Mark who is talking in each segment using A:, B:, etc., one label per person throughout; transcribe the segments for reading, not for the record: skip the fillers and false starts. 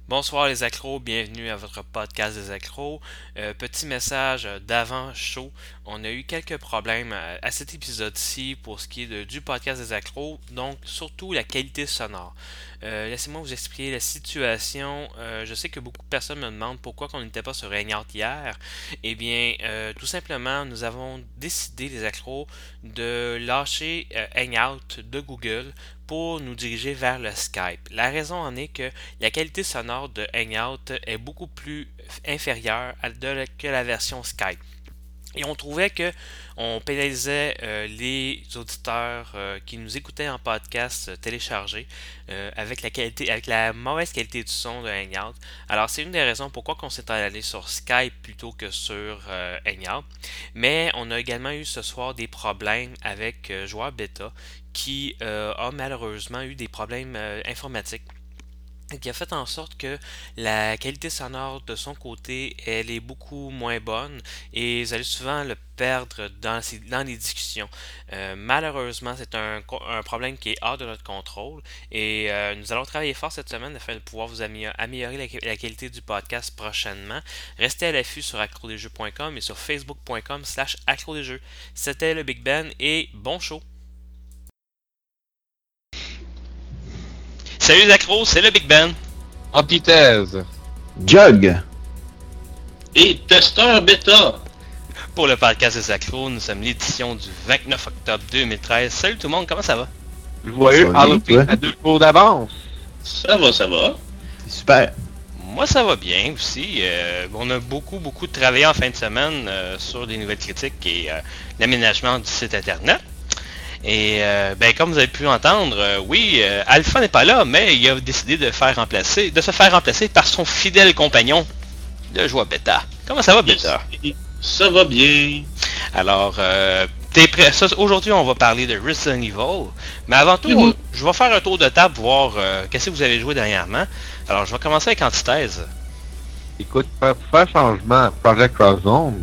A: Bonsoir les accros, bienvenue à votre podcast des accros. Petit message d'avant show, on a eu quelques problèmes à cet épisode-ci pour ce qui est du podcast des accros, donc surtout la qualité sonore. Laissez-moi vous expliquer la situation. Je sais que beaucoup de personnes me demandent pourquoi on n'était pas sur Hangout hier. Eh bien, tout simplement, nous avons décidé, les accros, de lâcher Hangout de Google pour nous diriger vers le Skype. La raison en est que la qualité sonore de Hangout est beaucoup plus inférieure que la version Skype. Et on trouvait que on pénalisait les auditeurs qui nous écoutaient en podcast téléchargé avec la mauvaise qualité du son de Hangout. Alors c'est une des raisons pourquoi on s'est allé sur Skype plutôt que sur Hangout. Mais on a également eu ce soir des problèmes avec Joueur Beta qui a malheureusement eu des problèmes informatiques qui a fait en sorte que la qualité sonore de son côté, elle est beaucoup moins bonne et vous allez souvent le perdre dans les discussions. Malheureusement, c'est un problème qui est hors de notre contrôle et nous allons travailler fort cette semaine afin de pouvoir vous améliorer la qualité du podcast prochainement. Restez à l'affût sur accrodesjeux.com et sur facebook.com/accrodesjeux. C'était le Big Ben et bon show! Salut les accros, c'est le Big Ben.
B: Antithèse.
C: Jug.
D: Et testeur bêta.
A: Pour le podcast des accros, nous sommes l'édition du 29 octobre 2013. Salut tout le monde, comment ça va?
B: Joyeux Halloween à 2 jours d'avance.
D: Ça va, ça va.
C: Super.
A: Moi ça va bien aussi. On a beaucoup travaillé en fin de semaine sur les nouvelles critiques et l'aménagement du site internet. Et comme vous avez pu entendre, Alpha n'est pas là, mais il a décidé de se faire remplacer par son fidèle compagnon, le joueur Beta. Comment ça va, Beta?
D: Ça va bien.
A: Alors, t'es prêt? Aujourd'hui, on va parler de Resident Evil. Mais avant tout, je vais faire un tour de table pour voir qu'est-ce que vous avez joué dernièrement. Alors, je vais commencer avec Antithèse.
B: Écoute, faire changement à Project Cross Zone.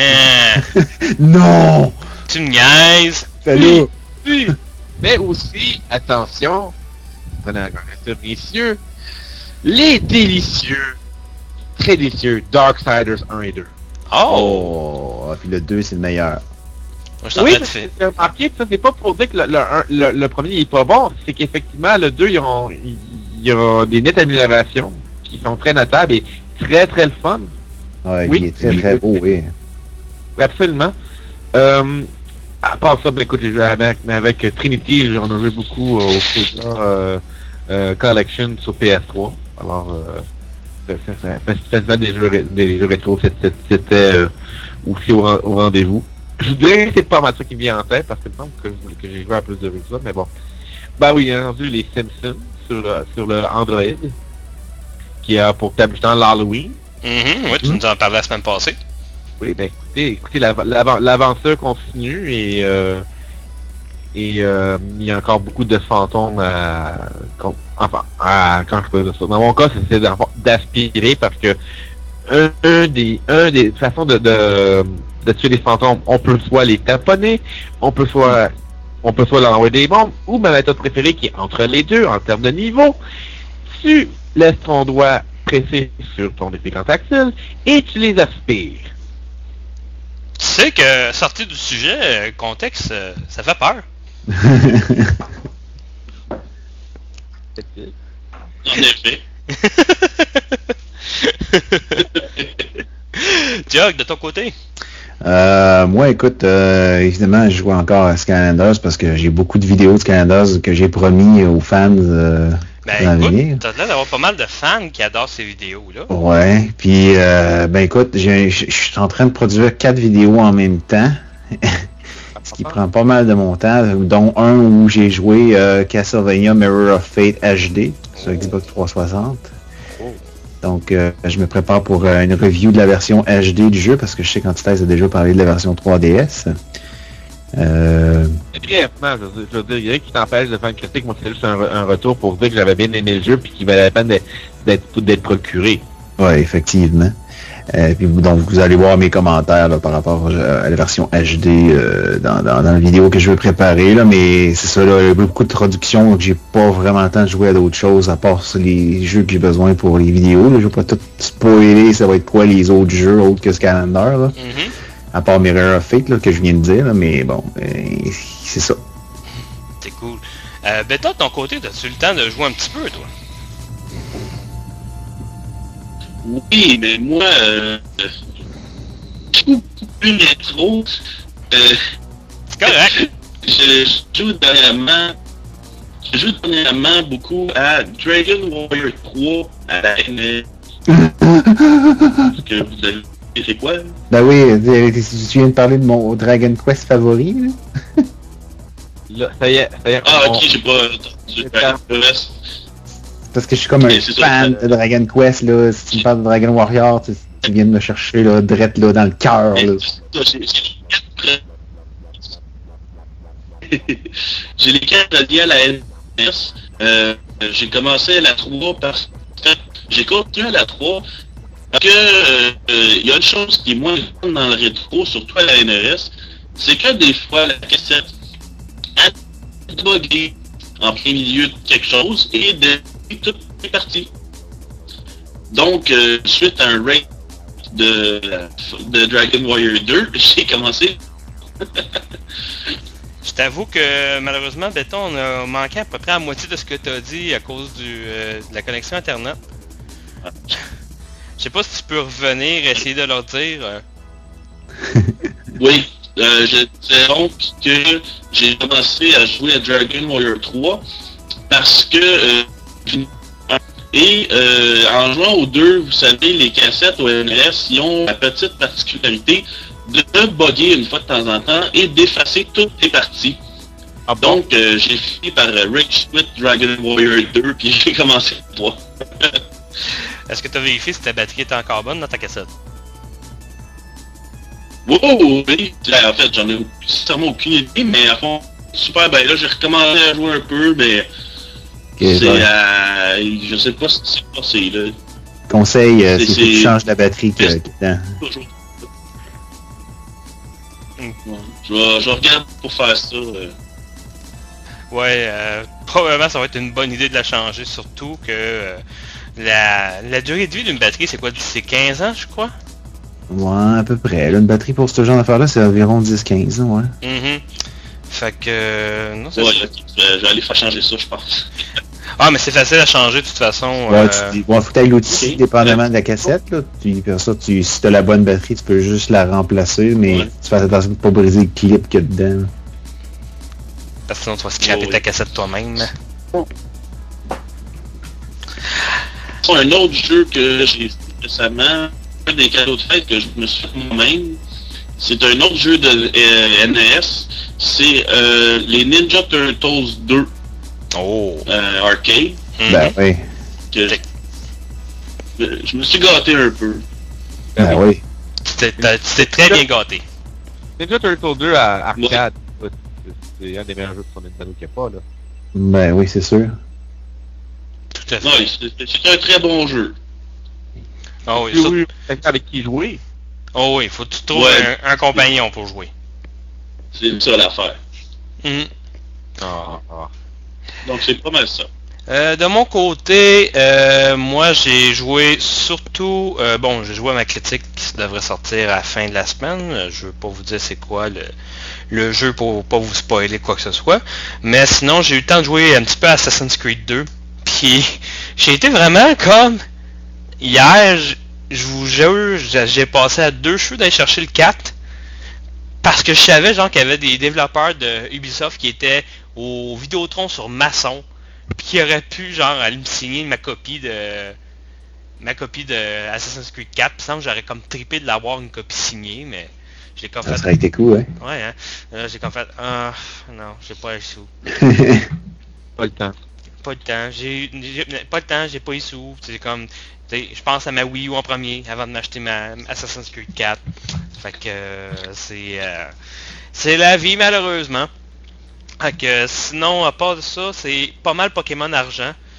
C: Non!
A: Tu me niaises!
C: Salut!
B: Oui. Mais aussi, attention, prenez la correction, messieurs, les délicieux, très délicieux Darksiders 1 et 2.
C: Oh! Puis le 2, c'est le meilleur.
A: Moi, je
B: Oui, j'ai remarqué que ça, c'est pas pour dire que le premier il est pas bon, c'est qu'effectivement, le 2, il y a des nettes améliorations qui sont très notables et très le fun.
C: Ouais,
B: oui,
C: il est très beau, oui.
B: Absolument. À part ça, écoute, j'ai joué avec Trinity, j'en ai joué beaucoup au Forza Collection sur PS3. Alors, festival des jeux rétro, c'était aussi au rendez-vous. Je dirais que c'est pas mal ça qui me vient en tête, parce que il me semble que j'ai joué à plus de jeux mais bon. Ben oui, j'ai rendu les Simpsons sur le Android, qui a pour thème justement l'Halloween.
A: Oui, tu nous en parlais la semaine passée.
B: Oui, ben écoutez, l'aventure continue et il y a encore beaucoup de fantômes quand je peux dire ça. Dans mon cas, c'est d'aspirer parce que un des façons de tuer les fantômes, on peut soit les taponner, on peut soit leur envoyer des bombes, ou ma méthode préférée qui est entre les deux en termes de niveau, tu laisses ton doigt pressé sur ton dépliant tactile et tu les aspires.
A: Tu sais que, sortir du sujet, contexte, ça fait peur.
D: En effet.
A: Jug, de ton côté?
C: Moi, écoute, évidemment, je joue encore à Skylanders parce que j'ai beaucoup de vidéos de Skylanders que j'ai promis aux fans
A: écoute, t'as l'air d'avoir pas mal de fans qui adorent ces vidéos-là.
C: Ouais, puis, écoute, je suis en train de produire 4 vidéos en même temps, ce qui prend pas mal de mon temps, dont un où j'ai joué Castlevania Mirror of Fate HD sur Xbox 360. Donc, je me prépare pour une review de la version HD du jeu, parce que je sais qu'Antithèse a déjà parlé de la version 3DS.
B: Brièvement, je veux dire, il y a rien qui t'empêche de faire une critique. Moi, c'est juste un retour pour dire que j'avais bien aimé le jeu puis qu'il valait la peine d'être procuré.
C: Ouais, effectivement. Puis donc vous allez voir mes commentaires là, par rapport à la version HD dans la vidéo que je vais préparer. Là, mais c'est ça, là, il y a beaucoup de traductions, donc j'ai pas vraiment le temps de jouer à d'autres choses à part sur les jeux que j'ai besoin pour les vidéos. Là. Je vais pas tout spoiler, ça va être quoi les autres jeux autres que Skylander, là. À part Mirror of Fate là, que je viens de dire, là, mais bon, c'est ça.
A: C'est cool. Beta, de ton côté, as-tu le temps de jouer un petit peu, toi?
D: Oui, mais moi, beaucoup plus rétro.
A: C'est correct.
D: Je joue dernièrement beaucoup à Dragon Warrior 3 à la NES. Est-ce que vous avez... C'est quoi?
C: Ben oui, tu viens de parler de mon Dragon Quest favori, là?
B: Là, ça y est.
D: Ah, ok, j'ai pas entendu le reste.
C: Parce que je suis comme un
D: c'est
C: fan de Dragon Quest, là. Si tu me parles de Dragon Warrior, tu viens de me chercher, là, drette, là, dans le cœur, là.
D: J'ai les 4 reliés à la NES. J'ai commencé à la 3 parce que j'ai continué à la 3 parce que il y a une chose qui est moins fun dans le rétro, surtout à la NES, c'est que des fois la cassette a bugué en plein milieu de quelque chose et tout est parti. Donc, suite à un raid de Dragon Warrior 2, j'ai commencé.
A: Je t'avoue que malheureusement, Béton, on a manqué à peu près à moitié de ce que tu as dit à cause de la connexion Internet. Je sais pas si tu peux revenir, essayer de leur dire.
D: Oui, je disais donc que j'ai commencé à jouer à Dragon Warrior 3 parce que en jouant aux deux, vous savez, les cassettes au NES, ils ont la petite particularité de bugger une fois de temps en temps et d'effacer toutes les parties.
B: Ah bon?
D: Donc, j'ai fini par Rage Quit Dragon Warrior 2 puis j'ai commencé le 3.
A: Est-ce que tu as vérifié si ta batterie était encore bonne dans ta cassette?
D: Oui, en fait, j'en ai certainement aucune idée, mais à fond, super, ben là, j'ai recommencé à jouer un peu, mais
C: Okay,
D: c'est je sais pas ce qui s'est passé, là.
C: Conseil, c'est que tu changes la batterie que dedans.
D: Toujours. Je vais regarder pour faire ça.
A: Ouais, probablement ça va être une bonne idée de la changer, surtout que la durée de vie d'une batterie, c'est quoi? C'est 15 ans, je crois?
C: Ouais, à peu près. Là, une batterie pour ce genre d'affaires-là, c'est environ 10-15 ans, ouais.
A: Fait que... non, c'est
D: Ouais, je vais aller faire changer ça, je pense.
A: Ah, mais c'est facile à changer de toute façon.
C: Ouais, tu dis, bon, faut que tu ailles l'outil,
D: Ok.
C: dépendamment de la cassette, là. Puis, pour ça, si tu as la bonne batterie, tu peux juste la remplacer, mais
D: Ouais.
C: tu fais attention de pas briser le clip qu'il y a dedans.
A: Parce que sinon tu vas scraper
D: Ouais.
A: ta cassette toi-même.
D: Un autre jeu que j'ai fait récemment, un des cadeaux de fête que je me suis fait moi-même, c'est un autre jeu de NES, c'est les Ninja Turtles 2
A: Oh!
D: arcade.
C: Ben oui.
D: Que je me suis gâté un peu.
C: Ben oui.
A: Tu t'es très bien gâté.
B: Ninja Turtle 2 à arcade, c'est un des meilleurs jeux sur Nintendo qu'il n'y a pas, là.
C: Ben oui, c'est sûr.
A: Tout à fait.
D: Ouais, c'est un très bon jeu.
A: Ah oui,
B: Oui,
A: ça...
B: oui, quelqu'un avec qui jouer.
A: Oh oui, faut que tu trouves
D: Ouais.
A: un compagnon pour jouer.
D: C'est ça l'affaire.
A: Mhm.
B: Ah.
D: Donc c'est pas mal ça.
A: De mon côté, moi j'ai joué surtout, bon j'ai joué à ma critique qui devrait sortir à la fin de la semaine, je veux pas vous dire c'est quoi le jeu pour pas vous spoiler quoi que ce soit, mais sinon j'ai eu le temps de jouer un petit peu à Assassin's Creed 2, puis j'ai été vraiment comme, hier, je vous jure, j'ai passé à 2 cheveux d'aller chercher le 4, parce que je savais genre qu'il y avait des développeurs de Ubisoft qui étaient au Vidéotron sur Masson, puis qui aurait pu genre aller me signer ma copie de Assassin's Creed 4. Il me semble que j'aurais comme trippé de l'avoir une copie signée, mais j'ai comme
C: Ça
A: fait.
C: serait été cool, hein.
A: Ouais, hein. J'ai comme fait. Ah, non, j'ai pas les sous.
B: Pas le temps.
A: Pas le temps. Pas le temps, j'ai pas les sous. C'est comme. Je pense à ma Wii U en premier avant de m'acheter ma Assassin's Creed 4. Fait que c'est la vie malheureusement. Fait que sinon, à part de ça, c'est pas mal Pokémon Argent.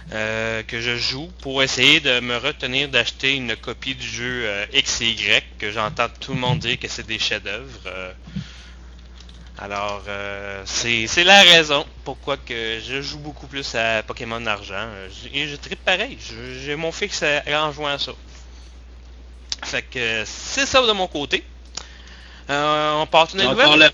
A: que je joue pour essayer de me retenir d'acheter une copie du jeu X et Y, que j'entends tout le monde dire que c'est des chefs-d'œuvre. Alors, c'est la raison pourquoi que je joue beaucoup plus à Pokémon Argent. Et je tripe pareil. J'ai mon fixe en jouant à ça. Fait que c'est ça de mon côté. On part une nouvelle?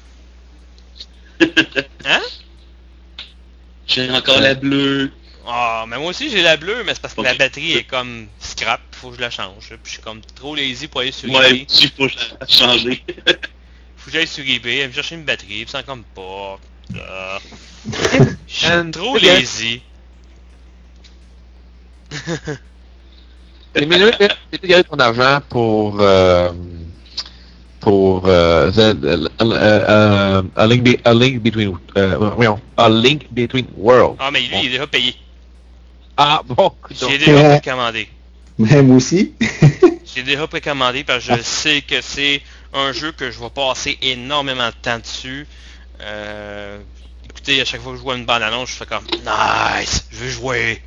A: Hein?
D: J'ai encore la bleue.
A: Ah, mais moi aussi j'ai la bleue, mais c'est parce que la batterie est comme scrap, faut que je la change. Puis je suis comme trop lazy pour aller sur eBay.
D: Ouais, il faut la changer.
A: Faut que j'aille sur eBay, me chercher une batterie, puis ça comme pas. Je suis trop lazy.
B: C'est mieux de garder ton argent pour A Link Between Worlds.
A: Ah, mais lui, il est déjà payé.
B: Ah, bon.
A: J'ai déjà précommandé.
C: Même aussi.
A: J'ai déjà précommandé parce que je sais que c'est un jeu que je vais passer énormément de temps dessus. Écoutez, à chaque fois que je vois une bande-annonce, je fais comme nice, je veux jouer.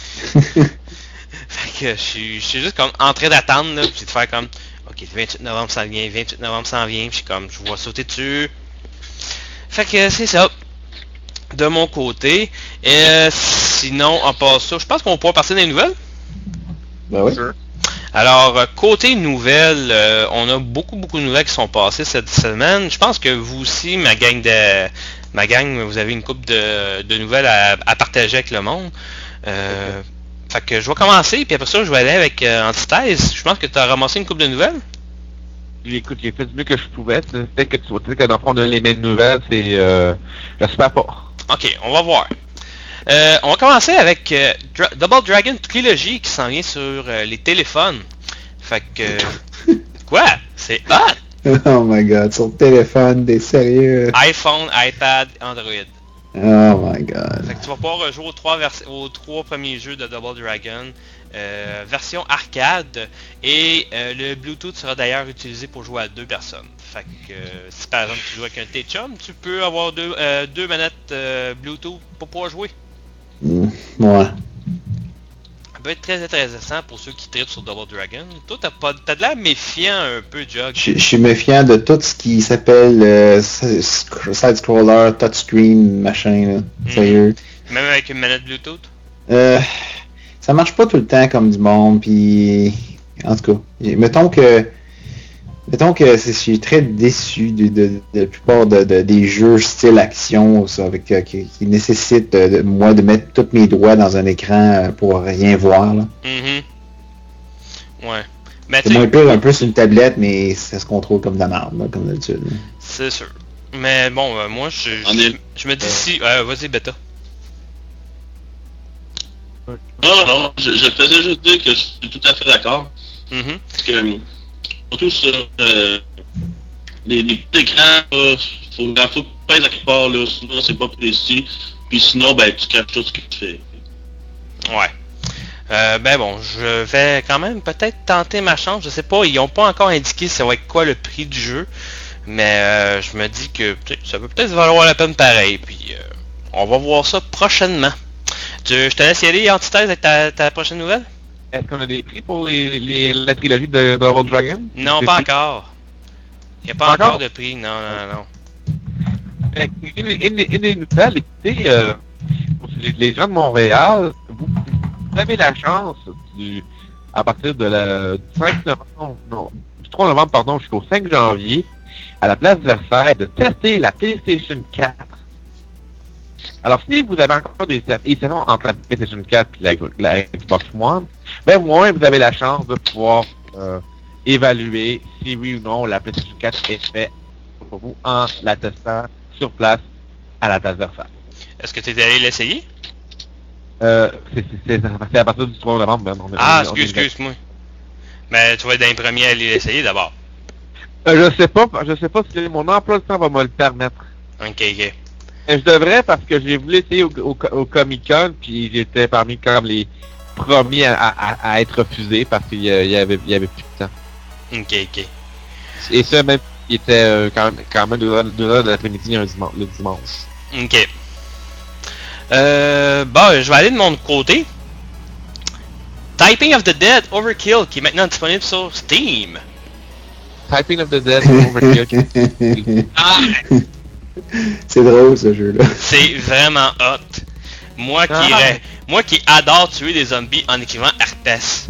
A: Fait que je suis juste comme en train d'attendre, là, puis de faire comme ok, le 28 novembre s'en vient, 28 novembre s'en vient, puis comme je vais sauter dessus. Fait que c'est ça. De mon côté. Sinon, en passant, je pense qu'on pourra passer dans les nouvelles.
C: Ben oui.
B: Sure.
A: Alors, côté nouvelles, on a beaucoup de nouvelles qui sont passées cette semaine. Je pense que vous aussi, ma gang, vous avez une couple de nouvelles à partager avec le monde. Fait que je vais commencer, puis après ça, je vais aller avec Antithèse. Je pense que tu as ramassé une couple de nouvelles.
B: Écoute, j'ai fait du mieux que je pouvais. Peut-être que tu vois que dans le fond, on a les mêmes nouvelles, c'est... j'espère pas.
A: Ok, on va voir. On va commencer avec Double Dragon Trilogy qui s'en vient sur les téléphones. Fait que... Quoi? C'est hot!
C: Oh my god, sur le téléphone, t'es sérieux?
A: iPhone, iPad, Android.
C: Oh my god.
A: Fait que tu vas pouvoir jouer aux trois premiers jeux de Double Dragon. Version arcade. Et le Bluetooth sera d'ailleurs utilisé pour jouer à 2 personnes. Fait que si par exemple tu joues avec un tes chum, tu peux avoir deux manettes Bluetooth pour pouvoir jouer.
C: Ouais.
A: Ça peut être très intéressant pour ceux qui traitent sur Double Dragon. Toi, t'as de l'air méfiant un peu, Jug.
C: Je suis méfiant de tout ce qui s'appelle side-scroller, touchscreen, machin, là. Sérieux.
A: Même avec une manette Bluetooth?
C: Ça marche pas tout le temps comme du monde, puis... En tout cas, mettons que je suis très déçu de la plupart des jeux style action ça, avec, qui nécessitent moi de mettre tous mes doigts dans un écran pour rien voir. Là.
A: Ouais. Mais
C: c'est moins pire un peu sur une tablette, mais ça se contrôle comme de la merde, là, comme d'habitude.
A: C'est sûr. Mais bon, moi, je me dis si... vas-y, Beta.
D: Non, je faisais juste dire que je suis tout à fait d'accord. Parce que, surtout sur les petits écrans, faut pas être à quelque part, là, sinon c'est pas précis. Puis sinon, ben, tu caches tout ce que tu fais.
A: Ouais. Ben bon, je vais quand même peut-être tenter ma chance. Je sais pas, ils ont pas encore indiqué ça va être quoi le prix du jeu. Mais je me dis que ça peut peut-être valoir la peine pareil. Puis on va voir ça prochainement. Je te laisse y aller, Antithèse, avec ta prochaine nouvelle?
B: Est-ce qu'on a des prix pour la trilogie de Double Dragon?
A: Non, pas encore. Il n'y a pas encore de prix, non.
B: Une des nouvelles, écoutez, pour les gens de Montréal, vous avez la chance, à partir de du 3 novembre, pardon, jusqu'au 5 janvier, à la place Versailles, de tester la PlayStation 4. Alors, si vous avez encore des différences entre la PlayStation 4 et la Xbox One, ben au moins, vous avez la chance de pouvoir évaluer si oui ou non la PlayStation 4 est faite pour vous en la testant sur place à la place Versailles.
A: Est-ce que tu es allé l'essayer?
B: C'est à partir du 3 novembre.
A: Excuse-moi. Mais tu vas être dans les premiers à aller l'essayer d'abord.
B: Je sais pas si mon emploi de temps va me le permettre.
A: Ok.
B: Je devrais parce que j'ai voulu essayer au Comic-Con, puis j'étais parmi comme les premiers à être refusés parce qu'il y avait plus de temps.
A: Ok.
B: Et ça même, il était quand même 2 heures de l'après-midi le dimanche.
A: Ok. Je vais aller de mon côté. Typing of the Dead Overkill qui est maintenant disponible sur Steam.
B: Typing of the Dead Overkill.
D: Ah!
C: C'est drôle ce jeu-là.
A: C'est vraiment hot. Moi qui adore tuer des zombies en écrivant herpès.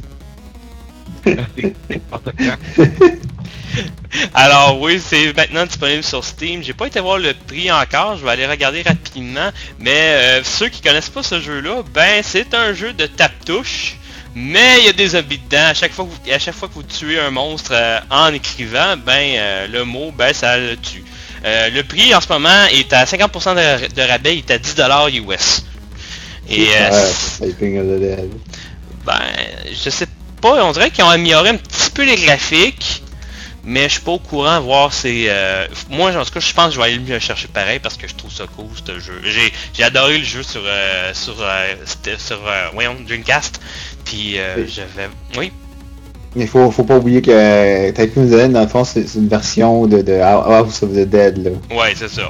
A: Alors oui, c'est maintenant disponible sur Steam. J'ai pas été voir le prix encore, je vais aller regarder rapidement. Mais ceux qui connaissent pas ce jeu-là, ben c'est un jeu de tape-touche. Mais il y a des zombies dedans. À chaque fois que vous tuez un monstre en écrivant, ben le mot, ben ça le tue. Le prix en ce moment est à 50% de rabais, il est à 10$ US. Et
C: Typing of the Dead.
A: ben, je sais pas, on dirait qu'ils ont amélioré un petit peu les graphiques, mais je suis pas au courant voir c'est. Moi, en tout cas, je pense que je vais aller le chercher pareil parce que je trouve ça cool ce jeu. J'ai adoré le jeu sur Dreamcast, puis j'avais. Oui.
C: Mais faut pas oublier que Typing of the Dead, dans le fond, c'est une version de House of the Dead, là.
A: Ouais, c'est ça.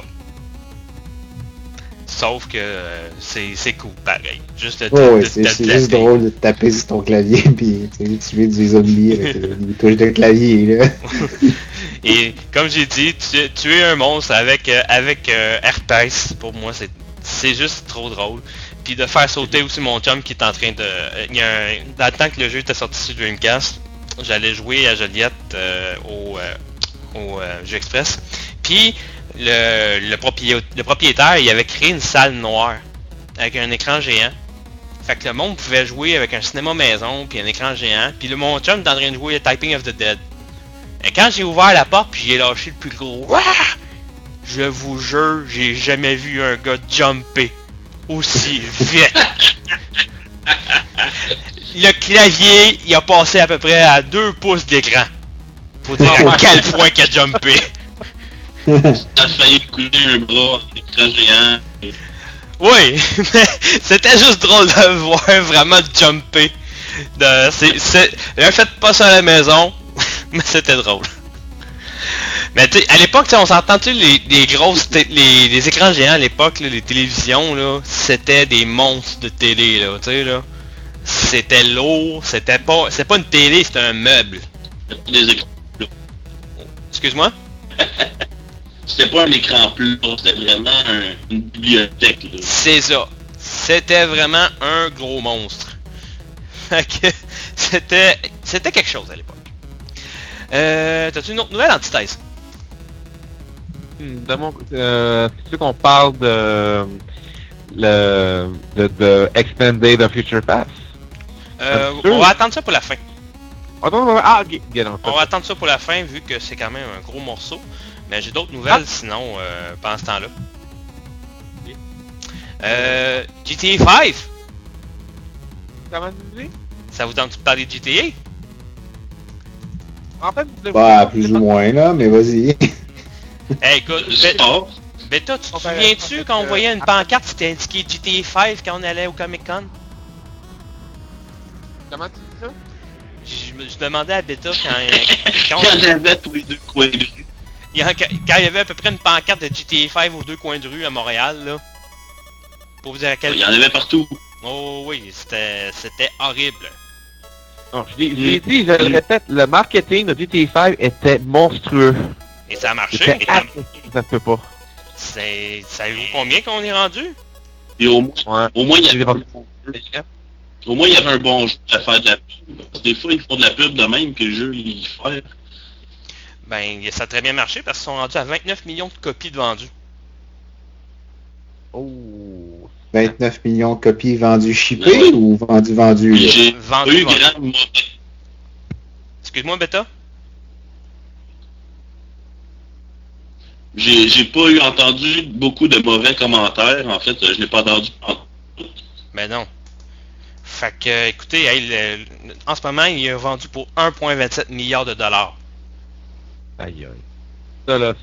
A: Sauf que c'est cool, pareil. Juste le
C: Ouais, c'est juste drôle de taper sur ton clavier puis tuer des zombies avec des touches de clavier, là.
A: Et comme j'ai dit, tuer un monstre avec herpès, pour moi, c'est juste trop drôle. Puis de faire sauter aussi mon chum qui est en train de... dans le temps que le jeu était sorti sur Dreamcast, j'allais jouer à Joliette au Jeu Express. Puis le propriétaire, il avait créé une salle noire avec un écran géant. Fait que le monde pouvait jouer avec un cinéma maison puis un écran géant. Puis mon chum est en train de jouer à Typing of the Dead. Et quand j'ai ouvert la porte puis j'ai lâché le plus gros, je vous jure, j'ai jamais vu un gars jumper aussi vite. Le clavier, il a passé à peu près à 2 pouces d'écran. Pour dire à quel point qu'il a jumpé.
D: Ça a failli couler un bras en écran géant.
A: Oui, mais c'était juste drôle de le voir vraiment jumper. Faites pas ça à la maison, mais c'était drôle. Mais tu sais, à l'époque, on s'entend-tu les grosses les écrans géants à l'époque, les télévisions là, c'était des monstres de télé là, tu sais là. C'était lourd, c'est pas une télé, c'était un meuble.
D: C'était des écrans plats.
A: Excuse-moi?
D: C'était pas un écran plat, c'était vraiment une bibliothèque. Là.
A: C'est ça. C'était vraiment un gros monstre. Fait que c'était quelque chose à l'époque. T'as-tu une autre nouvelle, Antithèse?
B: De mon c'est sûr qu'on parle de Extended the Future Past.
A: On va attendre ça pour la fin.
B: On va
A: attendre ça pour la fin vu que c'est quand même un gros morceau. Mais j'ai d'autres nouvelles sinon pendant ce temps-là. GTA 5!
B: Comment tu dis?
A: Ça vous tente de parler de GTA?
B: En fait,
C: Plus ou moins là, mais vas-y.
A: Hey, écoute,
D: Sport.
A: Beta, tu te souviens-tu quand on voyait une pancarte, c'était indiqué GTA 5 quand on allait au Comic Con?
B: Comment tu dis ça?
A: Je demandais à Beta quand
D: Il y en avait tous les deux coins de rue.
A: quand il y avait à peu près une pancarte de GTA 5 aux 2 coins de rue à Montréal, là. Pour vous dire à quel...
D: Il y en avait partout.
A: Oh oui, c'était horrible.
B: Non, je l'ai dit, je le répète, le marketing de GTA 5 était monstrueux.
A: Et ça a marché.
B: C'était ça se peut pas.
A: Savez-vous combien qu'on est rendu?
D: Et au moins, il y avait un bon jeu à faire de la pub. Parce que des fois, ils font de la pub de même que le jeu, il fait.
A: Ben, ça a très bien marché parce qu'ils sont rendus à 29 millions de copies de vendues.
B: Oh.
C: 29 millions de copies vendues shippées ou vendues?
D: J'ai
A: Vendu.
D: eu grand mauvais.
A: Excuse-moi, Beta?
D: J'ai pas eu entendu beaucoup de mauvais commentaires. En fait, je l'ai pas entendu.
A: Ben non. Fait que, écoutez, en ce moment, il est vendu pour 1,27 milliard de dollars.
B: Aïe aïe. Ça là,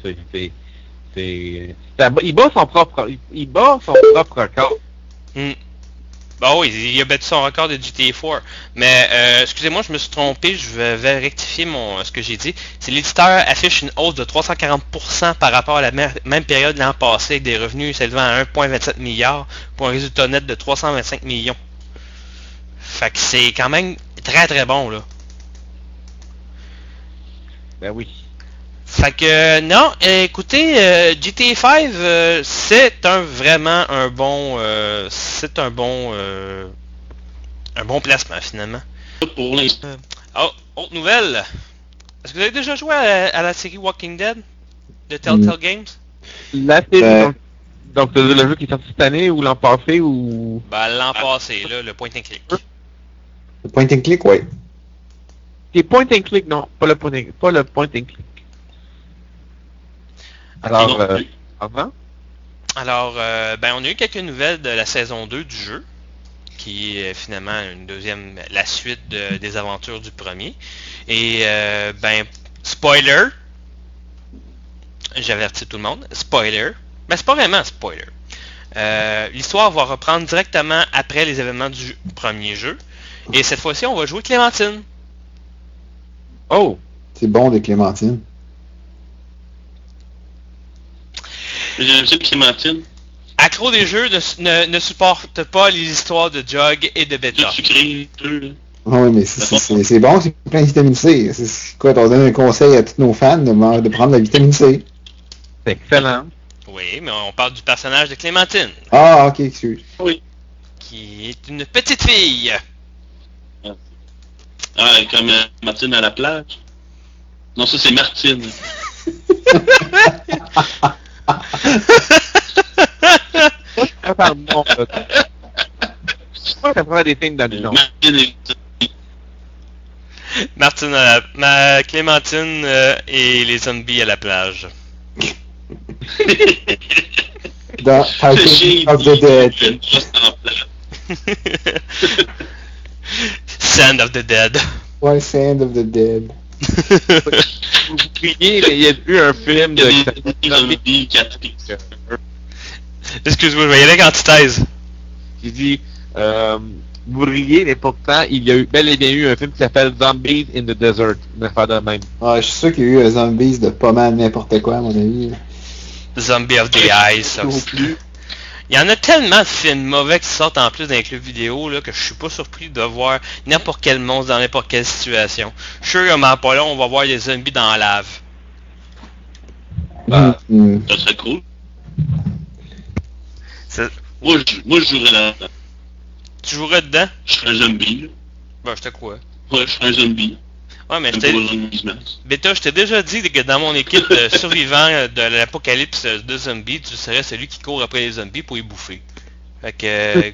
B: il bat son propre record.
A: Bah oui, il a battu son record de GTA 4. Mais, excusez-moi, je me suis trompé, je vais rectifier ce que j'ai dit. C'est l'éditeur affiche une hausse de 340% par rapport à la même période l'an passé, avec des revenus s'élevant à 1,27 milliard pour un résultat net de 325 millions. Fait que c'est quand même très très bon, là.
B: Ben oui.
A: Fait que, non, écoutez, GTA 5, c'est vraiment un bon... un bon placement, finalement.
D: Pour l'instant.
A: Autre nouvelle. Est-ce que vous avez déjà joué à la série Walking Dead de Telltale Games?
B: La série, donc c'est le jeu qui est sorti cette année ou l'an passé ou...
A: Ben, l'an passé, là, le point and click.
C: Le point and click, oui.
B: C'est point and click, non, pas le point and click. Alors, avant?
A: Alors, ben, on a eu quelques nouvelles de la saison 2 du jeu, qui est finalement la suite des aventures du premier. Et, ben, spoiler, j'avertis tout le monde, spoiler, ben c'est pas vraiment un spoiler. L'histoire va reprendre directement après les événements du premier jeu, et cette fois-ci, on va jouer Clémentine.
B: Oh!
C: C'est bon, des clémentines.
D: J'aime ça, Clémentine.
A: Accro des jeux ne supporte pas les histoires de Jug et de Beta.
D: Tu crées un peu, là.
C: Oui, mais c'est bon, c'est plein de vitamine C. C'est quoi, on donne un conseil à tous nos fans de prendre la vitamine C.
B: C'est excellent.
A: Oui, mais on parle du personnage de Clémentine,
C: Ah, ok, excuse.
D: Oui.
A: qui est une petite fille.
D: Ah, comme Martine à la plage. Non, ça c'est Martine.
B: Pardon. Pourquoi ça prend des signes dans le nom?
D: Martine est...
A: Clémentine et les zombies à la plage.
C: Dans House of the Dead.
A: Sand of the Dead.
C: Ouais, Sand of the Dead.
B: Vous criez, mais il y a eu un film de...
D: zombies qui attaquent.
A: Excuse-moi, je vais y aller avec antithèse.
B: qui dit vous riez, mais pourtant il y a eu bel et bien eu un film qui s'appelle Zombies in the Desert, une affaire de même.
C: Ouais, je suis sûr qu'il y a eu un Zombies de pas mal n'importe quoi, à mon avis.
A: Zombie of the Ice.
C: Plus.
A: Il y en a tellement de films mauvais qui sortent en plus dans les clubs vidéo là, que je suis pas surpris de voir n'importe quel monstre dans n'importe quelle situation. Je suis sûr que pas là, on va voir des zombies dans la lave.
D: Ça serait cool.
A: C'est-
D: Moi, je jouerais là-dedans.
A: Tu jouerais dedans?
D: Je serais un zombie, là.
A: Ben, je te crois.
D: Ouais, je serais un zombie.
A: Ouais, mais
D: Un
A: je
D: gros
A: t'ai...
D: zombie.
A: Beta, je t'ai déjà dit que dans mon équipe de survivants de l'apocalypse de zombies, tu serais celui qui court après les zombies pour les bouffer. Fait que...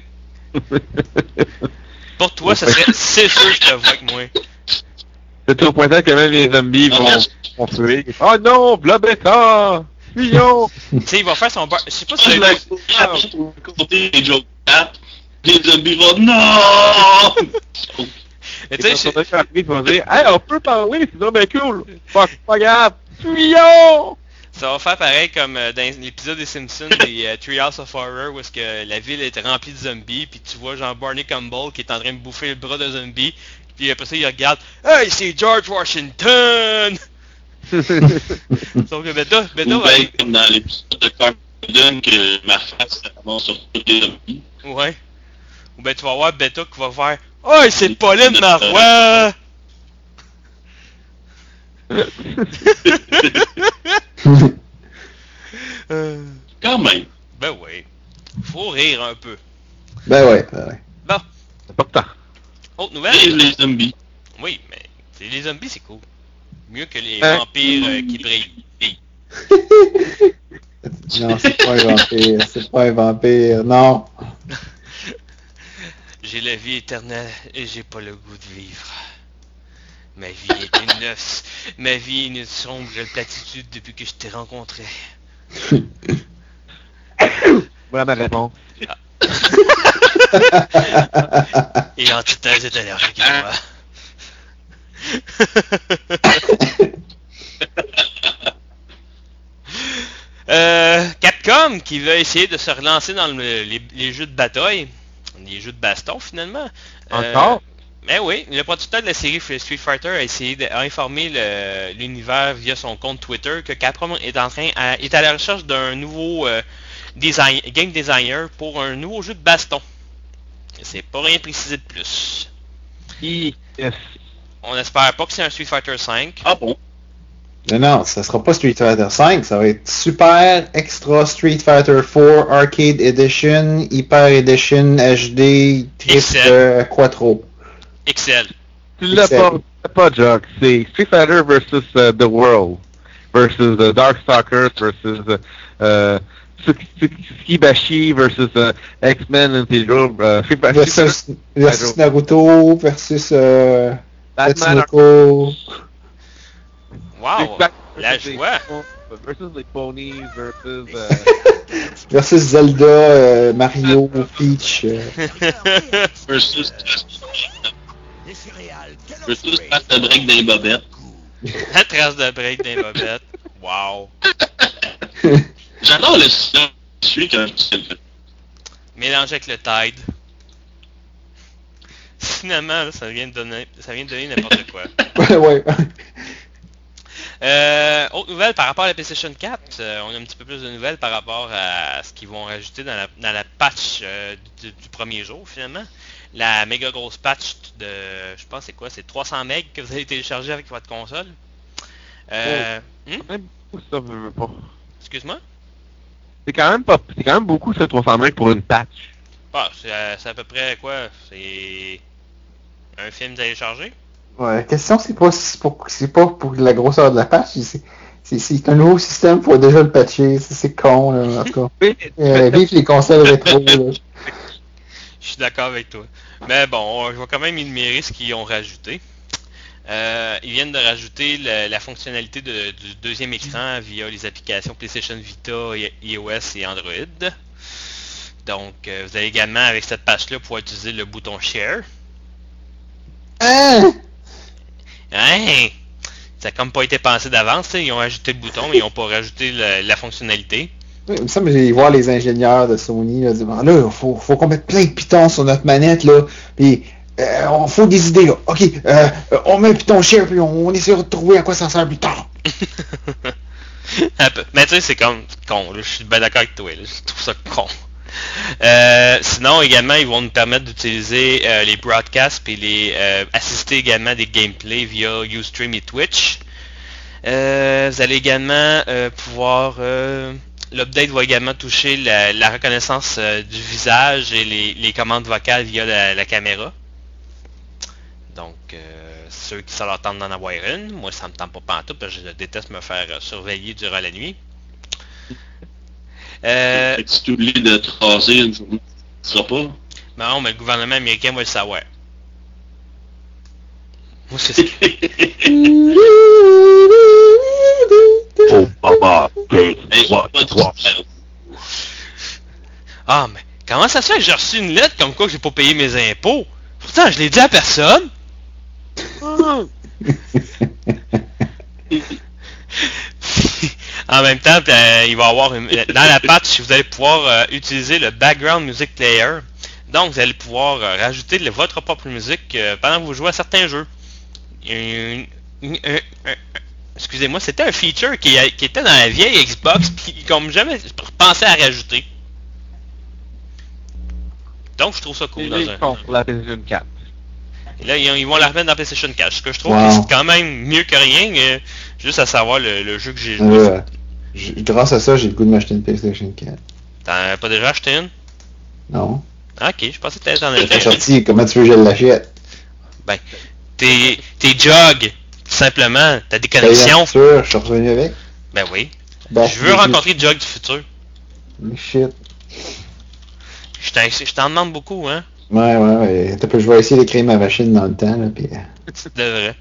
A: pour toi, ça serait... C'est sûr que je te vois avec moi.
B: C'est au point tel que même les zombies vont tuer. Oh non, Blobetta! Fuyons!
A: Tu sais, il va faire son... Je sais pas si
D: Je
A: c'est...
D: vais compter les Joe 4. Les zombies vont... Non!
A: Mais
B: Et
A: tu
B: quand
A: sais,
B: on va faire ils vont dire hey, on peut parler, c'est vraiment cool! Fuck, pas grave! Fuyons!
A: ça va faire pareil comme dans l'épisode des Simpsons des Treehouse of Horror où est-ce que la ville est remplie de zombies puis tu vois genre Barney Campbell qui est en train de bouffer le bras de zombie puis après ça il regarde hey c'est George Washington. Sauf que Beta
D: Ou bien comme dans l'épisode de Carmen que ma face avance sur tous les zombies.
A: ouais. Ou ben tu vas voir Beta qui va faire oh c'est Pauline Marois.
D: Quand même.
A: Ben oui. Faut rire un peu.
C: Ben ouais.
A: Bon,
B: C'est pas tant.
A: autre
D: Et
A: nouvelle.
D: les zombies.
A: Oui, mais les zombies c'est cool. Mieux que les vampires qui brillent.
C: Non, c'est pas un vampire. C'est pas un vampire. Non.
A: J'ai la vie éternelle et j'ai pas le goût de vivre. Ma vie est une sombre platitude depuis que je t'ai rencontré.
B: Voilà ma réponse.
A: Et antithèse est allergique à moi. Capcom qui va essayer de se relancer dans les jeux de bataille, les jeux de baston finalement.
B: Encore?
A: Mais oui, le producteur de la série Street Fighter a essayé d'informer l'univers via son compte Twitter que Capcom est est à la recherche d'un nouveau game designer pour un nouveau jeu de baston. C'est pas rien précisé de plus.
B: Yes.
A: On espère pas que c'est un Street Fighter V.
D: Ah bon?
C: Non, ça sera pas Street Fighter 5, ça va être Super Extra Street Fighter 4 Arcade Edition, Hyper Edition HD Triple Quattro.
A: Excel.
B: Tu l'as pas, Jock. C'est Street Fighter versus The World. Versus Darkstalkers versus Tsukibashi versus X-Men Integral.
C: Versus Naruto versus
B: Batman
C: Tatsunoko.
A: Wow! La joie!
B: Versus les ponies versus...
C: versus Zelda, Mario, Peach.
D: Versus passe de break des bobettes.
A: La trace de break des bobettes. Wow!
D: J'adore le style celui que je le fais.
A: Mélangé avec le Tide. Finalement, là, ça vient de donner n'importe quoi.
C: Ouais.
A: Autre nouvelle par rapport à la PlayStation 4, on a un petit peu plus de nouvelles par rapport à ce qu'ils vont rajouter dans la patch du premier jour finalement. La méga grosse patch de, je pense c'est quoi, c'est 300 MB que vous allez télécharger avec votre console.
B: Même beaucoup, ça veut pas.
A: Excuse-moi?
B: C'est quand même beaucoup ça 300 MB pour une patch.
A: Ah, c'est à peu près quoi? C'est un film téléchargé?
C: Ouais, la question c'est pas pour la grosseur de la patch, c'est un nouveau système, faut déjà le patcher, c'est con là, en tout cas. Vive les consoles rétro là.
A: Je suis d'accord avec toi. Mais bon, je vais quand même énumérer ce qu'ils ont rajouté. Ils viennent de rajouter la fonctionnalité du deuxième écran via les applications PlayStation Vita, iOS et Android. Donc, vous allez également, avec cette patch-là, pouvoir utiliser le bouton Share. Hein? Ça n'a comme pas été pensé d'avance. Ils ont ajouté le bouton, mais ils n'ont pas rajouté la fonctionnalité.
C: Oui, il me semble que j'ai voir les ingénieurs de Sony là, dire là, faut qu'on mette plein de pitons sur notre manette là, puis on faut des idées là. Ok, on met un piton Share puis on essaie de trouver à quoi ça sert plus tard.
A: Mais tu sais, c'est comme con. Là. Je suis bien d'accord avec toi. Là. Je trouve ça con. Sinon, également, ils vont nous permettre d'utiliser les broadcasts et assister également des gameplays via Ustream et Twitch. Vous allez également pouvoir... l'update va également toucher la reconnaissance du visage et les commandes vocales via la caméra. Donc, ceux qui ça leur tente d'en avoir une, moi ça me tente pas pantoute parce que je déteste me faire surveiller durant la nuit.
D: Fait que si tu oublies de te raser une journée, tu ne seras pas.
A: Non, mais le gouvernement américain va le savoir. Moi, c'est ça.
B: Oh, papa,
A: Ah, mais comment ça se fait que j'ai reçu une lettre comme quoi que j'ai pas payé mes impôts? Pourtant, je l'ai dit à personne. En même temps, il va y avoir dans la patch, vous allez pouvoir utiliser le Background Music Player. Donc, vous allez pouvoir rajouter votre propre musique pendant que vous jouez à certains jeux. Excusez-moi, c'était un feature qui était dans la vieille Xbox puis qu'on n'a jamais pensé à rajouter. Donc, je trouve ça cool.
B: Pour la PlayStation 4.
A: Et là, ils vont la remettre dans PlayStation 4. Ce que je trouve que c'est quand même mieux que rien, juste à savoir le jeu que j'ai joué.
C: Grâce à ça, j'ai le goût de m'acheter une PlayStation 4.
A: T'en as pas déjà acheté une?
C: Non.
A: Ah, ok, je pensais que t'en avais
C: déjà sorti, comment tu veux que je l'achète?
A: Ben, tes jogs, tout simplement, ta déconnexion.
C: Je suis revenu avec.
A: Ben oui. Je veux rencontrer Jog du futur.
C: Shit.
A: Je t'en demande beaucoup, hein?
C: Ouais. Je vais essayer de créer ma machine dans le temps, là, puis...
A: Tu devrais.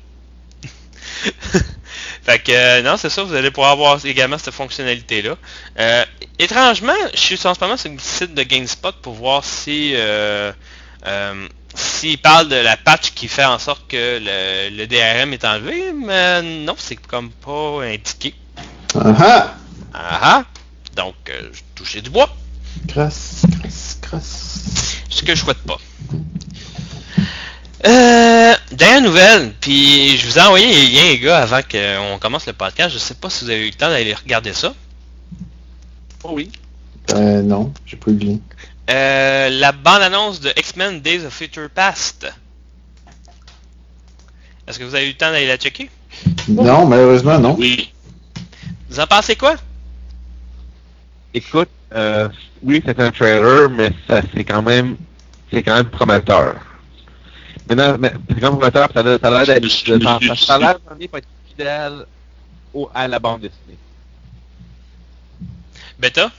A: Fait que, non, c'est ça, vous allez pouvoir avoir également cette fonctionnalité-là. Étrangement, je suis en ce moment sur le site de GameSpot pour voir si... s'il parle de la patch qui fait en sorte que le DRM est enlevé, mais non, c'est comme pas indiqué. Donc, je touchais du bois.
C: Crosse.
A: Ce que je souhaite pas. Dernière nouvelle, puis je vous ai envoyé les liens, les gars, avant qu'on commence le podcast. Je sais pas si vous avez eu le temps d'aller regarder ça.
B: Oh oui.
C: Non, j'ai pas eu le lien.
A: La bande-annonce de X-Men Days of Future Past. Est-ce que vous avez eu le temps d'aller la checker?
C: Non, malheureusement, non.
D: Oui.
A: Vous en pensez quoi?
B: Écoute, oui, c'est un trailer, mais c'est quand même prometteur. Maintenant, c'est quand même prometteur, ça a l'air d'être, ça a l'air d'être fidèle à la bande dessinée.
A: Beta?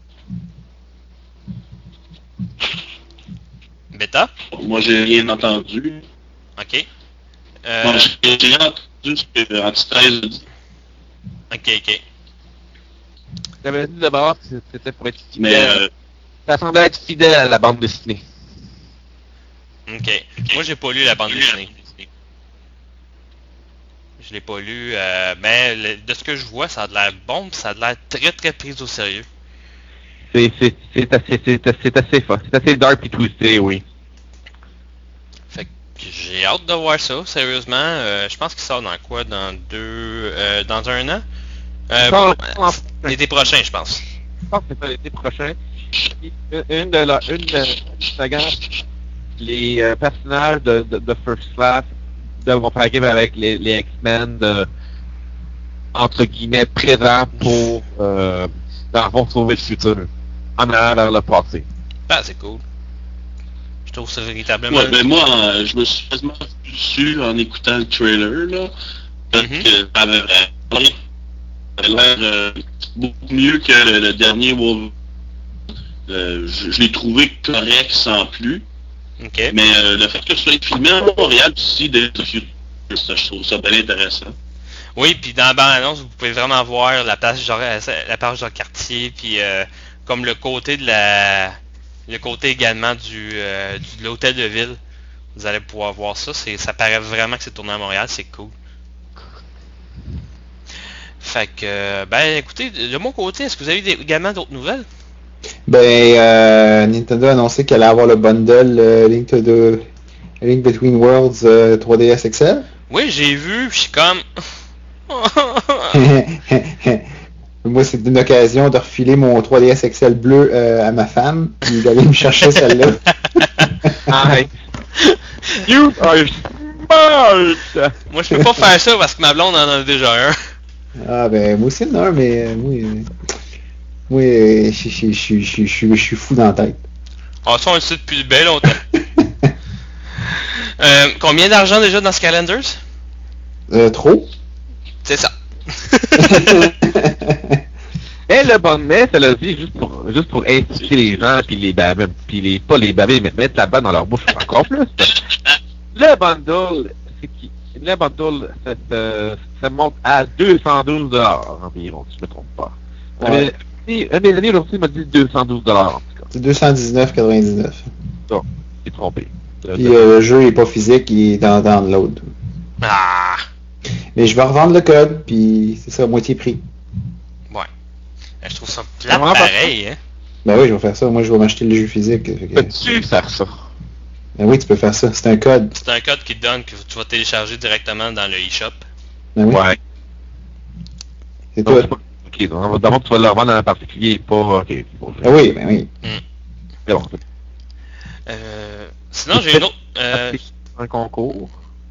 A: Beta?
D: Moi, j'ai rien entendu.
A: Ok.
D: Moi, j'ai rien entendu ce que Antithèse a dit.
A: Ok.
B: J'avais dit d'abord que c'était pour être
D: Mais
B: fidèle. Ça semblait être fidèle à la bande dessinée.
A: Ok. Moi, j'ai pas lu la bande dessinée. Je l'ai pas lu, mais de ce que je vois, ça a de l'air bon, pis ça a de l'air très très pris au sérieux.
B: C'est assez dark et twisté, oui.
A: Fait que j'ai hâte de voir ça, sérieusement. Je pense qu'il sort dans quoi? Dans dans un an? L'été prochain, je pense.
B: Je pense que c'est l'été prochain. Les personnages de First Class vont faire game avec les X-Men entre guillemets présents pour dans le fond sauver le futur en allant vers le passé.
A: Ah, c'est cool. Je trouve ça véritablement...
D: ouais, mais moi, je me suis quasiment dessus en écoutant le trailer, là. Parce que ça avait l'air beaucoup mieux que le dernier Wolverine. Je l'ai trouvé correct sans plus.
A: Ok.
D: Mais le fait que ce soit filmé à Montréal aussi, je trouve ça bien intéressant.
A: Oui, puis dans la bande-annonce, vous pouvez vraiment voir la page Jean Cartier, puis comme le côté le côté également de l'hôtel de ville. Vous allez pouvoir voir ça. Ça paraît vraiment que c'est tourné à Montréal, c'est cool. Fait que, ben écoutez, de mon côté, est-ce que vous avez également d'autres nouvelles?
C: Ben, Nintendo a annoncé qu'elle allait avoir le bundle Link Between Worlds 3DS XL.
A: Oui, j'ai vu, je suis comme...
C: Moi, c'est une occasion de refiler mon 3DS XL bleu à ma femme, puis d'aller me chercher celle-là.
B: Arrête. You are smart!
A: Moi, je peux pas faire ça parce que ma blonde en a déjà un.
C: Ah ben, moi aussi, non, mais moi, je suis fou dans la tête.
A: Ah, ça, on le sait depuis bien longtemps. Combien d'argent déjà dans Skylanders?
C: Trop?
A: C'est ça.
B: Et le bonnet, ça l'a dit juste pour inciter les gens, pas les baver, mais mettre la balle dans leur bouche encore plus. Le bundle, ça monte à 212$ environ, si je me trompe pas.
C: Ouais.
B: Un des amis aujourd'hui m'a dit 212$ en tout cas.
C: C'est 219,99.
B: Donc, j'ai trompé.
C: Puis le jeu est pas physique, il est dans download.
A: Ah!
C: Mais je vais revendre le code, puis c'est ça, à moitié prix.
A: Ouais. Je trouve ça plate
B: Vraiment
A: pareil, hein.
C: Ben oui, je vais faire ça. Moi, je vais m'acheter le jeu physique.
B: Peux-tu faire ça?
C: Ben oui, tu peux faire ça. C'est un code.
A: C'est un code qui te donne que tu vas télécharger directement dans le eShop.
C: Ben oui.
B: Ouais.
C: C'est
B: Donc,
C: tout.
B: ok, donc d'abord tu vas le revendre en particulier, pas... Ok.
C: Ah oui, ben oui.
B: C'est bon.
A: Sinon, j'ai une autre...
B: Un concours.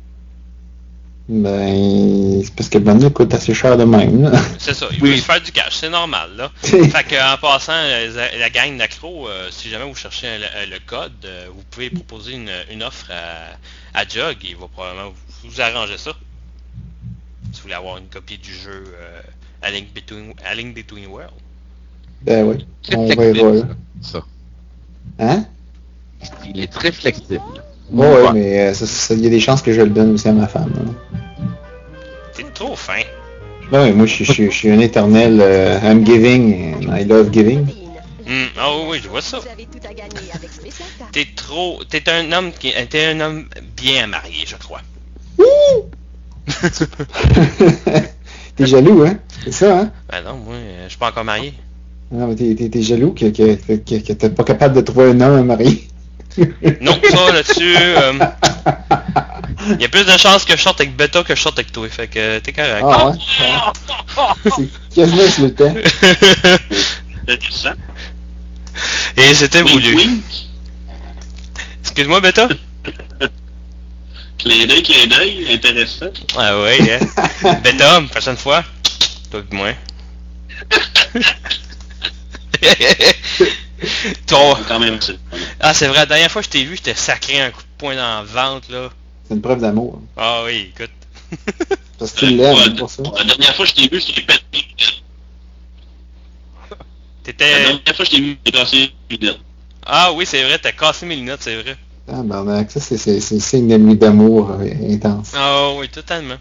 C: Ben, c'est parce que le bundle coûte assez cher de même, là.
A: C'est ça, il
B: Oui.
A: veut se faire du cash, c'est normal, là. Fait que, en passant, la gang d'accro, si jamais vous cherchez le code, vous pouvez proposer une offre à Jug, il va probablement vous arranger ça. Si vous voulez avoir une copie du jeu A Link Between Worlds.
C: Ben oui.
B: Très
C: On va y
B: flexible,
C: voir.
B: ça.
C: Hein?
B: Il est très flexible.
C: Bon, ouais, mais il y a des chances que je le donne aussi à ma femme. Là.
A: T'es trop fin.
C: Ben oui, moi, je suis un éternel I'm giving and I love giving.
A: Ah oui, je vois ça. T'es un homme bien marié, je crois.
C: T'es jaloux, hein? C'est ça, hein?
A: Ben non, moi, je suis pas encore marié.
C: Non, mais t'es jaloux que t'es pas capable de trouver un homme à marier.
A: Non, ça, là-dessus, il y a plus de chances que je sorte avec Beta que je sorte avec toi, fait que t'es correct.
C: Ah ouais? C'est quasiment sur le temps.
D: C'est ça.
A: Et c'était voulu.
D: Wink.
A: Excuse-moi, Beta?
D: Clin d'œil, intéressant.
A: Ah ouais, hein. Ben Tom, prochaine fois, toi et moi. Ton...
D: Quand même, c'est...
A: Ah, c'est vrai, la dernière fois que je t'ai vu, je t'ai sacré un coup de poing dans le ventre, là.
C: C'est une preuve d'amour.
A: Ah oui, écoute.
C: Parce que tu l'aimes, pour ça.
D: La dernière fois que je t'ai vu, je t'ai pété. La
A: T'étais...
D: dernière fois que je t'ai vu, j'ai cassé les lunettes.
A: Ah oui, c'est vrai, t'as cassé mes lunettes, c'est vrai.
C: Ah, ben, ça, c'est signe de nuit d'amour intense.
A: Ah oui, totalement.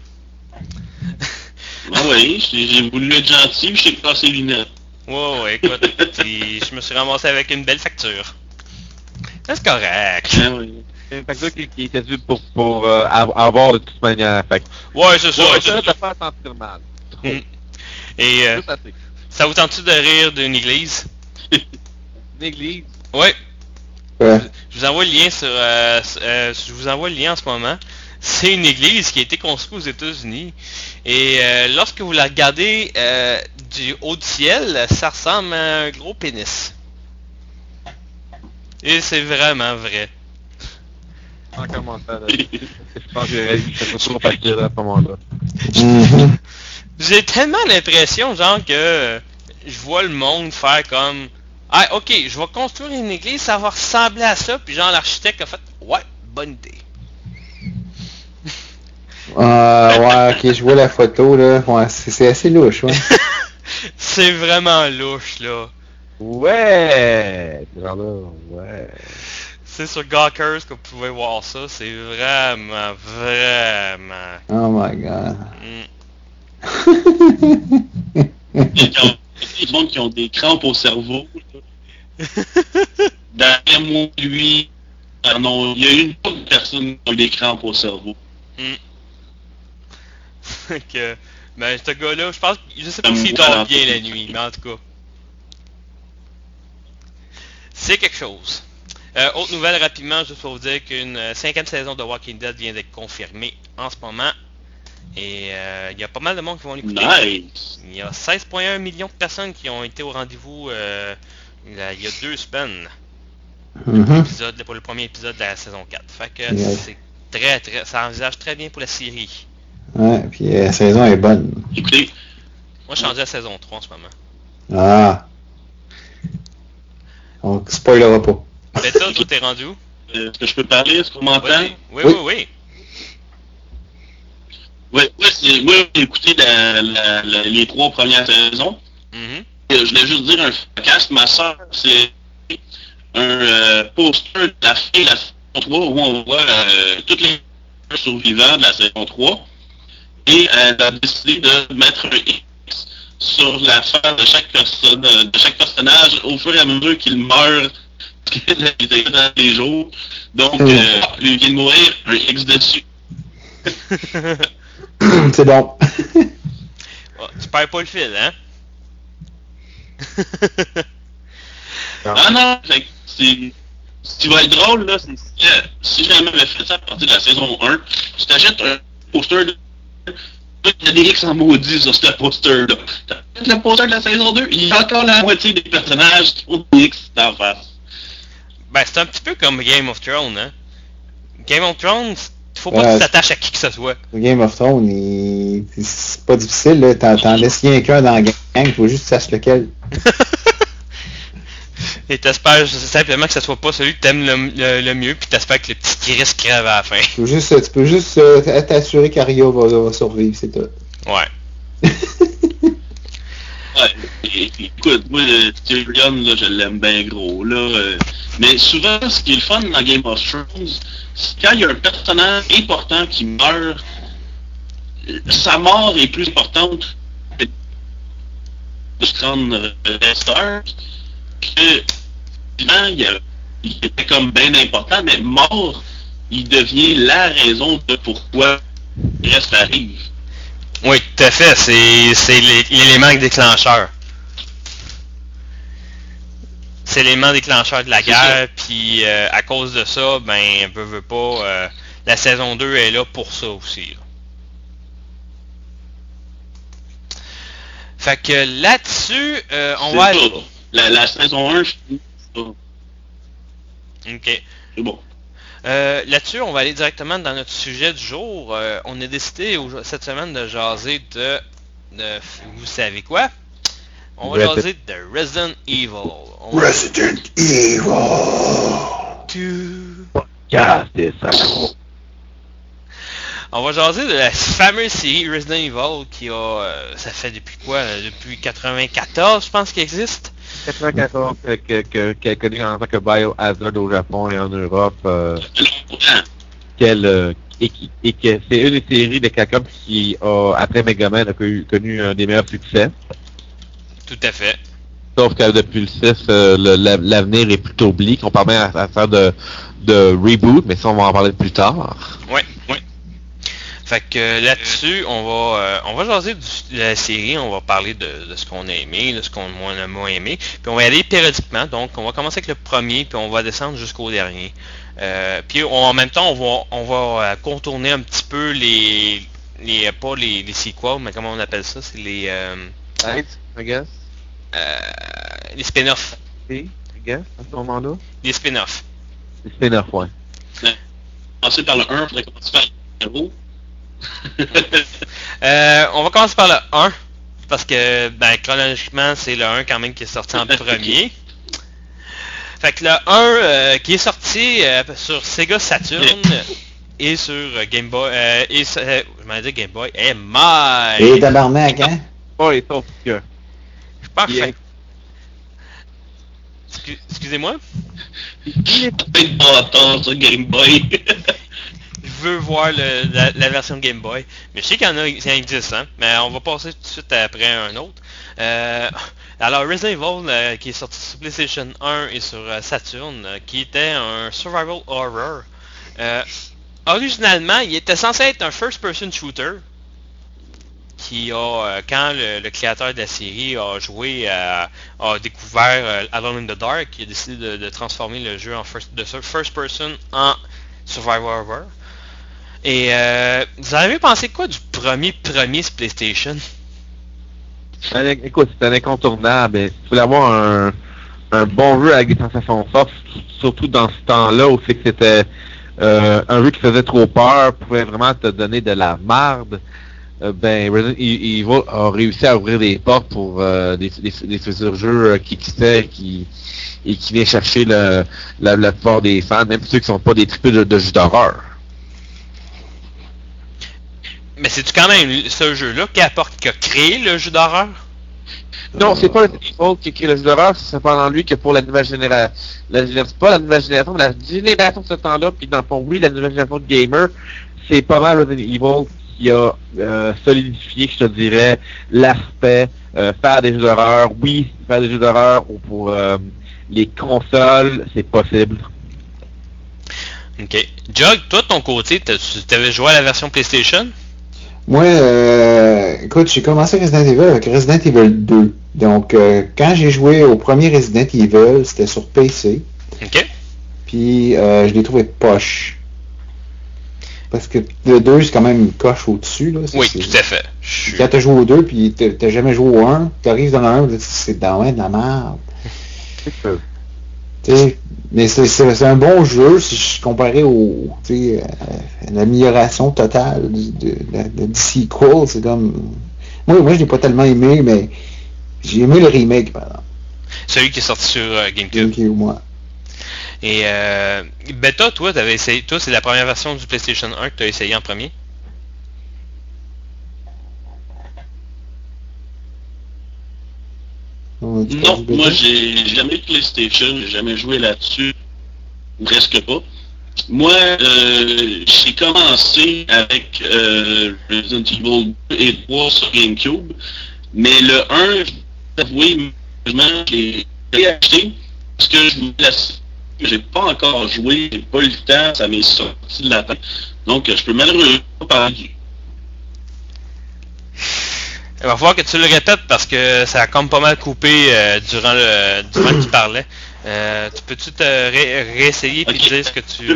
D: Ah oui, j'ai voulu être gentil, mais j'ai cassé les lunettes.
A: Ouais, écoute, puis je me suis ramassé avec une belle facture. C'est correct.
D: Ah oui.
B: C'est une facture qui était due pour avoir de toute manière. Fait que,
A: Ouais, c'est ça.
B: ouais,
A: c'est
B: ça,
A: ça.
B: te faire sentir mal. Trop.
A: Mm. Et
B: Juste assez.
A: ça vous tente-tu de rire d'une église?
B: Une église.
A: Ouais.
C: Ouais.
A: Je vous envoie le lien je vous envoie le lien en ce moment. C'est une église qui a été construite aux États-Unis. Et lorsque vous la regardez du haut du ciel, ça ressemble à un gros pénis. Et c'est vraiment vrai.
B: En commentaire, là. Je pense que j'ai réalisé que c'était trop facile à ce moment-là.
C: Mhm.
A: J'ai tellement l'impression, genre, que je vois le monde faire comme... Ah, ok, je vais construire une église, ça va ressembler à ça. Puis genre, l'architecte a fait... Ouais, bonne idée.
C: Ouais, ok, je vois la photo, là. Ouais, c'est assez louche, ouais.
A: C'est vraiment louche, là.
B: Ouais! Genre là, ouais.
A: C'est sur Gawkers que vous pouvez voir ça. C'est vraiment, vraiment...
C: Oh my god.
A: Mm.
D: Il y a des gens qui ont des crampes au cerveau. D'après moi, lui, non, il y a une autre personne qui a eu des crampes au cerveau.
A: Fait que, ben, ce gars-là, je sais pas s'il dort bien la nuit, mais en tout cas. C'est quelque chose. Autre nouvelle rapidement, juste pour vous dire qu'une 5e saison de Walking Dead vient d'être confirmée en ce moment. Et il y a pas mal de monde qui vont l'écouter.
D: Nice!
A: Il y a 16,1 millions de personnes qui ont été au rendez-vous il y a 2 semaines.
C: Mhm.
A: Pour le premier épisode de la saison 4. Fait que
C: Yes.
A: c'est ça envisage très bien pour la série.
C: Ouais, puis la saison est bonne.
D: Écoutez,
A: Moi, je suis rendu à la saison 3 en ce moment.
C: Ah. On spoilera pas.
A: Beta, toi, t'es rendu où?
D: est-ce que je peux parler? Est-ce qu'on m'entend?
A: Vas-y. Oui,
C: Oui.
A: oui, oui.
D: Moi, j'ai écouté les 3 premières saisons.
A: Mhm.
D: Je voulais juste dire un podcast. Ma soeur, c'est un poster de la fin de la saison 3 où on voit tous les survivants de la saison 3. Et elle a décidé de mettre un X sur la face de chaque personnage au fur et à mesure qu'il meurt. Il était dans les jours. Donc, lui vient de mourir, un X dessus.
C: C'est bon.
A: Oh, tu perds pas le fil, hein?
D: Ah non, fait que ce qui va être drôle, là, c'est que si jamais j'avais fait ça à partir de la saison 1, tu t'achètes un poster de... Il y a des X en maudit sur ce poster-là. T'achètes le poster de la saison 2, il y a encore la moitié des personnages qui ont des X d'en face.
A: Ben, c'est un petit peu comme Game of Thrones, hein? Game of Thrones, faut pas que
C: Ouais,
A: tu t'attaches à qui que ce soit.
C: Game of Thrones, c'est pas difficile, là. T'en laisses rien qu'un dans la gang, il faut juste que tu saches lequel.
A: Et t'espères simplement que ce soit pas celui que t'aimes le mieux, puis t'espères que le petit Chris crève à la fin.
C: Tu peux juste t'assurer qu'Aria va survivre, c'est tout.
A: Ouais.
D: Ouais, écoute, moi, Tyrion, là, je l'aime bien gros, là. Mais souvent, ce qui est le fun dans Game of Thrones, c'est quand il y a un personnage important qui meurt, sa mort est plus importante que de se rendre resteur, que finalement, il était comme bien important, mais mort, il devient la raison de pourquoi le reste arrive.
A: Oui, tout à fait. C'est l'élément déclencheur. C'est l'élément déclencheur de la guerre, puis à cause de ça, ben, veut pas, la saison 2 est là pour ça aussi. Là. Fait que là-dessus, on va aller...
D: La saison 1, je trouve ça.
A: Ok.
D: C'est bon.
A: Là-dessus, on va aller directement dans notre sujet du jour. On a décidé cette semaine de jaser de vous savez quoi? On va jaser de Resident Evil.
C: Resident Evil!
A: On va jaser de la fameuse série Resident Evil qui a... ça fait depuis quoi? Depuis 94, je pense qu'il existe.
B: 94, qui est connu en tant que Biohazard au Japon et en Europe. C'est une des séries de Capcom qui a, après Mega Man, a connu un des meilleurs succès.
A: Tout à fait.
B: Sauf que depuis le 6, l'avenir est plutôt bleak. On parle bien à faire de reboot, mais ça, on va en parler plus tard.
A: Ouais. Fait que là-dessus, on va jaser de la série, on va parler de ce qu'on a aimé, de ce qu'on a moins aimé, puis on va y aller périodiquement, donc on va commencer avec le premier, puis on va descendre jusqu'au dernier. Puis en même temps, on va contourner un petit peu pas les sequels, mais comment on appelle ça, c'est les...
B: I guess.
A: Les spin-offs.
B: I guess, à ce moment-là.
A: Les spin-offs.
B: Les spin-offs, ouais.
D: Commencer par le 1, faudrait commencer par le 0.
A: On va commencer par le 1 parce que chronologiquement c'est le 1 quand même qui est sorti en premier. Fait que le 1 qui est sorti sur Sega Saturn et sur Game Boy je m'en dit Game Boy et
C: Et tabarnak, hein?
B: Ouais, sauf que...
A: Parfait. Excusez-moi.
D: Il est pas bâtard sur Game Boy.
A: Je veux voir la version Game Boy. Mais je sais qu'il y en a, ça existe, hein. Mais on va passer tout de suite après un autre. Alors Resident Evil qui est sorti sur PlayStation 1 et sur Saturn, qui était un survival horror. Originalement, il était censé être un first-person shooter. Qui a, quand le créateur de la série a joué, a découvert Alone in the Dark, il a décidé de transformer le jeu de first person en survival horror. Et vous avez pensé quoi du premier PlayStation?
B: Écoute, c'est un incontournable. Si tu voulais avoir un bon jeu avec des sensations fortes, surtout dans ce temps-là où c'est que c'était un jeu qui faisait trop peur, pouvait vraiment te donner de la marde. Resident Evil a réussi à ouvrir des portes pour des futurs jeux qui existaient et qui vient chercher la plupart des fans, même ceux qui sont pas des triples de jeux d'horreur.
A: Mais c'est-tu quand même ce jeu-là qui a créé le jeu d'horreur?
B: Non, c'est pas Resident Evil qui a créé le jeu d'horreur, c'est cependant lui que pour la nouvelle génération. C'est pas la nouvelle génération, mais la génération de ce temps-là, puis dans le fond, oui, la nouvelle génération de gamers, c'est pas mal Resident Evil qui a solidifié, je te dirais, l'aspect faire des jeux d'horreur. Oui, faire des jeux d'horreur pour les consoles, c'est possible.
A: Ok. Jug, toi de ton côté, t'avais joué à la version PlayStation?
C: Moi, écoute, j'ai commencé Resident Evil avec Resident Evil 2. Donc, quand j'ai joué au premier Resident Evil, c'était sur PC.
A: Ok.
C: Puis, je l'ai trouvé poche. Parce que le 2, c'est quand même une coche au-dessus. Là.
A: Oui, tout à fait.
C: Quand t'as joué au 2, puis t'as jamais joué au 1, t'arrives dans le 1, c'est dans de la merde. Mais c'est un bon jeu si je comparais à l'amélioration totale de sequel. C'est comme... Moi, je l'ai pas tellement aimé, mais j'ai aimé le remake, par exemple.
A: Celui qui est sorti sur GameCube.
C: Moi.
A: Et Beta, toi, t'avais essayé. Toi, c'est la première version du PlayStation 1 que tu as essayé en premier?
D: Non, moi j'ai jamais eu de PlayStation, j'ai jamais joué là-dessus, presque pas. Moi, j'ai commencé avec Resident Evil 2 et 3 sur GameCube, mais le 1, je dois avouer, je l'ai acheté parce que je voulais j'ai pas encore joué, j'ai pas eu le temps, ça m'est sorti de la tête. Donc je peux malheureusement pas parler du...
A: Il va falloir que tu le répètes parce que ça a comme pas mal coupé durant que tu parlais. Tu peux-tu te réessayer et dire ce que tu...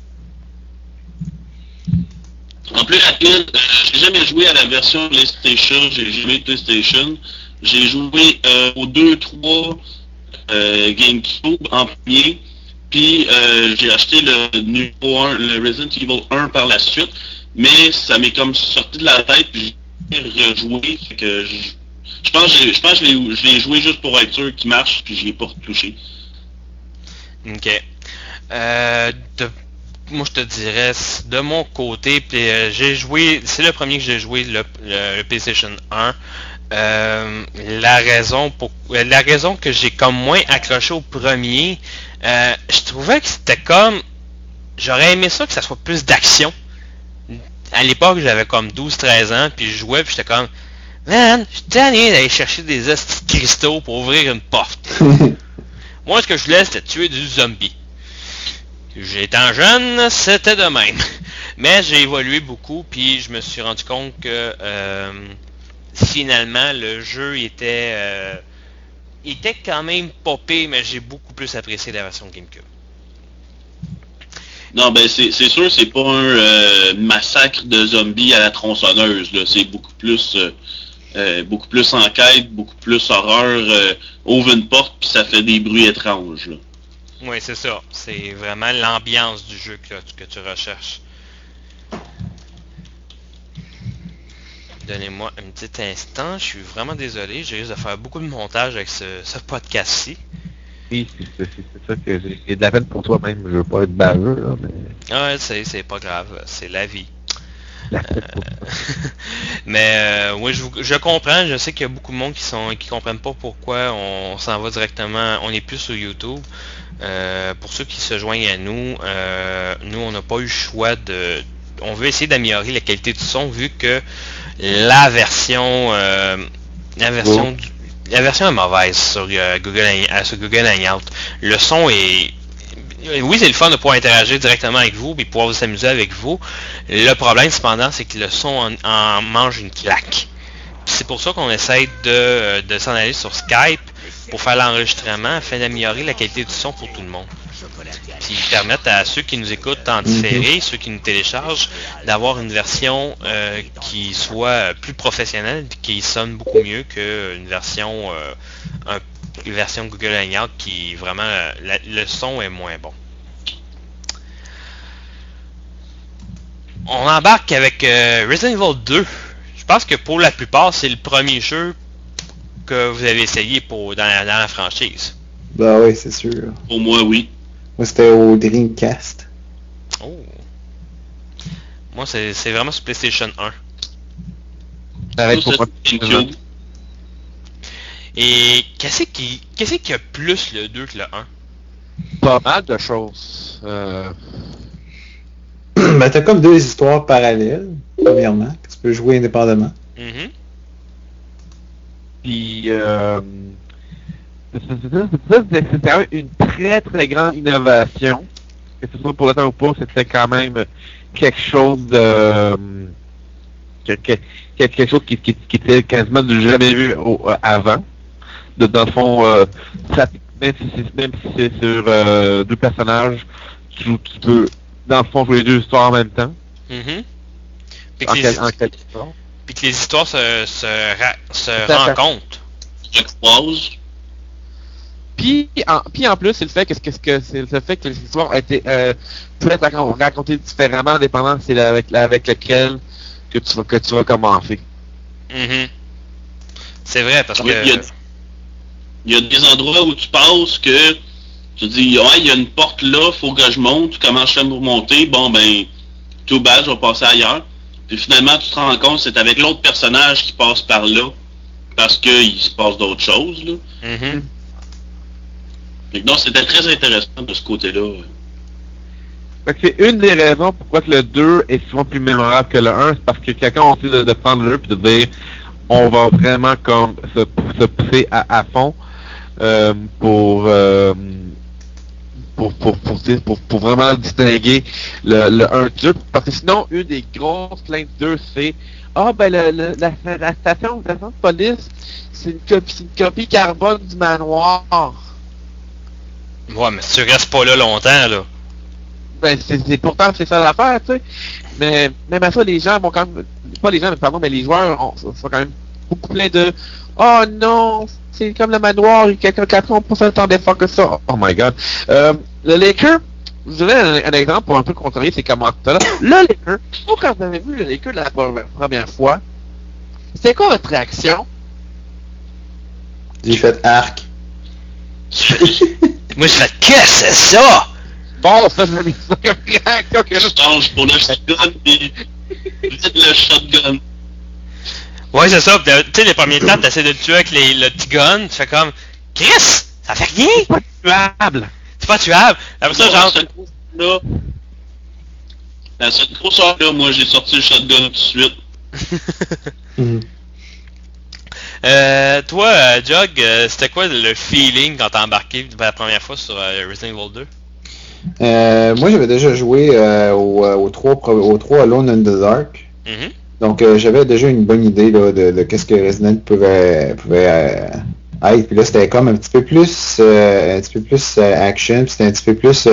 D: En plus rapide, j'ai jamais joué à la version PlayStation, j'ai jamais eu de PlayStation. J'ai joué au 2-3 GameCube en premier. Puis j'ai acheté le numéro 1, le Resident Evil 1 par la suite, mais ça m'est comme sorti de la tête, puis j'ai rejoué, fait que je pense que je l'ai joué juste pour être sûr qu'il marche, puis je l'ai pas retouché.
A: Ok. Moi, je te dirais, de mon côté, puis j'ai joué, c'est le premier que j'ai joué, le PlayStation 1. La raison que j'ai comme moins accroché au premier, je trouvais que c'était comme, j'aurais aimé ça que ça soit plus d'action. À l'époque, j'avais comme 12-13 ans, puis je jouais, puis j'étais comme, man, je suis tanné d'aller chercher des hosties de cristaux pour ouvrir une porte. Moi, ce que je voulais, c'était tuer du zombie. Étant jeune, c'était de même. Mais j'ai évolué beaucoup, puis je me suis rendu compte que finalement, le jeu était quand même popé, mais j'ai beaucoup plus apprécié la version GameCube.
D: Non, ben c'est sûr, c'est pas un massacre de zombies à la tronçonneuse, là. C'est beaucoup plus enquête, beaucoup plus horreur. Ouvre une porte, puis ça fait des bruits étranges, là.
A: Oui, c'est ça. C'est vraiment l'ambiance du jeu que tu recherches. Donnez-moi un petit instant. Je suis vraiment désolé. J'ai risque de faire beaucoup de montage avec ce podcast-ci.
B: Oui, c'est ça que j'ai de la peine pour toi-même. Je veux pas être baveux, là, mais...
A: Ouais, c'est pas grave. C'est la vie. Mais oui, je comprends. Je sais qu'il y a beaucoup de monde qui comprennent pas pourquoi on s'en va directement. On est plus sur YouTube. Pour ceux qui se joignent à nous, nous on n'a pas eu le choix de. On veut essayer d'améliorer la qualité du son vu que la version est mauvaise sur Google Hangout. Le son est. Oui, c'est le fun de pouvoir interagir directement avec vous et pouvoir vous amuser avec vous. Le problème, cependant, c'est que le son en mange une claque. Puis c'est pour ça qu'on essaie de s'en aller sur Skype pour faire l'enregistrement afin d'améliorer la qualité du son pour tout le monde. Puis permettre à ceux qui nous écoutent en différé, ceux qui nous téléchargent, d'avoir une version qui soit plus professionnelle, qui sonne beaucoup mieux qu'une version Google Hangout qui vraiment le son est moins bon. On embarque avec Resident Evil 2. Je pense que pour la plupart, c'est le premier jeu que vous avez essayé dans la franchise.
C: Bah oui, c'est sûr.
D: Pour moi, oui.
C: Moi, c'était au Dreamcast.
A: Oh. Moi, c'est vraiment sur PlayStation 1.
B: Arrête pour moi.
A: Et qu'est-ce qui a plus le 2 que le 1?
B: Pas mal de choses.
C: Ben, t'as comme deux histoires parallèles, premièrement, que tu peux jouer indépendamment.
A: Mm-hmm.
B: Puis, c'est quand même une très très grande innovation. Que ce soit pour le temps ou pas, c'était quand même quelque chose de... quelque chose qui était quasiment du jamais vu avant. Dans le fond, même si c'est sur deux personnages, tu peux, dans le fond, jouer les deux histoires en même temps.
A: Mm-hmm. Puis que les histoires se rencontrent.
B: Puis en plus, c'est le fait que les histoires peuvent être racontées différemment, dépendant c'est avec lequel que tu vas commencer.
A: Mm-hmm. C'est vrai, parce que...
D: Il y a des endroits où tu passes que tu dis, ouais, il y a une porte là, faut que je monte, comment je fais pour monter? Bon, ben, tout bas, je vais passer ailleurs. Puis finalement, tu te rends compte, c'est avec l'autre personnage qui passe par là, parce qu'il se passe d'autres choses, là.
A: Mm-hmm.
D: Fait que non, c'était très intéressant de ce côté-là.
B: Fait que c'est une des raisons pourquoi que le 2 est souvent plus mémorable que le 1, c'est parce que quelqu'un a envie de prendre le 2 et de dire, on va vraiment comme se pousser à fond. Pour vraiment distinguer le 1 du 2, parce que sinon une des grosses plaintes 2 c'est la station de police c'est une copie carbone du manoir.
A: Ouais, mais tu restes pas là longtemps, là.
B: Ben pourtant c'est ça l'affaire, tu sais. Mais même à ça, les gens vont quand même, pas les gens, mais pardon, mais les joueurs sont quand même beaucoup plein de oh non, c'est comme le manoir, il y a quelqu'un qui a pas fait tant d'efforts que ça. Oh my god. Le Laker, je vous donne un exemple pour un peu contrarier ces commentaires-là. Le Laker, vous quand vous avez vu le Laker la première fois, c'était quoi votre réaction?
C: J'ai fait arc.
A: Moi, je fais qu'est-ce que c'est ça?
B: Bon, ça c'est une réaction que
D: Je change pour le shotgun et vide le shotgun.
A: Ouais, c'est ça. Tu sais, les premiers temps, t'essaies de le tuer avec le petit gun. Tu fais comme, Chris, ça fait rien.
B: tuable.
A: C'est pas tuable. Après ça, genre.
D: La seule grosse heure là, moi j'ai sorti le shotgun tout de suite.
A: Toi, Jog, c'était quoi le feeling quand t'as embarqué pour la première fois sur Resident Evil 2?
C: Moi, j'avais déjà joué au 3 Alone in the Dark.
A: Mhm.
C: Donc, j'avais déjà une bonne idée là, de qu'est-ce que Resident pouvait être. Puis là, c'était comme un petit peu plus action, puis c'était un petit peu plus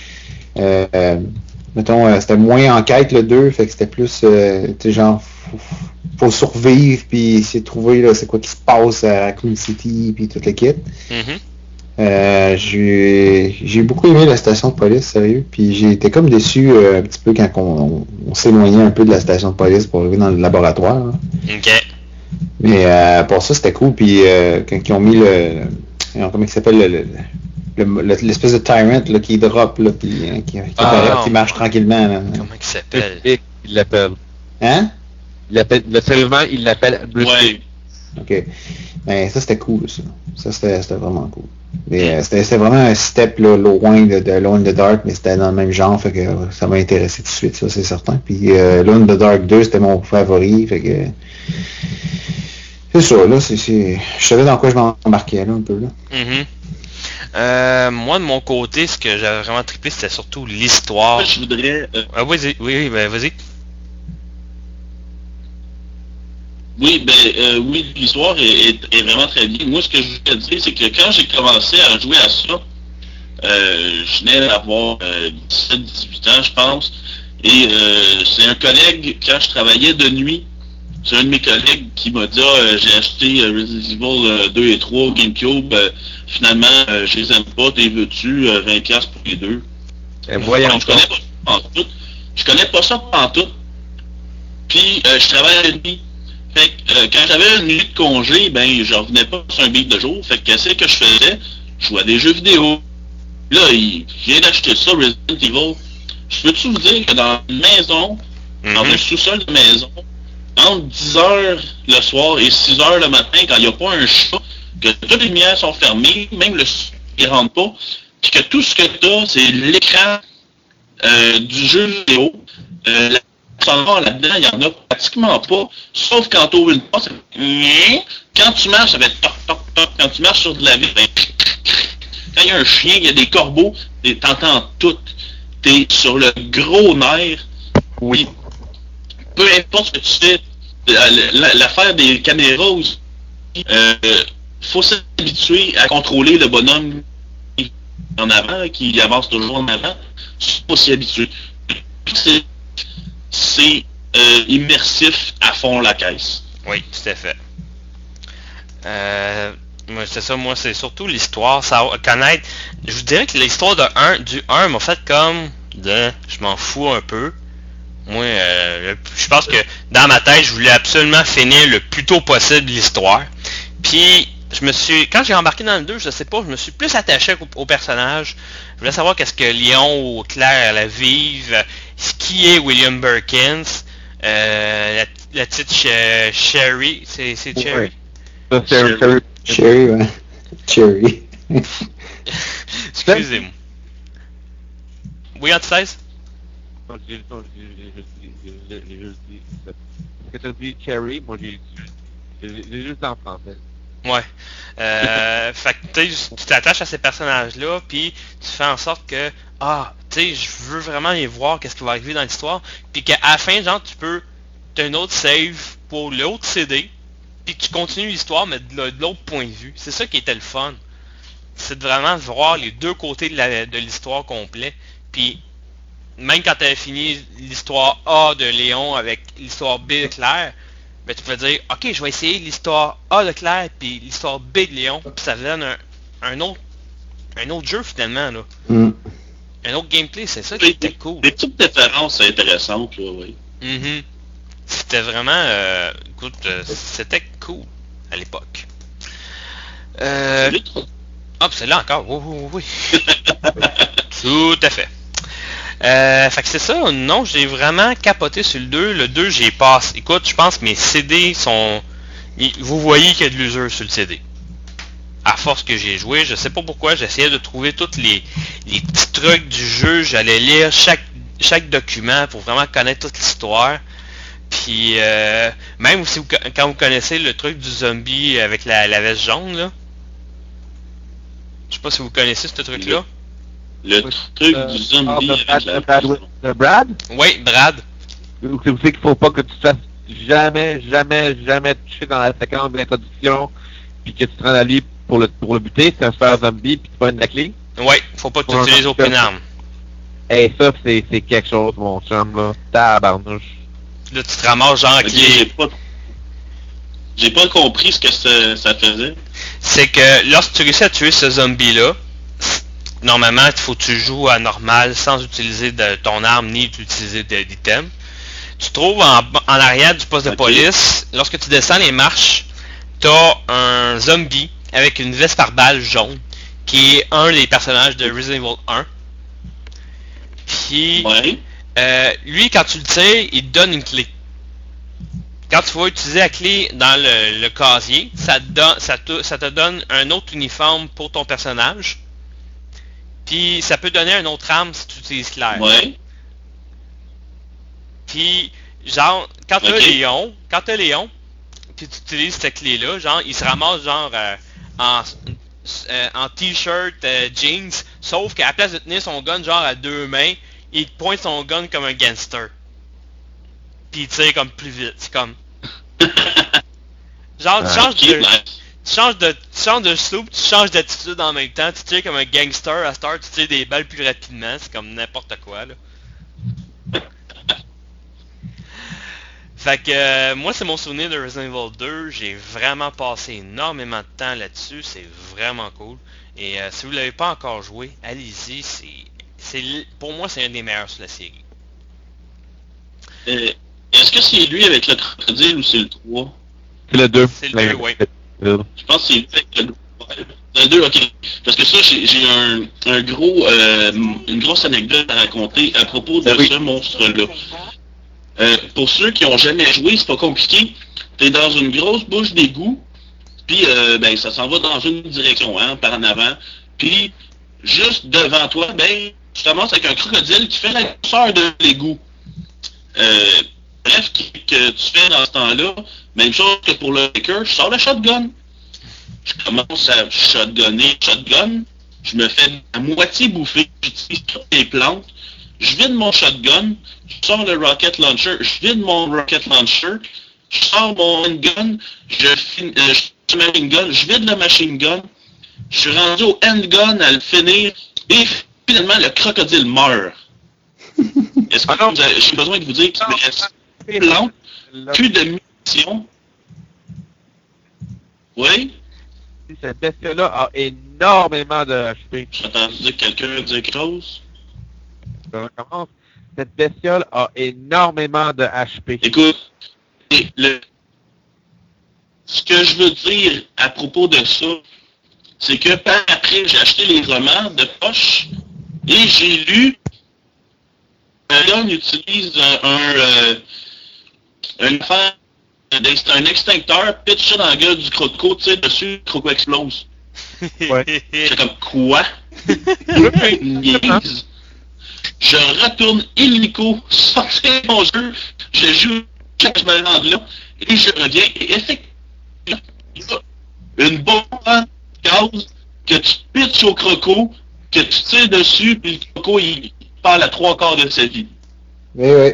C: mettons, c'était moins enquête le 2, fait que c'était plus tu sais, genre faut survivre puis essayer de trouver là c'est quoi qui se passe à Raccoon City puis toute l'équipe.
A: Mhm.
C: J'ai beaucoup aimé la station de police, sérieux, puis j'ai été comme déçu un petit peu quand on s'éloignait un peu de la station de police pour arriver dans le laboratoire. Là.
A: Ok.
C: Mais pour ça, c'était cool, puis quand ils ont mis comment il s'appelle, l'espèce de tyrant là, qui drop, là, puis qui apparaît, qui marche tranquillement. Là.
A: Comment il s'appelle?
B: Il l'appelle.
C: Hein?
B: Sérieusement, il l'appelle Bruce.
D: Ouais.
C: Ok. Ben, ça, c'était cool, ça. Ça, c'était vraiment cool. Mais c'était vraiment un step là, loin de Alone in the Dark, mais c'était dans le même genre, fait que ça m'a intéressé tout de suite, ça, c'est certain. Puis Alone in the Dark 2, c'était mon favori, fait que... C'est ça, là, je savais dans quoi je m'embarquais, là, un peu, là.
A: Mm-hmm. Moi, de mon côté, ce que j'avais vraiment trippé, c'était surtout l'histoire.
D: Je voudrais...
A: Oui, ben, vas-y.
D: Oui, l'histoire est vraiment très bien. Moi, ce que je voulais dire, c'est que quand j'ai commencé à jouer à ça, je venais d'avoir 17-18 ans, je pense, et c'est un collègue, quand je travaillais de nuit, c'est un de mes collègues qui m'a dit j'ai acheté Resident Evil 2 et 3 GameCube, finalement, je les aime pas, t'es veux-tu 20$ pour les deux?
B: Voyons.
D: Donc, je connais pas ça en tout. Puis, je travaille la nuit. Fait que quand j'avais une nuit de congé, ben je revenais pas sur un beat de jour. Fait que qu'est-ce que je faisais? Je jouais à des jeux vidéo. Là, il vient d'acheter ça, Resident Evil. Je peux-tu vous dire que dans une maison, dans un sous-sol de maison, entre 10h le soir et 6h le matin, quand il n'y a pas un chat, que toutes les lumières sont fermées, même le son ne rentre pas, puis que tout ce que tu as, c'est l'écran du jeu vidéo, sonore là-dedans, il n'y en a pratiquement pas, sauf quand tu ouvres une porte, quand tu marches, ça fait toc, toc, toc, quand tu marches sur de la ville, ben, quand il y a un chien, il y a des corbeaux, t'entends tout, t'es sur le gros nerf, oui, peu importe ce que tu fais, l'affaire des caméras aussi, faut s'habituer à contrôler le bonhomme en avant, qui avance toujours en avant, faut s'y habituer. C'est immersif à fond la caisse.
A: Oui, tout à fait. C'est ça, moi, c'est surtout l'histoire, ça connaître. Je vous dirais que l'histoire du 1 m'a fait comme je m'en fous un peu. Moi, je pense que dans ma tête, je voulais absolument finir le plus tôt possible l'histoire. Puis, quand j'ai embarqué dans le 2, je sais pas, je me suis plus attaché au personnage. Je voulais savoir qu'est-ce que Léon ou Claire allaient vivre, ce qui est William Birkins, la petite Sherry, c'est Cherry?
B: Ouais.
C: Cherry, ouais. Cherry.
A: Excusez-moi. Oui, Anti-16?
B: J'ai juste dit. Quand tu as dit Cherry, moi j'ai juste en français.
A: Ouais. Fait que tu t'attaches à ces personnages-là, puis tu fais en sorte que, je veux vraiment les voir, qu'est-ce qui va arriver dans l'histoire, puis qu'à la fin, genre, t'as un autre save pour l'autre CD, puis que tu continues l'histoire, mais de l'autre point de vue. C'est ça qui était le fun. C'est de vraiment voir les deux côtés de l'histoire complet, puis même quand t'avais fini l'histoire A de Léon avec l'histoire B de Claire, ben tu peux dire, ok, je vais essayer l'histoire A de Claire, puis l'histoire B de Léon, puis ça donne un autre jeu finalement, là. Un autre gameplay, c'est ça qui était cool.
D: Des petites références intéressantes, là, oui.
A: C'était vraiment, écoute, c'était cool à l'époque. C'est là encore, oui. Tout à fait. Fait que c'est ça, non, j'ai vraiment capoté sur le 2. Le 2, j'ai passé. Écoute, je pense que mes CD sont... Vous voyez qu'il y a de l'usure sur le CD. À force que j'ai joué, je sais pas pourquoi, j'essayais de trouver tous les petits trucs du jeu. J'allais lire chaque document pour vraiment connaître toute l'histoire. Puis, même si quand vous connaissez le truc du zombie avec la veste jaune, là. Je sais pas si vous connaissez ce truc-là.
D: Le truc du zombie avec la veste jaune.
B: Brad?
A: Oui, Brad.
B: Vous savez qu'il faut pas que tu te fasses jamais toucher dans la séquence d'introduction, puis que tu te rends à lui pour le buter, c'est un super zombie, puis tu pognes la clé.
A: Oui, faut pas que tu utilises aucune arme.
B: Et ça, c'est quelque chose, mon chum, là. Tabarnouche.
A: Là, tu te ramasses genre avec les...
D: J'ai pas compris ce que ça faisait.
A: C'est que lorsque tu réussis à tuer ce zombie-là, normalement, il faut que tu joues à normal sans utiliser de ton arme ni utiliser d'items. Tu te trouves en arrière du poste de police. Lorsque tu descends les marches, t'as un zombie avec une veste par balle jaune qui est un des personnages de Resident Evil 1. Puis, lui, quand tu le tires, il te donne une clé. Quand tu vas utiliser la clé dans le casier, ça te donne un autre uniforme pour ton personnage. Puis ça peut donner une autre arme si tu utilises Claire.
D: Ouais.
A: Puis, genre, quand t'as Léon, puis tu utilises cette clé-là, genre, il se ramasse genre en t-shirt, jeans, sauf qu'à la place de tenir son gun genre à deux mains, il pointe son gun comme un gangster. Puis il tire comme plus vite. C'est comme... Genre, tu changes de sloop, tu changes d'attitude en même temps, tu tires comme un gangster, à cette heure tu tires des balles plus rapidement, c'est comme n'importe quoi, là. Fait que, moi c'est mon souvenir de Resident Evil 2, j'ai vraiment passé énormément de temps là-dessus, c'est vraiment cool. Et si vous l'avez pas encore joué, allez-y, pour moi c'est un des meilleurs sur la série.
D: Est-ce que c'est lui avec le crocodile ou c'est le 3?
B: C'est le 2.
A: C'est le 2, oui.
D: Je pense que c'est lui avec le 2. Le 2, ok. Parce que ça, j'ai une grosse anecdote à raconter à propos de ce monstre-là. Pour ceux qui ont jamais joué, c'est pas compliqué. T'es dans une grosse bouche d'égout, puis ça s'en va dans une direction, hein, par en avant. Puis, juste devant toi, tu commences avec un crocodile qui fait la grosseur de l'égout. Bref, que tu fais dans ce temps-là, même chose que pour le hacker, je sors le shotgun. Je commence à shotgun, je me fais à moitié bouffer, j'utilise toutes les plantes, je vide mon shotgun, je sors le rocket launcher, je vide mon rocket launcher, je sors mon handgun, je machine gun, je vide le machine gun, je suis rendu au handgun à le finir, et finalement le crocodile meurt. Est-ce que j'ai besoin de vous dire qu'il me reste plantes, plus de munitions? Oui?
B: Cette bestie-là a énormément de HP.
D: J'ai entendu quelqu'un dire quelque chose?
B: Je recommence. Cette bestiole a énormément de HP.
D: Écoute, ce que je veux dire à propos de ça, c'est que par après, j'ai acheté les romans de poche et j'ai lu Leon utilise une affaire, un extincteur, pitch ça dans la gueule du croco, tu sais, dessus, le croco explose.
B: Ouais.
D: C'est comme quoi? Je retourne illico, sortir mon jeu, je joue quand je me rends là, et je reviens, et effectivement, il y a une bombe à gaz que tu pitches au croco, que tu tires dessus, puis le croco, il parle à 3/4 de sa vie.
C: Oui.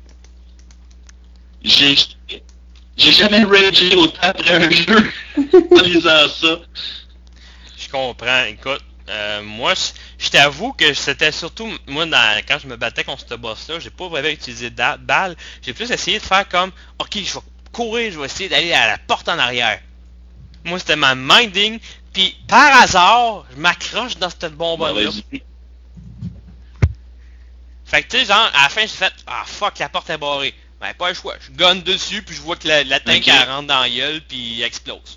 D: J'ai jamais ragé autant après un jeu en lisant ça.
A: Je comprends. Écoute, moi, je t'avoue que c'était surtout, moi, quand je me battais contre ce boss-là, j'ai pas vraiment utilisé de balles. J'ai plus essayé de faire comme, ok, je vais courir, je vais essayer d'aller à la porte en arrière. Moi, c'était ma minding. Puis, par hasard, je m'accroche dans cette bonbonne-là. Fait que, tu sais, genre, à la fin, j'ai fait « Ah, fuck, la porte est barrée. » Ben, pas le choix. Je gonne dessus, puis je vois que la tank, elle rentre dans la gueule, puis elle explose.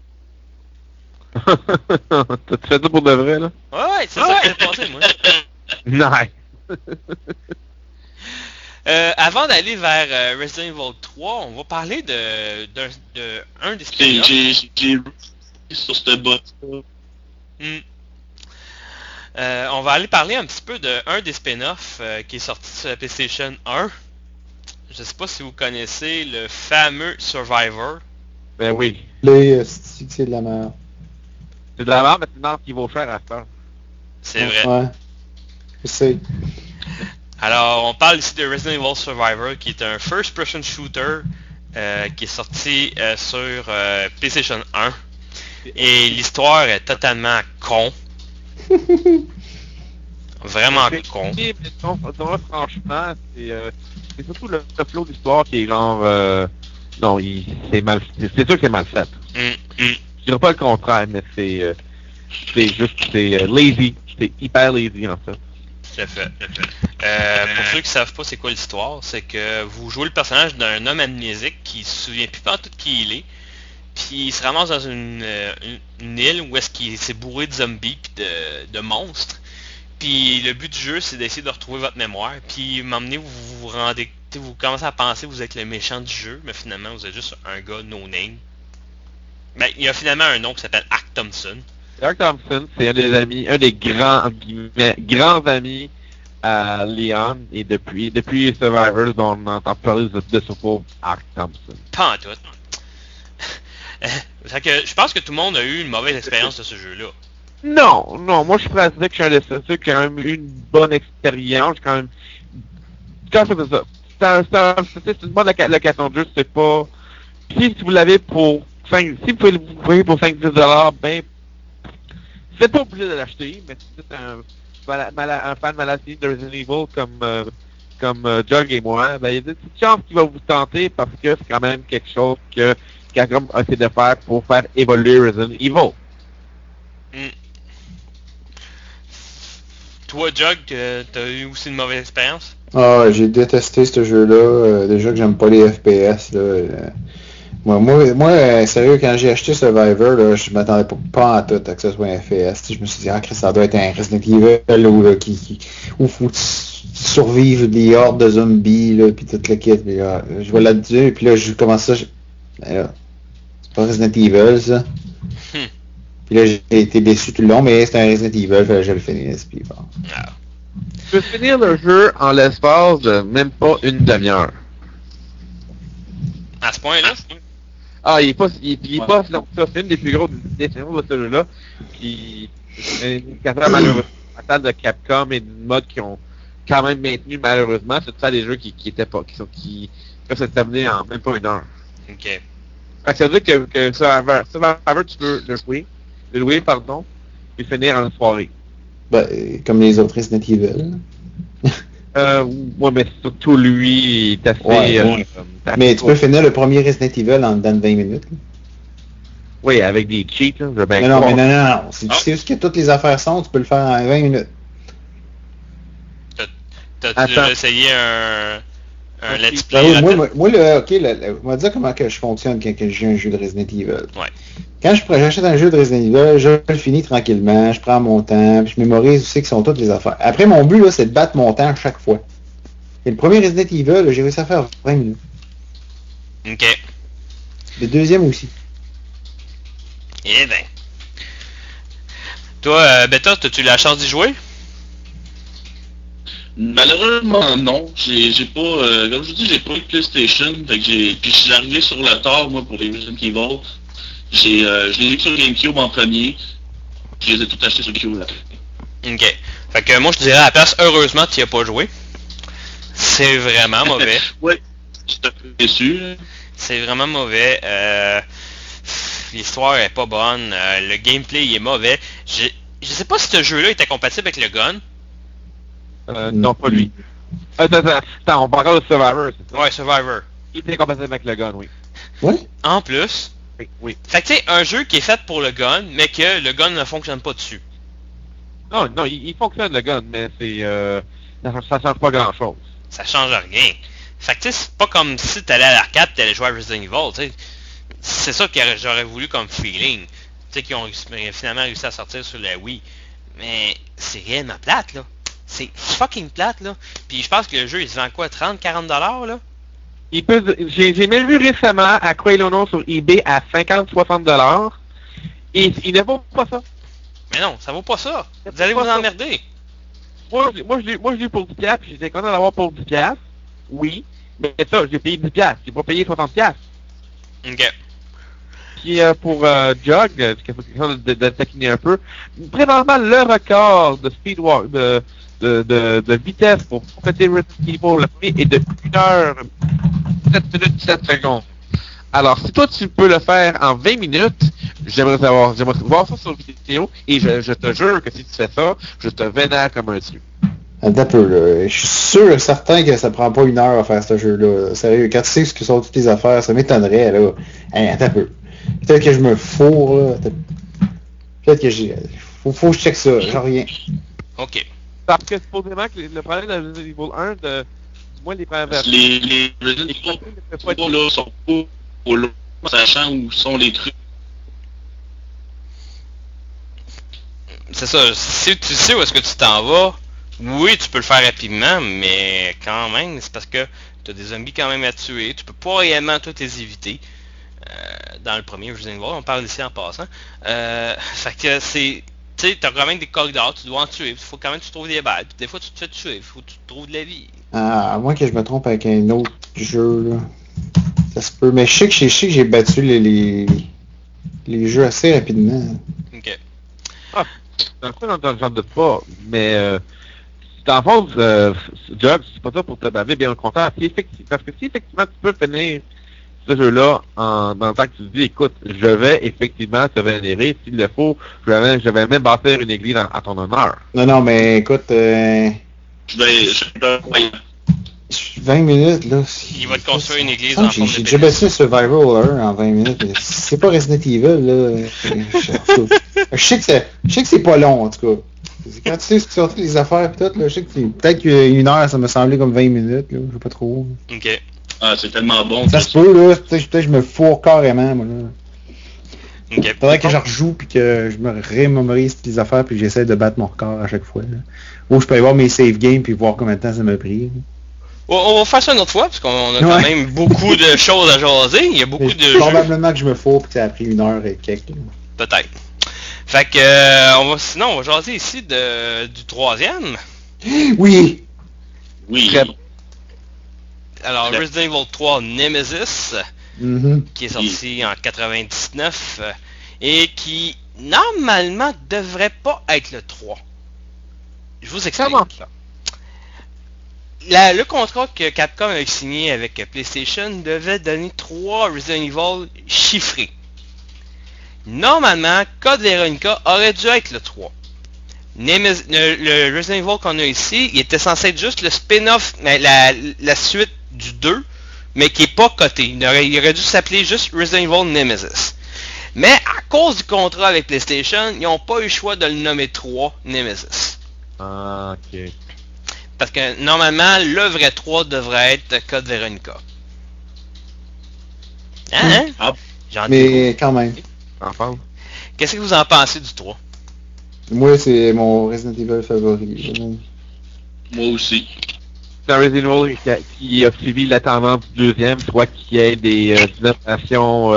B: T'as-tu fait ça pour de vrai, là?
A: Ouais, c'est ça qui s'est passé, moi.
B: Nice!
A: Avant d'aller vers Resident Evil 3, on va parler d'un des spin-offs.
D: J'ai sur ce bot.
A: On va aller parler un petit peu d'un des spin-offs qui est sorti sur la PlayStation 1. Je sais pas si vous connaissez le fameux Survivor.
B: Ben oui.
C: C'est de la merde.
B: C'est de la merde, mais c'est une arme qui vaut cher à faire.
A: C'est vrai.
C: Ouais. Je sais.
A: Alors, on parle ici de Resident Evil Survivor, qui est un first-person shooter qui est sorti sur PlayStation 1. Et l'histoire est totalement con. Vraiment con.
B: Mais franchement, c'est surtout le flow d'histoire qui est genre... non, c'est sûr que c'est mal fait. Je dirais pas le contraire, mais c'est lazy. C'est hyper lazy, en fait.
A: Tout à fait. Pour ceux qui savent pas c'est quoi l'histoire, c'est que vous jouez le personnage d'un homme amnésique qui se souvient plus pas tout qui il est. Puis il se ramasse dans une île où est-ce qu'il s'est bourré de zombies puis de monstres. Puis le but du jeu, c'est d'essayer de retrouver votre mémoire. Puis m'emmener, vous commencez à penser que vous êtes le méchant du jeu, mais finalement vous êtes juste un gars no name. Ben, il y a finalement un nom qui s'appelle Hack Thompson.
B: Hack Thompson, c'est un des grands amis à Leon, et depuis Survivors, on entend parler de ce pauvre Hack Thompson.
A: Pas en tout. Fait que je pense que tout le monde a eu une mauvaise expérience de ce jeu-là.
B: Non, moi je suis prêt à dire que je suis un de ceux qui a quand même eu une bonne expérience, quand c'est une bonne location de jeu, c'est pas... Si vous l'avez pour 5... Si vous pouvez le voyez pour 5-10$, ben... Vous n'êtes pas obligé de l'acheter, mais si c'est un fan malade de Resident Evil comme Jug et moi, ben il y a des petites chances qu'il va vous tenter parce que c'est quand même quelque chose que Capcom a essayé de faire pour faire évoluer Resident Evil.
A: Toi, Jug, t'as eu aussi une mauvaise expérience?
C: Ah, j'ai détesté ce jeu-là. Déjà que j'aime pas les FPS, là. Moi, sérieux, quand j'ai acheté Survivor, là, je m'attendais pas à tout à que ce soit un FPS. Je me suis dit, ah, ça doit être un Resident Evil où faut survivre des hordes de zombies, là, puis toute la kit. Puis là, je vois là-dessus, puis là, je commence ça. Ben là, c'est pas Resident Evil, ça. Puis là, j'ai été déçu tout le long, mais c'est un Resident Evil, fallait que je le finisse, puis bon.
B: Je peux finir le jeu en l'espace de même pas une demi-heure.
A: À ce point-là?
B: Ah, il est pas long que ça. C'est une des plus grosses décisions de ce jeu-là. Puis, une carrière malheureusement fatale de Capcom et d'une mode qui ont quand même maintenu malheureusement, c'est de faire des jeux qui peuvent se terminer en même pas une heure.
A: Ok.
B: Fait que ça veut dire que Survivor, tu peux le louer, puis finir en une soirée.
C: Ben, comme les autres Resident Evil.
B: Ouais, mais surtout lui, il est assez...
C: Ouais. Mais tu peux finir le premier Resident Evil en dedans de 20 minutes. Là.
B: Oui, avec des cheats, là.
C: Non. C'est juste que toutes les affaires sont, tu peux le faire en 20 minutes.
A: T'as déjà essayé un let's play?
C: Moi, on va dire comment que je fonctionne quand j'ai un jeu de Resident Evil.
A: Ouais.
C: Quand j'achète un jeu de Resident Evil, je le finis tranquillement, je prends mon temps, puis je mémorise aussi que sont toutes les affaires. Après, mon but, là, c'est de battre mon temps à chaque fois. Et le premier Resident Evil, là, j'ai réussi à faire 20 minutes.
A: Ok.
C: Le deuxième aussi.
A: Eh ben. Toi, Beta, as-tu la chance d'y jouer?
D: Malheureusement non, j'ai pas, comme je vous dis, j'ai pas eu de PlayStation, fait que puis je suis arrivé sur le tard moi pour les Resident Evil. Je l'ai eu sur GameCube en premier, puis je les ai tout achetés sur GameCube après.
A: Ok. Fait que moi je te dirais à la place, heureusement tu y as pas joué. C'est vraiment mauvais.
D: Ouais, je suis un peu déçu.
A: C'est vraiment mauvais. L'histoire est pas bonne, le gameplay il est mauvais. Je sais pas si ce jeu-là était compatible avec le gun.
B: Non, pas lui. Attends, on parle de Survivor, c'est ça?
A: Ouais, Survivor.
B: Il était compatible avec le gun, oui.
C: Oui.
A: En plus.
B: Oui.
A: Fait que tu sais, un jeu qui est fait pour le gun, mais que le gun ne fonctionne pas dessus.
B: Non, il fonctionne le gun, mais c'est ça change pas grand chose.
A: Ça change rien. Fait que tu sais, c'est pas comme si t'allais à l'arcade et t'allais jouer à Resident Evil, tu sais. C'est ça que j'aurais voulu comme feeling. Tu sais, qu'ils ont finalement réussi à sortir sur la Wii. Mais c'est réellement plate, là. C'est fucking plate, là. Puis je pense que le jeu, il se vend quoi, 30-40$ là?
B: J'ai même vu récemment à Quailono sur eBay à 50-60$. Et il ne vaut pas ça.
A: Mais non, ça vaut pas ça. Vous allez vous emmerder.
B: Moi, je l'ai eu pour 10$, puis j'étais content d'avoir pour 10$. Oui. Mais ça, j'ai payé 10$. J'ai pas payé 60$.
A: Ok.
B: Puis pour Jog, quelque chose de taquiner un peu. Présentement, le record de speedwalk, de vitesse pour compléter Resident Evil, le premier est de 1h 7 minutes 7 secondes. Alors, si toi tu peux le faire en 20 minutes, j'aimerais voir ça sur vidéo, et je te jure que si tu fais ça, je te vénère comme un dieu.
C: Attends un peu, là. Je suis sûr et certain que ça prend pas 1 heure à faire ce jeu-là. Sérieux, quand tu sais ce que sont toutes les affaires, ça m'étonnerait, là. Hey, attends un peu. Peut-être que je me fourre, là. Peut-être que j'ai... Faut que je check ça, genre rien.
A: Ok.
B: Parce que supposément que le problème de Resident Evil 1, du moins les premières versions...
D: Les Resident Evil là sont pas au long, sachant où sont les trucs.
A: C'est ça, si tu sais où est-ce que tu t'en vas, oui, tu peux le faire rapidement, mais quand même, c'est parce que tu as des zombies quand même à tuer, tu peux pas réellement tout les éviter. Dans le premier Resident Evil, on parle ici en passant. Fait que c'est... Tu sais, t'as quand même des corridors, tu dois en tuer, il faut quand même que tu trouves des balles, puis des fois tu te fais tuer, il faut que tu trouves de la vie.
C: À moins que je me trompe avec un autre jeu, là. Ça se peut, mais je sais que j'ai battu les jeux assez rapidement.
A: Ok.
B: Ah, dans le fond, j'en doute pas, mais dans le fond, Jog, c'est pas ça pour te baver, bien au contraire. Parce que si effectivement tu peux finir ce jeu-là dans le temps que tu te dis, écoute, je vais effectivement te vénérer, s'il le faut, je vais même bâtir une église à ton honneur.
C: Non, mais écoute,
D: Je vais
C: 20 minutes, là.
A: Il va te construire une église en forme de
C: J'ai déjà battu Survival 1 en 20 minutes. C'est pas Resident Evil, là. Je sais que c'est pas long, en tout cas. Quand tu sais ce qui sont toutes les affaires pis tout, là, je sais que peut-être qu'une heure, ça m'a semblé comme 20 minutes, là. Je sais pas trop.
A: Ok.
D: Ah, c'est tellement bon.
C: Ça se peut, là. Peut-être que je me fourre carrément, moi, là.
A: Ok.
C: Faudrait que je rejoue puis que je me remémorise toutes les affaires puis que j'essaie de battre mon record à chaque fois, là. Ou je peux aller voir mes save games puis voir combien de temps ça m'a pris. Là.
A: On va faire ça une autre fois, parce qu'on a quand même beaucoup de choses à jaser. Il y a beaucoup de
C: probablement que je me fourre et que ça a pris 1 heure et quelques.
A: Peut-être. Fait que, sinon, on va jaser ici du troisième.
C: Oui!
D: Oui.
A: Alors, Resident Evil 3 Nemesis, qui est sorti en 99, et qui, normalement, devrait pas être le 3. Je vous explique. Le contrat que Capcom avait signé avec PlayStation devait donner 3 Resident Evil chiffrés. Normalement, Code Veronica aurait dû être le 3. Le Resident Evil qu'on a ici, il était censé être juste le spin-off, la suite du 2, mais qui n'est pas coté. Il aurait dû s'appeler juste Resident Evil Nemesis. Mais à cause du contrat avec PlayStation, ils n'ont pas eu le choix de le nommer 3 Nemesis.
B: Ah, ok.
A: Parce que normalement, le vrai 3 devrait être Code Veronica. Hein?
C: Mais quand même.
A: Qu'est-ce que vous en pensez du 3?
C: Moi, c'est mon Resident Evil favori.
D: Moi aussi.
B: C'est un Resident Evil qui a suivi la tendance du deuxième, soit qu'il y ait des innovations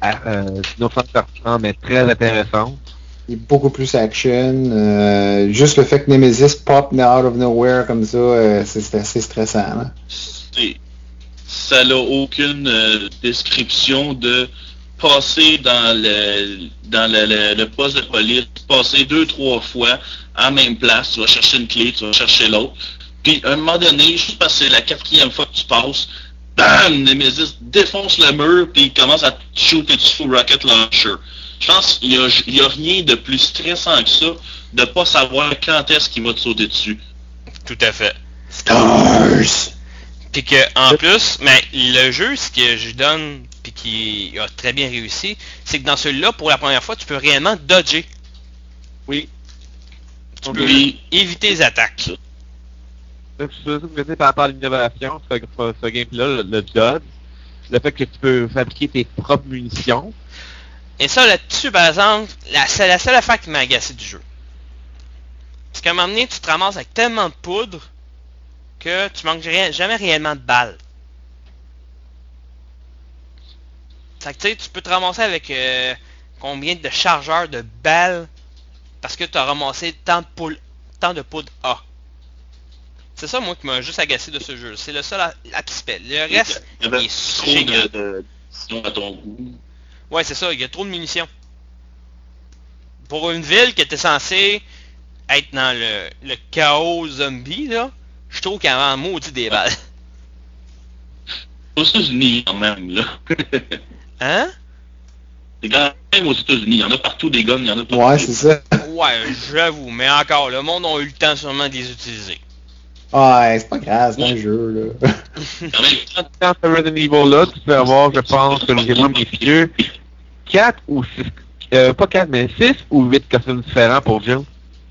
B: mais très intéressantes.
C: Il est beaucoup plus action. Juste le fait que Nemesis pop out of nowhere comme ça, c'est assez stressant. Hein?
D: Ça n'a aucune description de passer dans le poste de police, passer 2-3 fois en même place, tu vas chercher une clé, tu vas chercher l'autre. Puis à un moment donné, juste parce que c'est la 4e fois que tu passes, bam, Nemesis défonce le mur, puis il commence à te shooter dessus au rocket launcher. Je pense qu'il n'y a rien de plus stressant que ça, de pas savoir quand est-ce qu'il va te sauter dessus.
A: Tout à fait.
C: Stars!
A: Puis que en plus, mais le jeu, ce que je donne, puis qui a très bien réussi, c'est que dans celui-là, pour la première fois, tu peux réellement dodger.
B: Oui.
A: Tu peux éviter les attaques.
B: C'est ça que je dis par rapport à l'innovation, ce gameplay-là, le dodge, le fait que tu peux fabriquer tes propres munitions.
A: Et ça, là-dessus, par exemple, c'est la seule affaire qui m'a agacé du jeu. Parce qu'à un moment donné, tu te ramasses avec tellement de poudre que tu manques jamais réellement de balles. Fait que tu sais, tu peux te ramasser avec combien de chargeurs de balles parce que tu as ramassé tant de poudre A. C'est ça, moi, qui m'a juste agacé de ce jeu. C'est le seul aspect. Le reste,
D: il y avait
A: est
D: trop
A: génial.
D: de munitions à ton goût.
A: Ouais, c'est ça, il y a trop de munitions. Pour une ville qui était censée être dans le chaos zombie, là, je trouve qu'il y avait un maudit des balles.
D: Aux États-Unis, quand même, là.
A: Hein?
D: C'est quand même aux États-Unis. Il y en a partout des guns, il y en a partout.
C: Ouais, c'est ça.
A: Ouais, j'avoue, mais encore, le monde a eu le temps sûrement de les utiliser.
C: Ouais, c'est pas grave, c'est un jeu, là.
D: En même temps,
B: Dans ce Resident Evil là, tu peux avoir, je pense, que les mes yeux, 4 ou 6, pas 4, mais 6 ou 8 costumes différents pour Jill.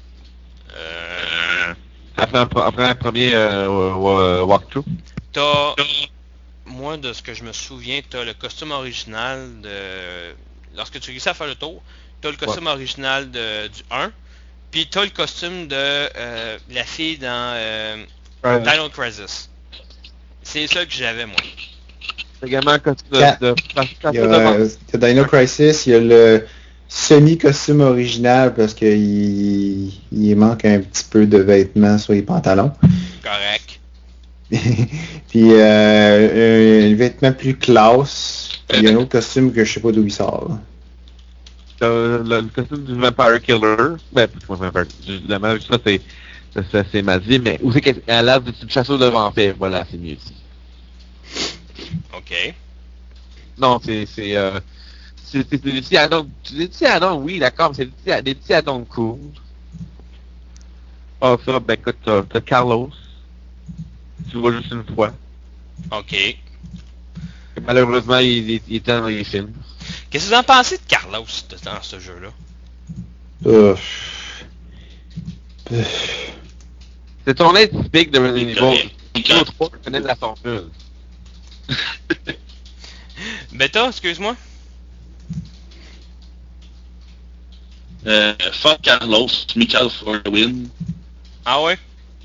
B: Après un premier walkthrough.
A: T'as, moi, de ce que je me souviens, t'as le costume original de... Lorsque tu réussis à faire le tour, t'as le costume original du 1, puis t'as le costume de la fille dans Dino Crisis. C'est ça que j'avais, moi.
B: C'est également un costume
C: Il y a Dino Crisis, il y a le semi-costume original parce qu'il manque un petit peu de vêtements sur les pantalons.
A: Correct.
C: Puis un vêtement plus classe. Il y a un autre costume que je sais pas d'où il sort. Là.
B: le costume du Vampire Killer. Ben, pas Vampire. La même ça, c'est Mazzy, mais aussi qu'elle a l'air d'une chasseuse de vampires. Voilà, c'est mieux aussi.
A: Ok.
B: Non, c'est des petits addons. Des petits addons, oui, d'accord, mais c'est des petits addons cool. Ah, ça, ben écoute, t'as Carlos. Tu le vois juste une fois.
A: Ok.
B: Malheureusement, il était dans les films.
A: Qu'est-ce que vous en pensez de Carlos dans ce jeu-là?
B: C'est ton aide typique de Resident Evil.
D: Et
B: Tous les trois connaissent la formule.
A: Beta, excuse-moi?
D: Fuck Carlos, Michael for the win.
A: Ah ouais?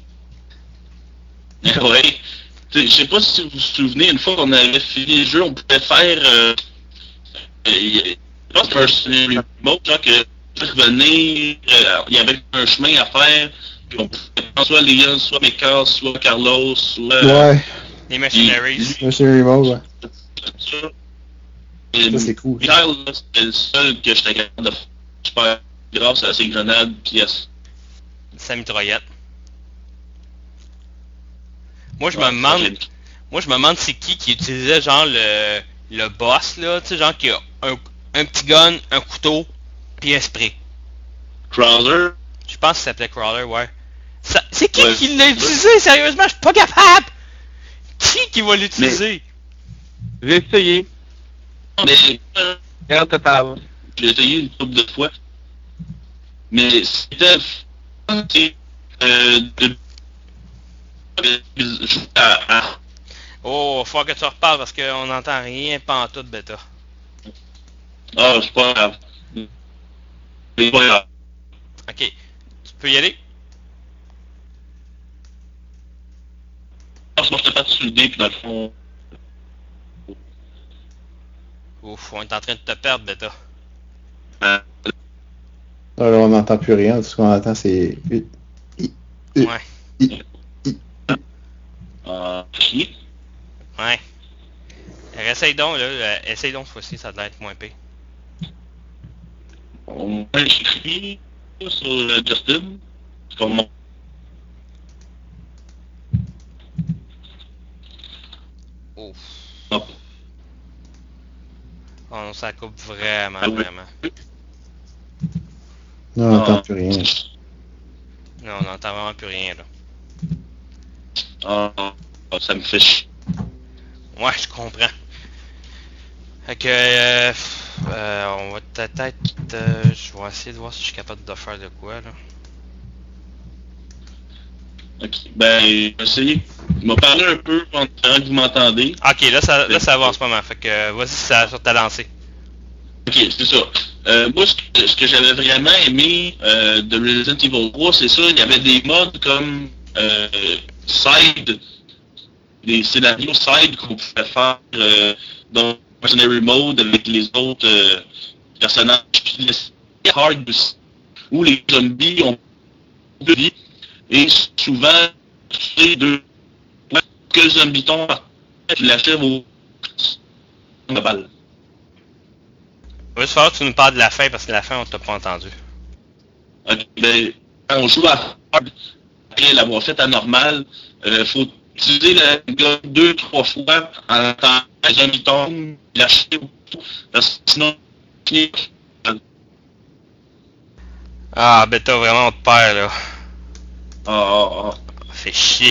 D: Ouais. Je sais pas si vous vous souvenez, une fois qu'on avait fini le jeu, on pouvait faire... je pense que c'est un remote, genre que revenir, il y avait un chemin à faire, puis on pouvait prendre soit Leon, soit Mika, soit Carlos, soit...
C: Ouais,
A: Les Mercenaries.
C: Mercenary Mode, ouais.
D: Ça,
C: Ça, c'est cool.
D: Michael, là, c'était le seul que j'étais capable de faire grâce à ses grenades, pièces.
A: Sa mitraillette. Moi je me demande c'est qui utilisait genre le boss là, tu sais, genre qui a un petit gun, un couteau, puis un spray.
D: Crawler.
A: Je pense que ça s'appelait Crawler, ouais. C'est qui
D: Ouais.
A: qui l'a utilisé? Sérieusement, je suis pas capable! Qui va l'utiliser?
B: J'ai essayé.
D: Mais
B: Regarde total.
D: j'ai essayé une couple de fois. Mais c'était
A: Oh, faut que tu reparles parce qu'on n'entend rien pantoute, bêta.
D: Ah, c'est pas grave. C'est pas grave.
A: Ok, tu peux y aller?
D: Parce que moi, je t'ai pas sur le dé, puis dans le fond...
A: Ouf, on est en train de te perdre, bêta.
C: Alors, on n'entend plus rien. Tout ce qu'on entend, c'est...
A: Ouais,
D: Qui?
A: ouais. Essaye donc, là, essaye donc cette fois-ci, ça doit être moins pire.
D: On m'a écrit sur Justin. C'est comme mon...
A: Ouf.
D: Ah.
A: Oh non, ça coupe vraiment,
D: Ah oui.
A: vraiment.
C: Non, on n'entend plus rien.
A: Non, on n'entend vraiment plus rien, là.
D: Ah, ça me fait chier.
A: Ouais, je comprends. Fait que, on va peut-être, je vais essayer de voir si je suis capable de faire de quoi, là.
D: Ok, ben, essayez. Il m'a parlé un peu pendant que vous m'entendez.
A: Ok, là ça avance pas mal. Fait que, vas-y, ça sur ta lancée.
D: Ok, c'est ça. Moi, ce que j'avais vraiment aimé de Resident Evil 3, c'est ça, il y avait des modes comme side, des scénarios side qu'on pouvait faire dans Mercenary Mode avec les autres personnages, puis les hard aussi, où les zombies ont deux vies, et souvent, c'est deux que le zombie tombe, tu l'achèves au balle.
A: Il va falloir que tu nous parles de la fin, parce que la fin, on t'a pas entendu.
D: Ok, ben, quand on joue à hard, après l'avoir fait à normal, faut utiliser la gun 2-3 fois en attendant que les zombies tombent, lâcher tout, parce que sinon,
A: Ah, Beta, vraiment, on te perd, là. Fait chier.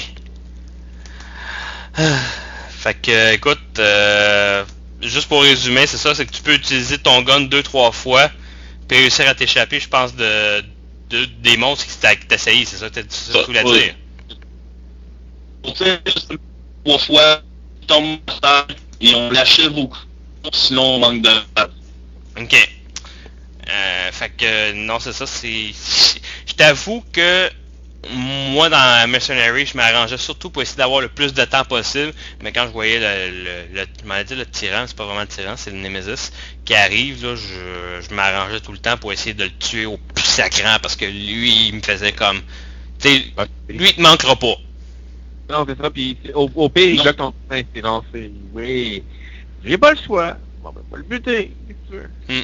A: Fait que, écoute, juste pour résumer, c'est ça, c'est que tu peux utiliser ton gun 2-3 fois, puis réussir à t'échapper, je pense, des monstres qui t'essayent, c'est ça que tu voulais dire.
D: Pour faire 3 fois, ils tombent par terre et on l'achève au coup, sinon on manque de balles.
A: Ok. Fait que, non, c'est ça, je t'avoue que moi, dans Mercenary, je m'arrangeais surtout pour essayer d'avoir le plus de temps possible, mais quand je voyais je m'en dit le tyran, c'est pas vraiment le tyran, c'est le Nemesis, qui arrive, là, je m'arrangeais tout le temps pour essayer de le tuer au plus sacrant, parce que lui, il me faisait comme, tu sais, lui, il te manquera pas.
B: Non, c'est ça, puis au pire, il bloque ton train, c'est lancé. Oui, j'ai pas le choix. Bon, ben, pas le buter, qu'est-ce que tu veux?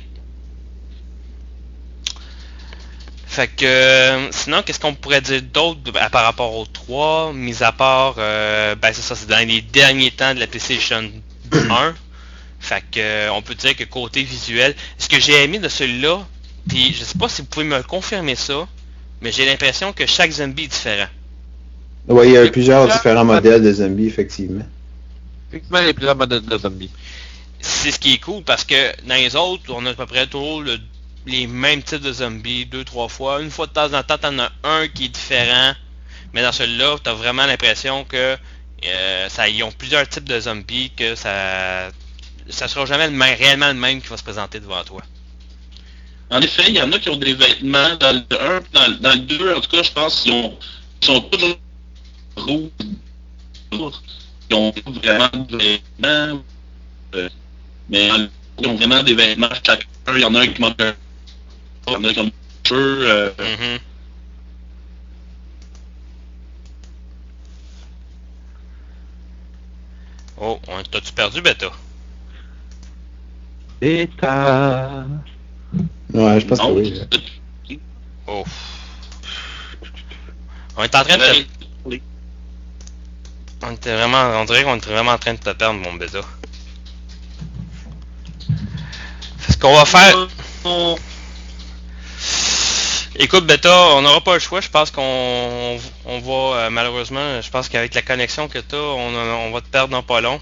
A: Fait que, sinon, qu'est-ce qu'on pourrait dire d'autre par rapport aux 3, mis à part, ben c'est ça, c'est dans les derniers temps de la PlayStation 1. Fait que, on peut dire que côté visuel, ce que j'ai aimé de celui-là, puis je sais pas si vous pouvez me confirmer ça, mais j'ai l'impression que chaque zombie est différent.
C: Oui, il y a plusieurs différents modèles de zombies, effectivement.
B: Effectivement, il y a plusieurs modèles de zombies.
A: C'est ce qui est cool, parce que dans les autres, on a à peu près toujours les mêmes types de zombies 2-3 fois. Une fois de temps en temps, t'en as un qui est différent. Mais dans celui-là, t'as vraiment l'impression que ils ont plusieurs types de zombies, que ça sera jamais réellement le même qui va se présenter devant toi.
D: En effet, il y en a qui ont des vêtements dans le 1, dans le 2, en tout cas, je pense qu'ils sont tous rouges. Ils ont vraiment des vêtements, mais ils ont vraiment des vêtements chacun. Il y en a un qui manque un. Il y en a comme cheveux.
A: Oh, t'as-tu perdu, Beta?
B: Beta.
C: Ouais, je pense que oui.
A: Oh. On est en train de on dirait qu'on est vraiment en train de te perdre, mon Beta. Ce qu'on va faire... Écoute, Beta, on n'aura pas le choix. Je pense qu'on va, malheureusement, je pense qu'avec la connexion que tu as, on va te perdre dans pas long.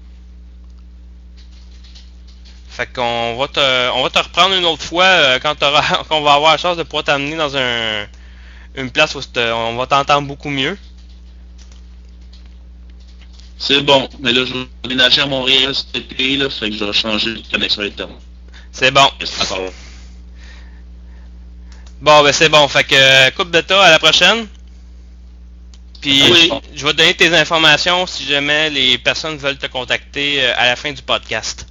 A: Fait qu'on va te reprendre une autre fois quand on va avoir la chance de pouvoir t'amener dans une place où on va t'entendre beaucoup mieux.
D: C'est bon, mais là je vais déménager à Montréal cet été, là, fait que je vais changer de connexion Internet.
A: C'est bon. Bon, ben c'est bon. Fait que, coupe Beta, à la prochaine. Puis,
D: oui.
A: Je vais te donner tes informations si jamais les personnes veulent te contacter à la fin du podcast.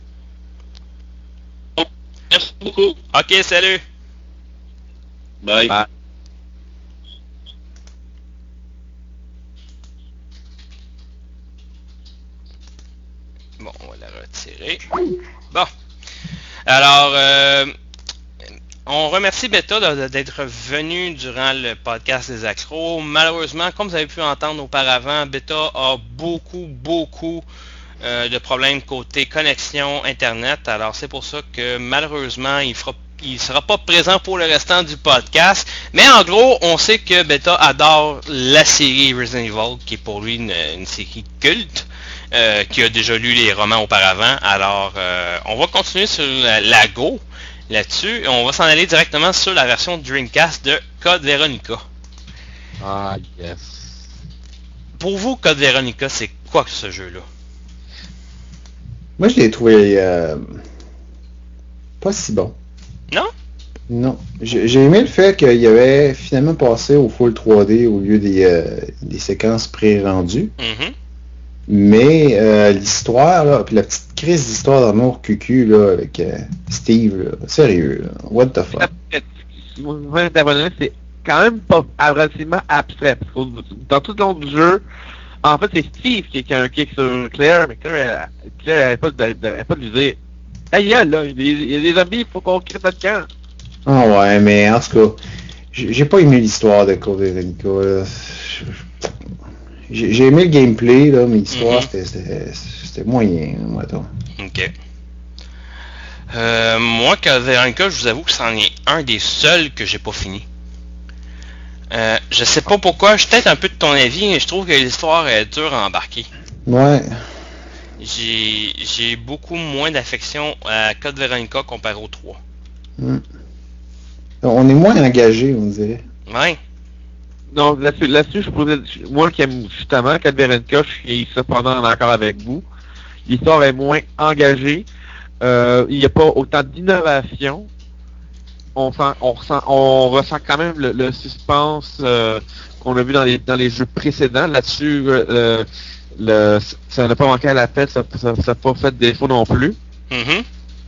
D: Merci beaucoup.
A: Ok, salut.
D: Bye.
B: Bye.
A: Bon, on va la retirer. Bon. Alors, on remercie Beta d'être venu durant le podcast des accros. Malheureusement, comme vous avez pu entendre auparavant, Beta a beaucoup de problèmes côté connexion Internet. Alors, c'est pour ça que malheureusement, il sera pas présent pour le restant du podcast. Mais en gros, on sait que Beta adore la série Resident Evil, qui est pour lui une série culte. qui a déjà lu les romans auparavant. Alors, on va continuer sur la Go là-dessus. Et on va s'en aller directement sur la version Dreamcast de Code Veronica.
B: Ah, yes.
A: Pour vous, Code Veronica, c'est quoi ce jeu-là?
C: Moi, je l'ai trouvé pas si bon.
A: Non?
C: Non. J'ai aimé le fait qu'il y avait finalement passé au full 3D au lieu des séquences pré-rendues.
A: Mm-hmm.
C: Mais l'histoire, là, puis la petite crise d'histoire d'amour cucu là, avec Steve, là, sérieux, là, what the fuck?
B: C'est quand même pas relativement abstrait. Parce que dans tout le long du jeu, en fait, c'est Steve qui a un kick sur Claire, mais Claire n'avait pas de lui dire hey, là, il y a des zombies, il faut qu'on crée notre camp.
C: Ah ouais, mais en tout cas, j'ai pas aimé l'histoire de Code Veronica, là. J'ai aimé le gameplay, là, mais l'histoire, c'était moyen, mettons.
A: Ok. Moi, Code Veronica, je vous avoue que c'en est un des seuls que j'ai pas fini. Je sais pas pourquoi, je suis peut-être un peu de ton avis, mais je trouve que l'histoire est dure à embarquer.
C: Ouais.
A: J'ai beaucoup moins d'affection à Code Veronica comparé au 3.
C: On est moins engagé, on dirait.
A: Ouais.
B: Non, là-dessus, moi qui aime justement Code Veronica, je suis cependant encore avec vous. L'histoire est moins engagée. Il n'y a pas autant d'innovation. On ressent quand même le suspense qu'on a vu dans les jeux précédents. Là-dessus, ça n'a pas manqué à la fête, ça n'a pas fait défaut non plus.
A: Mm-hmm.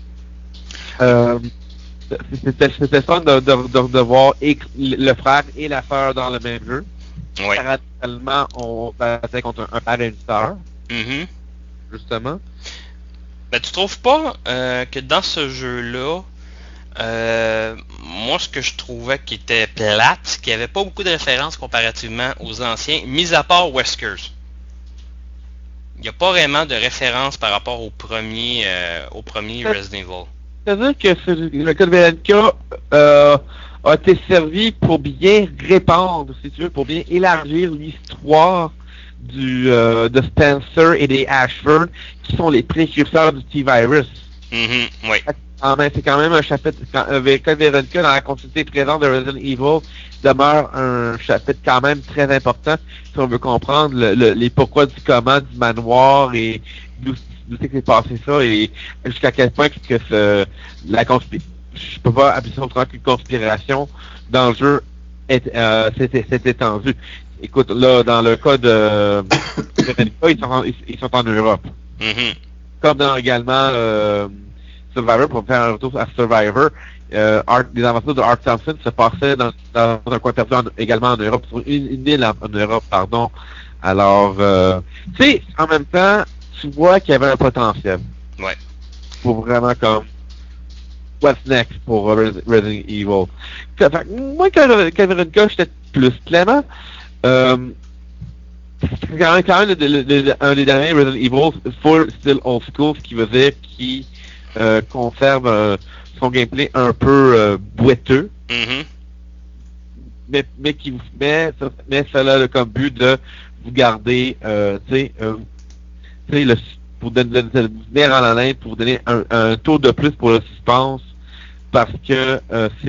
B: C'était fun de voir le frère et la sœur dans le même jeu.
A: Ouais.
B: Paradoxalement, on battait contre un père et une sœur,
A: Mm-hmm.
B: justement.
A: Ben, tu trouves pas que dans ce jeu-là, moi, ce que je trouvais qui était plate, c'est qu'il n'y avait pas beaucoup de références comparativement aux anciens, mis à part Weskers. Il n'y a pas vraiment de référence par rapport au premier Resident Evil.
B: C'est-à-dire que le Code Veronica a été servi pour bien répandre, si tu veux, pour bien élargir l'histoire de Spencer et des Ashford, qui sont les précurseurs du T-Virus.
A: Mm-hmm, oui.
B: C'est quand même un chapitre, avec Code Veronica dans la continuité présente de Resident Evil, demeure un chapitre quand même très important si on veut comprendre les pourquoi du comment du manoir et d'où c'est que s'est passé ça et jusqu'à quel point que je peux pas appeler ça autrement qu'une conspiration dans le jeu s'est étendue. Écoute, là, dans le cas de Veronica, ils sont en Europe.
A: Mm-hmm.
B: Comme dans également Survivor, pour faire un retour à Survivor, les aventures de Art Thompson se passaient dans un coin perdu également en Europe, sur une île en Europe, pardon. Alors, tu sais, en même temps, tu vois qu'il y avait un potentiel.
A: Ouais.
B: Pour vraiment comme what's next pour Resident Evil. Moi, quand Veronica, j'étais plus clément. C'est quand même un des derniers Resident Evil full still old school, ce qui veut dire qu'il conserve son gameplay un peu boiteux,
A: Mm-hmm.
B: mais ça a comme but de vous garder, pour donner en haleine, pour vous donner un tour de plus pour le suspense, parce que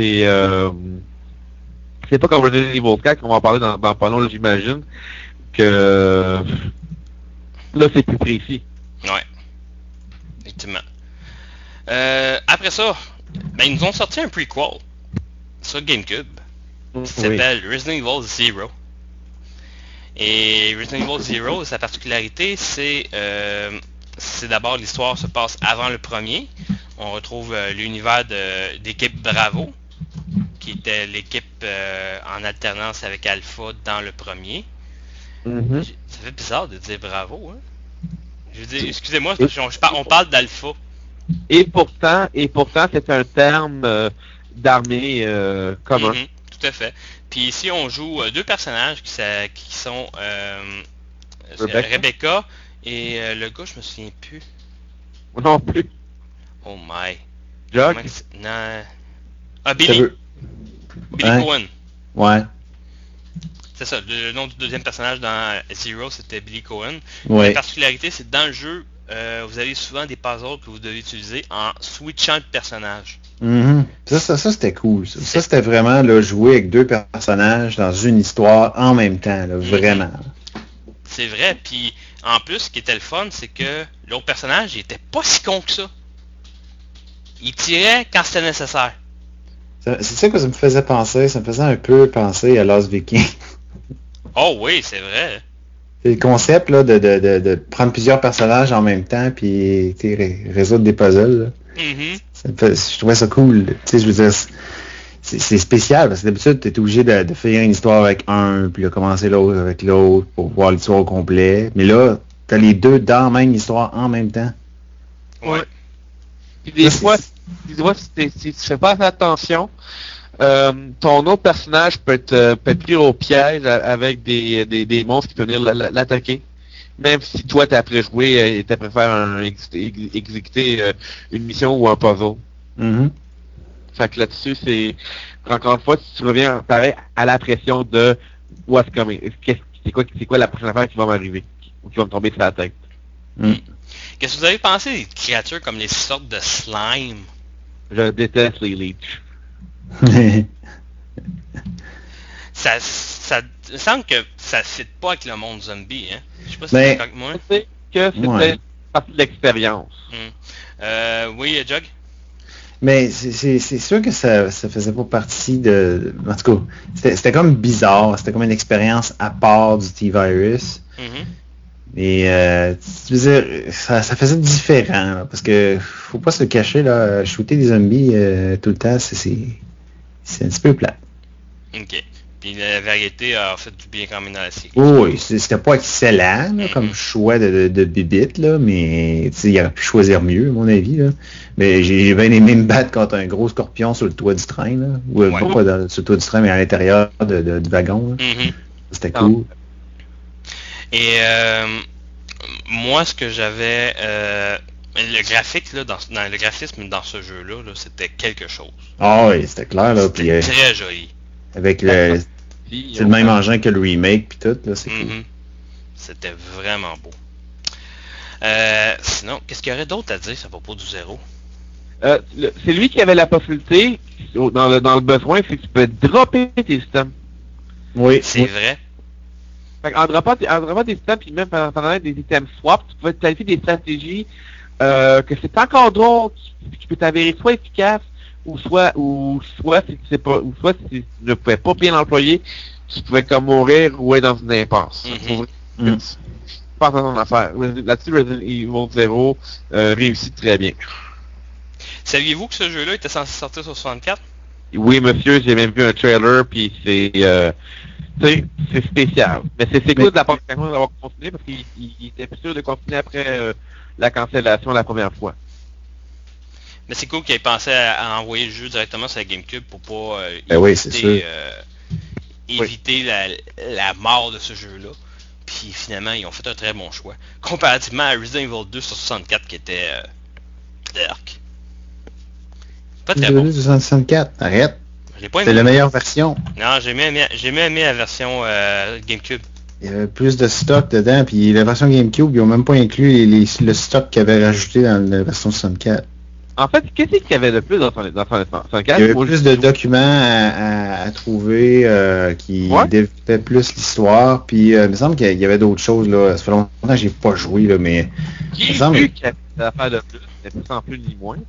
B: c'est pas comme Resident Evil 4 qu'on va en parler dans pas long, j'imagine, que là c'est plus précis.
A: Ouais. Effectivement. Après ça, ben, ils nous ont sorti un prequel sur GameCube qui s'appelle Resident Evil Zero. Et Resident Evil Zero, sa particularité, c'est d'abord l'histoire se passe avant le premier. On retrouve l'univers d'équipe Bravo, qui était l'équipe en alternance avec Alpha dans le premier.
B: Mm-hmm.
A: Ça fait bizarre de dire Bravo, hein? Je veux dire, excusez-moi, parce qu'on parle d'Alpha.
B: Et pourtant, c'est un terme d'armée commun.
A: Mm-hmm, tout à fait. Puis ici, on joue deux personnages qui sont Rebecca et le gars, je me souviens plus.
B: Non plus.
A: Oh my.
B: Jock?
A: Non. Ah, Billy. Billy
C: Hein?
A: Cohen.
C: Ouais.
A: C'est ça, le nom du deuxième personnage dans Zero, c'était Billy Cohen.
C: Ouais.
A: La particularité, c'est que dans le jeu, vous avez souvent des puzzles que vous devez utiliser en switchant de personnage.
C: Mhm. Ça c'était cool. Ça, c'était vraiment là, jouer avec deux personnages dans une histoire en même temps, là, vraiment.
A: C'est vrai, puis en plus, ce qui était le fun, c'est que l'autre personnage, il était pas si con que ça. Il tirait quand c'était nécessaire.
C: C'est ça que ça me faisait penser. Ça me faisait un peu penser à Lost Vikings.
A: Oh oui, c'est vrai.
C: C'est le concept là, de prendre plusieurs personnages en même temps puis résoudre des puzzles. Là.
A: Mm-hmm.
C: Je trouvais ça cool. Tu sais, je veux dire, c'est spécial parce que d'habitude, tu es obligé de finir une histoire avec un, puis de commencer l'autre avec l'autre pour voir l'histoire au complet. Mais là, tu as les deux dans la même histoire en même temps.
A: Ouais.
B: Puis des fois, si tu fais pas attention, ton autre personnage peut être pris au piège avec des monstres qui peuvent venir l'attaquer. Même si toi, t'as après joué et t'as préféré exécuter une mission ou un puzzle.
C: Mm-hmm.
B: Fait que là-dessus, c'est... Encore une fois, si tu reviens pareil à la pression de... C'est quoi la prochaine affaire qui va m'arriver? Ou qui va me tomber sur la tête?
C: Mm.
A: Qu'est-ce que vous avez pensé des créatures comme les sortes de slime?
B: Je déteste les leeches.
A: Ça me semble que ça fit pas avec le monde zombie, hein? Je sais pas si
C: Mais-
A: t'es d'accord avec moi.
B: Je sais que c'était
C: Ouais.
B: partie de l'expérience.
A: Oui, Jug?
C: Mais c'est sûr que ça faisait pas partie de... En tout cas, c'était comme bizarre. C'était comme une expérience à part du T-Virus.
A: Mhm.
C: Et tu veux dire, ça faisait différent. Là, parce que faut pas se le cacher, là, shooter des zombies tout le temps, c'est un petit peu plat.
A: Ok. Puis la variété a fait du bien quand même dans la série.
C: Oui, c'était pas excellent là, comme choix de bibite, là, mais il aurait pu choisir mieux, à mon avis. Là. Mais j'ai bien aimé me battre contre un gros scorpion sur le toit du train. Là. Ou
A: Ouais.
C: pas sur le toit du train, mais à l'intérieur du wagon. Là.
A: Mhm.
C: C'était cool.
A: Et moi, ce que j'avais... le graphique, là, dans le graphisme dans ce jeu-là, là, c'était quelque chose.
C: Ah oui, c'était clair. Là, puis,
A: C'était très joli.
C: avec c'est le même engin que le remake puis tout. Là, c'est cool.
A: Mhm. C'était vraiment beau. Sinon, qu'est-ce qu'il y aurait d'autre à dire à propos du zéro?
B: C'est lui qui avait la possibilité, dans le besoin, c'est que tu peux dropper tes systèmes.
C: Oui,
A: C'est vrai.
B: Fait en droppant des systèmes, puis même pendant des items swap, tu peux planifier des stratégies que c'est encore drôle, qui peut t'avérer soit efficace, ou soit si tu sais pas, ou soit si tu ne pouvais pas bien l'employer, tu pouvais comme mourir ou être dans une impasse.
C: Mhm.
B: Pas dans ton affaire. Là-dessus, Resident Evil 0 réussit très bien.
A: Saviez-vous que ce jeu-là était censé sortir sur 64?
B: Oui, monsieur, j'ai même vu un trailer, puis c'est spécial. Mais c'est cool de la part de quelqu'un d'avoir continué, parce qu'il était sûr de continuer après la cancellation la première fois.
A: Mais c'est cool qu'ils aient pensé à envoyer le jeu directement sur la GameCube pour pas
C: oui, c'est sûr.
A: éviter la mort de ce jeu-là. Puis finalement, ils ont fait un très bon choix. Comparativement à Resident Evil 2 sur 64 qui était dark. Pas très bon.
C: 64, arrête.
A: J'ai pas
C: C'est
A: aimé.
C: la meilleure version.
A: Non, j'ai mieux aimé la version GameCube.
C: Il y avait plus de stock dedans, puis la version GameCube, ils ont même pas inclus le stock qu'ils avaient rajouté dans la version 64.
B: En fait, qu'est-ce qu'il y avait de plus dans son 64?
C: Il y avait plus de documents à trouver qui développaient plus l'histoire, puis il me semble qu'il y avait d'autres choses, là. Ça fait longtemps que j'ai pas joué, là, mais...
B: J'ai vu qu'il y avait des affaires de plus, mais plus en plus ni moins.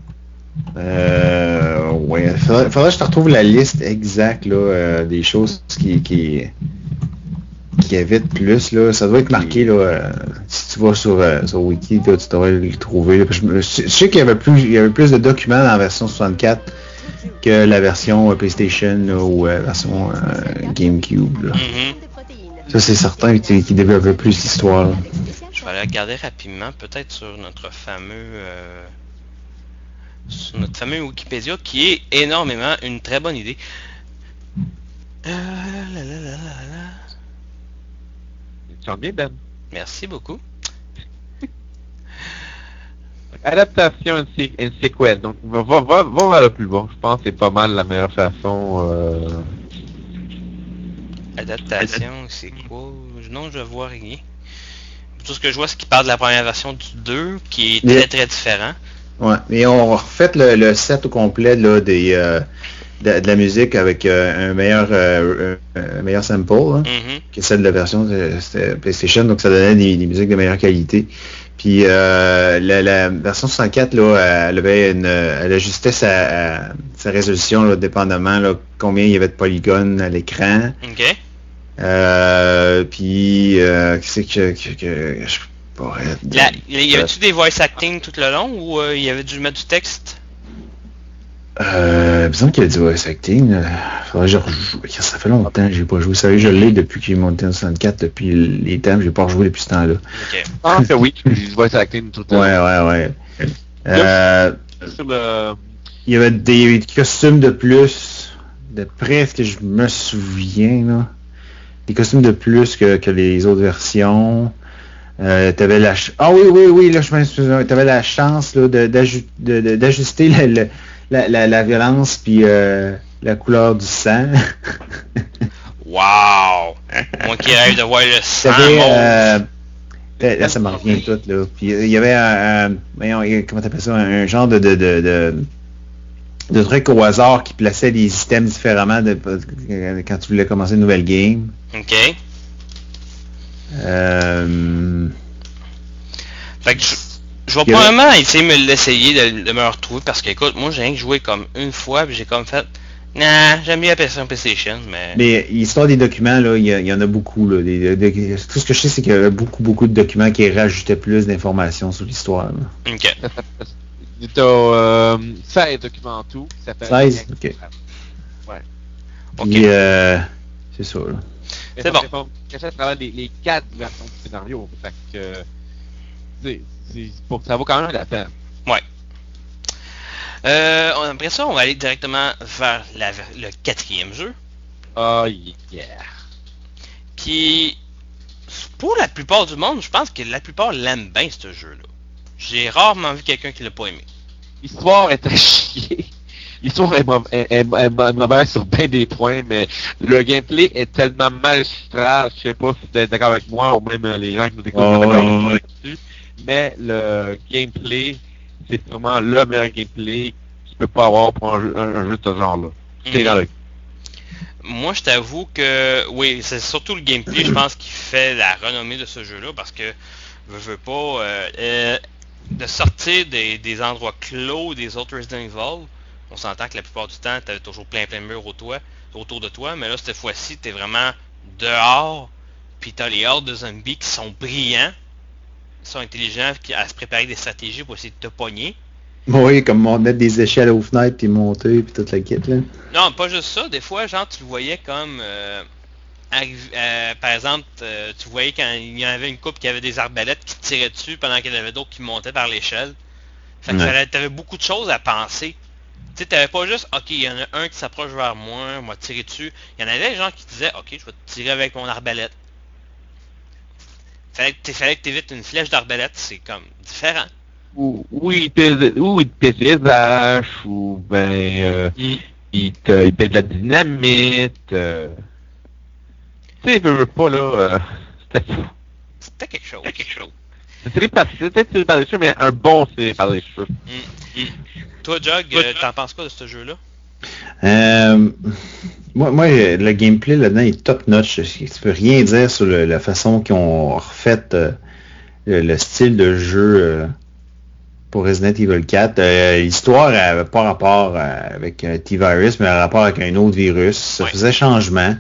C: Ouais, faudrait que je te retrouve la liste exacte, là, des choses qui évitent plus, là. Ça doit être marqué, là, si tu vas sur Wiki, là, tu devrais le trouver. Là. Je sais qu'il y avait plus de documents dans la version 64 que la version PlayStation là, ou la version GameCube. Là.
A: Mm-hmm.
C: Ça, c'est certain qui développait plus l'histoire. Là.
A: Je vais aller regarder rapidement, peut-être sur notre fameux Wikipédia, qui est énormément une très bonne idée.
B: Tu sens bien, Ben.
A: Merci beaucoup.
B: Adaptation and sequel. Donc, va vers le plus bon. Je pense que c'est pas mal la meilleure façon.
A: Adaptation, c'est quoi? Non, je vois rien. Tout ce que je vois, c'est qu'il parle de la première version du 2, qui est très très différent.
C: Ouais, mais on refait le set au complet là, de la musique avec un meilleur sample hein, que celle de la version de PlayStation, donc ça donnait des musiques de meilleure qualité. Puis la version 64 là, elle ajustait sa résolution là, dépendamment là, combien il y avait de polygones à l'écran.
A: OK.
C: Puis c'est que je pourrais
A: y avait-tu des voice acting tout le long ou il y avait dû mettre du texte?
C: Il me semble qu'il y a du voice acting. Faudrait que je rejoue. Ça fait longtemps que j'ai pas joué. Ça, je l'ai depuis qu'il est monté en 64, depuis les temps, j'ai pas rejoué depuis ce temps-là.
A: Okay.
B: Ah, que oui, j'ai du voice acting tout le temps.
C: Ouais. Il y avait des costumes de plus, d'après ce que je me souviens, là. Des costumes de plus que les autres versions. T'avais la oui, là je m'excuse. T'avais la chance là, d'ajuster la violence puis la couleur du sang.
A: Wow! Moi qui rêve de voir le sang.
C: Là ça m'en revient tout là. Puis il y avait comment t'appelles ça, un genre de truc au hasard qui plaçait les items différemment quand tu voulais commencer une nouvelle game.
A: OK. Fait que je vais probablement essayer de l'essayer de me retrouver parce que écoute, moi j'ai rien que joué comme une fois puis j'ai comme fait j'aime bien la version PlayStation, mais
C: l'histoire des documents, là, il y en a beaucoup. Là, tout ce que je sais, c'est qu'il y a beaucoup de documents qui rajoutaient plus d'informations sur l'histoire. Là.
A: OK.
B: T'as 16 documents en tout. Ça fait
C: 16? OK.
B: Ouais.
C: OK. C'est ça, là.
A: C'est bon.
B: J'ai fait à travers les 4 versions du scénario. Fait que, ça vaut quand même la peine.
A: Ouais. Après ça, on va aller directement vers le 4e jeu.
B: Oh yeah.
A: Qui, pour la plupart du monde, je pense que la plupart l'aiment bien ce jeu-là. J'ai rarement vu quelqu'un qui l'a pas aimé.
B: L'histoire est à chier. L'histoire est mauvaise sur bien des points, mais le gameplay est tellement magistral, je sais pas si vous êtes d'accord avec moi, ou même les gens qui nous écoutent sont d'accord avec moi là-dessus, mais le gameplay, c'est vraiment le meilleur gameplay qu'il peut pas avoir pour un jeu de ce genre-là.
A: Moi, je t'avoue que, oui, c'est surtout le gameplay, je pense, qui fait la renommée de ce jeu-là, parce que, veux pas, de sortir des endroits clos des autres Resident Evil, on s'entend que la plupart du temps, t'avais toujours plein de murs autour de toi, mais là, cette fois-ci, t'es vraiment dehors, puis t'as les hordes de zombies qui sont brillants, qui sont intelligents, à se préparer des stratégies pour essayer de te pogner.
C: Oui, comme mettre des échelles aux fenêtres, puis monter, puis toute la kit, là.
A: Non, pas juste ça, des fois, genre, tu le voyais comme... par exemple, tu voyais quand il y en avait une couple qui avait des arbalètes qui tiraient dessus pendant qu'il y en avait d'autres qui montaient par l'échelle. Fait que t'avais beaucoup de choses à penser. Tu sais, t'avais pas juste, ok, il y en a un qui s'approche vers moi, m'a tiré dessus. Il y en avait des gens qui disaient, ok, je vais te tirer avec mon arbalète. Fallait que t'évites une flèche d'arbalète, c'est comme différent.
B: Ou il te pète les vaches, ou il te pète de la dynamite. Tu sais, il veut pas, là, c'était fou.
A: C'était quelque chose.
B: C'était tiré par les cheveux, mais un bon tiré par les cheveux.
A: Toi, Jug, t'en penses quoi de ce jeu-là?
C: Moi, le gameplay là-dedans est top notch. Tu peux rien dire sur la façon qu'ils ont refait le style de jeu pour Resident Evil 4. L'histoire n'avait pas rapport avec T-Virus, mais un rapport avec un autre virus. Ça faisait changement.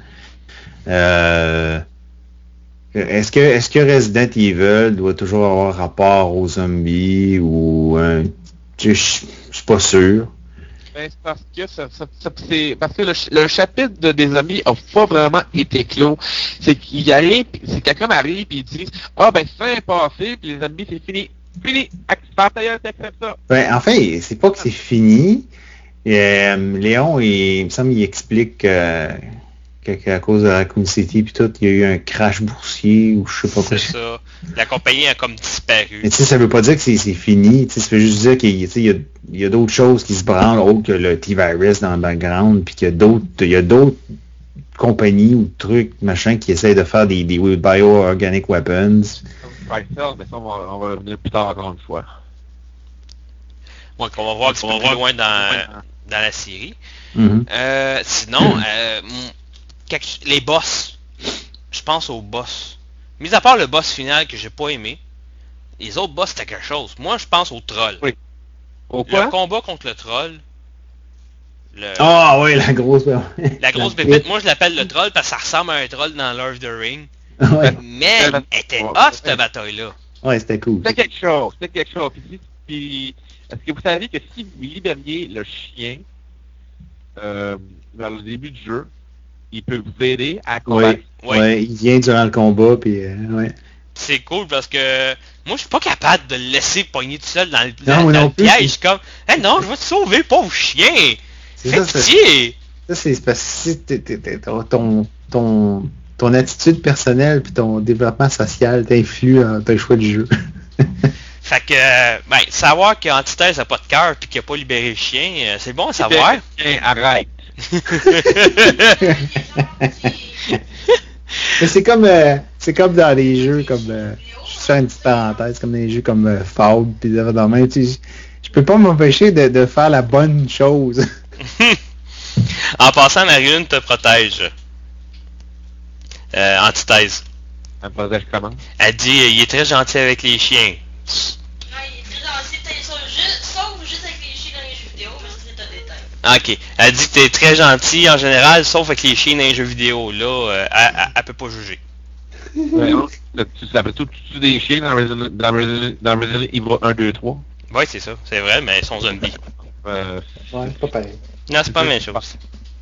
C: Est-ce que Resident Evil doit toujours avoir rapport aux zombies ou je suis pas sûr.
B: Ben, c'est parce que le chapitre des zombies a pas vraiment été clos. C'est qu'il arrive, c'est quelqu'un arrive et il dit ça est passé puis les zombies c'est fini. T'acceptes ça.
C: Ben en fait, c'est pas que c'est fini. Léon, il me semble qu'il explique qu'à cause de Raccoon City puis tout, il y a eu un crash boursier ou je sais pas quoi.
A: C'est ça. La compagnie a comme disparu.
C: Mais tu sais, ça veut pas dire que c'est fini. Tu sais, ça veut juste dire qu'il y a d'autres choses qui se branlent autres que le T-Virus dans le background, puis qu'il y a d'autres compagnies ou de trucs, machin, qui essayent de faire des bio-organic weapons.
B: Mais ça, on va revenir plus tard encore une fois.
A: Ouais, qu'on va voir un petit peu plus loin dans la série.
C: Mm-hmm.
A: Sinon, les boss. Je pense aux boss. Mis à part le boss final que j'ai pas aimé, les autres boss c'était quelque chose. Moi je pense au troll.
B: Oui. Au quoi?
A: Le combat contre le troll.
C: Ah oui, la grosse
A: bébête. Moi je l'appelle le troll parce que ça ressemble à un troll dans Lord of the Ring.
C: Ouais.
A: Mais elle était hot cette bataille-là.
C: Ouais, c'était cool.
B: C'était quelque chose. Puis, est-ce que vous savez que si vous libériez le chien dans le début du jeu, il peut vous aider à combattre?
C: Ouais, il vient durant le combat, puis ouais.
A: C'est cool parce que moi je suis pas capable de le laisser pogner tout seul dans le piège. Je suis comme, non, je vais te sauver, pauvre chien! Fais pitié!
C: Ça, c'est parce que ton attitude personnelle puis ton développement social t'influe dans le choix du jeu.
A: Fait que, savoir qu'Antithèse n'a pas de cœur puis qu'il n'a pas libéré le chien, c'est bon à savoir.
B: Arrête!
C: Mais c'est comme dans les jeux comme je fais une petite parenthèse, comme dans les jeux comme Fable puis dans même, je peux pas m'empêcher de faire la bonne chose.
A: En passant, Marie-Lune te protège. Antithèse.
B: Elle protège comment?
A: Elle dit il est très gentil avec les chiens.
E: Non, il est très gentil, sauf juste avec les chiens dans les jeux vidéo, mais ça c'est un détail.
A: Ok. Elle dit que t'es très gentil en général, sauf avec les chiens dans les jeux vidéo. Là, elle peut pas juger.
B: Ça fait tout des chiens dans Resident Evil 1, 2, 3.
A: Oui, c'est ça. C'est vrai, mais ils sont zombies.
C: Ouais, c'est pas pareil.
A: Non, c'est pas la même chose.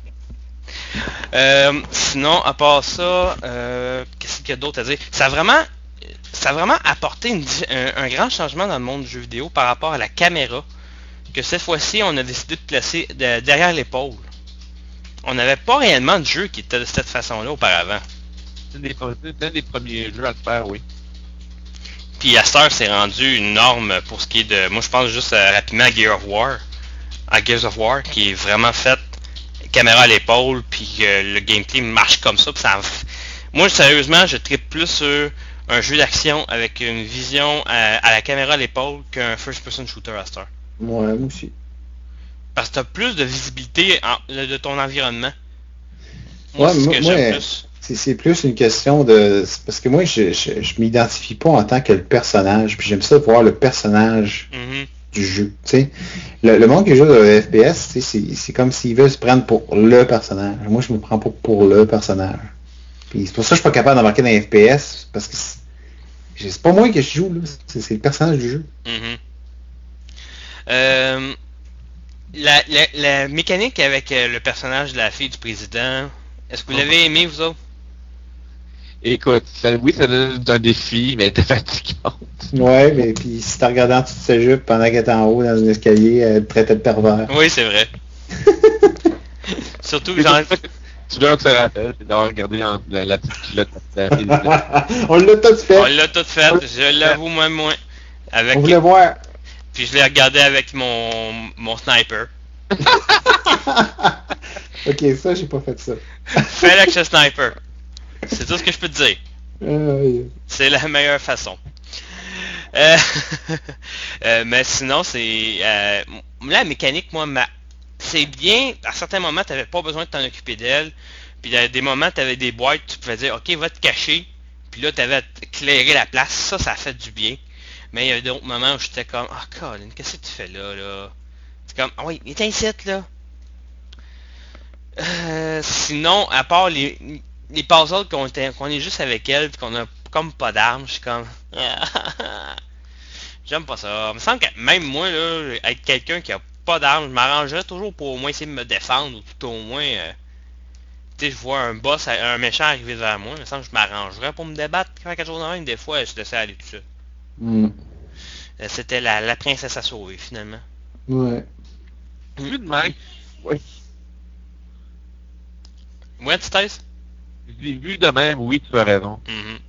A: Sinon, à part ça, qu'est-ce qu'il y a d'autre à dire? Ça a vraiment apporté un grand changement dans le monde du jeu vidéo par rapport à la caméra, que cette fois-ci, on a décidé de placer derrière l'épaule. On n'avait pas réellement de jeu qui était de cette façon-là auparavant.
B: C'est un des premiers jeux à le faire, oui.
A: Puis à cette heure, c'est rendu une norme pour ce qui est de... Moi, je pense juste rapidement à Gears of War, qui est vraiment fait caméra à l'épaule, puis le gameplay marche comme ça. Moi, sérieusement, je trippe plus sur un jeu d'action avec une vision à la caméra à l'épaule qu'un first-person shooter à cette heure.
C: Ouais, moi aussi.
A: Parce que tu as plus de visibilité de ton environnement.
C: Moi,
A: c'est ce que j'aime plus.
C: C'est plus une question de... Parce que moi, je m'identifie pas en tant que le personnage, puis j'aime ça voir le personnage du jeu. T'sais. Le monde qui joue de FPS, c'est comme s'ils veulent se prendre pour le personnage. Moi, je me prends pas pour le personnage. Puis c'est pour ça que je suis pas capable d'embarquer dans les FPS, parce que c'est pas moi qui joue, là. C'est le personnage du jeu.
A: La mécanique avec le personnage de la fille du président, est-ce que vous l'avez aimé, vous autres?
B: Écoute, oui, ça donne un défi, mais elle était fatigante.
C: Ouais, mais puis si t'as regardé en dessous de sa jupe pendant qu'elle était en haut dans un escalier, elle te traitait de pervers.
A: Oui, c'est vrai. Surtout, genre...
B: Tu dois te rappeler, c'est d'avoir regardé la petite culotte.
C: On l'a tout fait.
A: On l'a tout fait, je l'avoue même moi.
C: On voulait voir.
A: Puis je l'ai regardé avec mon sniper.
C: Ok, ça, j'ai pas fait ça.
A: Fais avec ce sniper. C'est tout ce que je peux te dire. C'est la meilleure façon. Mais sinon, c'est... la mécanique, moi, c'est bien. À certains moments, tu n'avais pas besoin de t'en occuper d'elle. Puis à des moments, tu avais des boîtes, tu pouvais dire, ok, va te cacher. Puis là, tu avais éclairé la place. Ça a fait du bien. Mais il y a d'autres moments où j'étais comme, Colin, qu'est-ce que tu fais là? C'est comme, oui, il est ici, là. Sinon, à part les puzzles qu'on est juste avec elle, puis qu'on a comme pas d'armes, je suis comme... J'aime pas ça. Il me semble que même moi, là, être quelqu'un qui a pas d'armes, je m'arrangerais toujours pour au moins essayer de me défendre, ou tout au moins... tu sais, je vois un boss, un méchant arriver vers moi, il me semble que je m'arrangerais pour me débattre quand quelque chose de même. Des fois, je laissais aller tout ça. C'était la princesse à sauver, finalement.
C: Ouais.
B: Vu de même, oui.
A: Ouais, tu t'aises?
B: Vu de même, oui, tu as raison.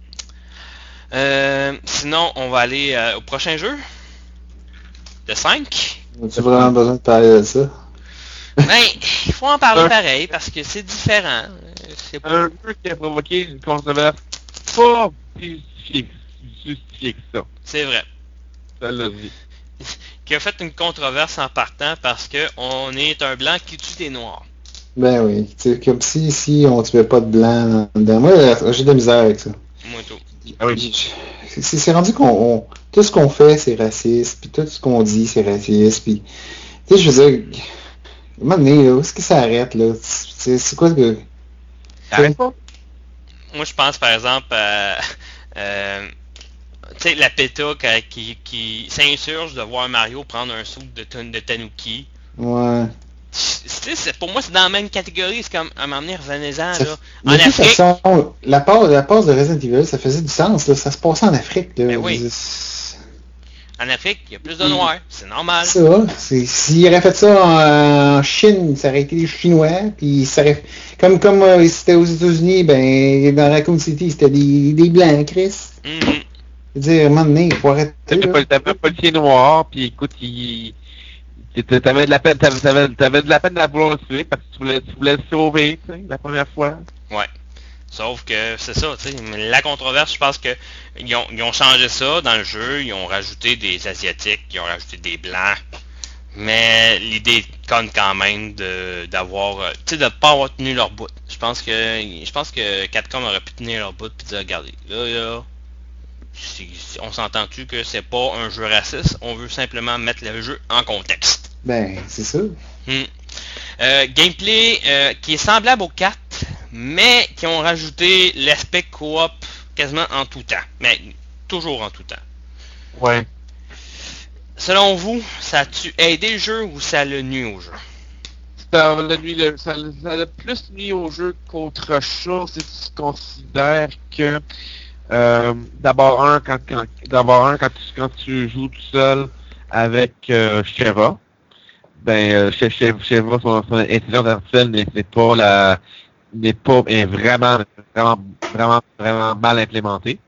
A: Sinon, on va aller au prochain jeu. Le 5.
C: As-tu vraiment besoin de parler de ça?
A: Ben, il faut en parler pareil, parce que c'est différent. c'est pas...
B: Un jeu qui a provoqué une controverse pas justifiée que ça.
A: C'est vrai.
B: Ça l'a dit.
A: Qui a fait une controverse en partant parce que on est un blanc qui tue des noirs.
C: Ben oui, c'est comme si on tuait pas de blanc dedans. Moi, j'ai de la misère avec ça.
A: Moi tout.
B: Ah oui.
C: C'est rendu tout ce qu'on fait, c'est raciste, puis tout ce qu'on dit, c'est raciste, puis... Tu sais, je veux dire... À un moment donné, là, où est-ce que ça arrête, là? C'est quoi que...
B: Arrête pas.
A: Moi, je pense, par exemple, tu sais, la PETA qui s'insurge de voir Mario prendre un soupe de Tanuki.
C: Ouais.
A: Pour moi, c'est dans la même catégorie. C'est comme, à un moment donné, revenez-en,
C: Ça,
A: là.
C: de
A: En
C: toute
A: Afrique...
C: façon, la passe de Resident Evil, ça faisait du sens, là. Ça se passait en Afrique, là.
A: Ben oui. En Afrique, il y a plus de noirs. C'est normal.
C: Ça, s'il aurait fait ça en Chine, ça aurait été les Chinois, puis ça aurait... Comme c'était aux États-Unis, ben, dans Raccoon City, c'était des Blancs, Chris.
A: Mhm.
C: Je veux dire, à un moment donné, il faut arrêter,
B: T'avais
C: là.
B: pas le policier noir, puis écoute, t'avais de la peine, t'avais de la peine de la vouloir le tuer parce que tu voulais le sauver, tu sais, la première fois.
A: Ouais. Sauf que c'est ça, tu sais. La controverse, je pense que ils ont changé ça dans le jeu. Ils ont rajouté des Asiatiques, ils ont rajouté des Blancs. Mais l'idée conne quand même d'avoir, tu sais, de pas avoir tenu leur bout. Je pense que Capcom aurait pu tenir leur bout puis dire, regardez, là, on s'entend-tu que c'est pas un jeu raciste, on veut simplement mettre le jeu en contexte.
C: Ben, c'est ça.
A: Gameplay qui est semblable aux 4, mais qui ont rajouté l'aspect coop quasiment en tout temps. Mais toujours en tout temps.
B: Ouais.
A: Selon vous, ça a-tu aidé le jeu ou ça l'a nuit au jeu?
B: Ça l'a plus nuit au jeu qu'autre chose si tu considères que d'abord quand tu joues tout seul avec Sheva, ben Sheva son intelligence artificielle est vraiment mal implémentée.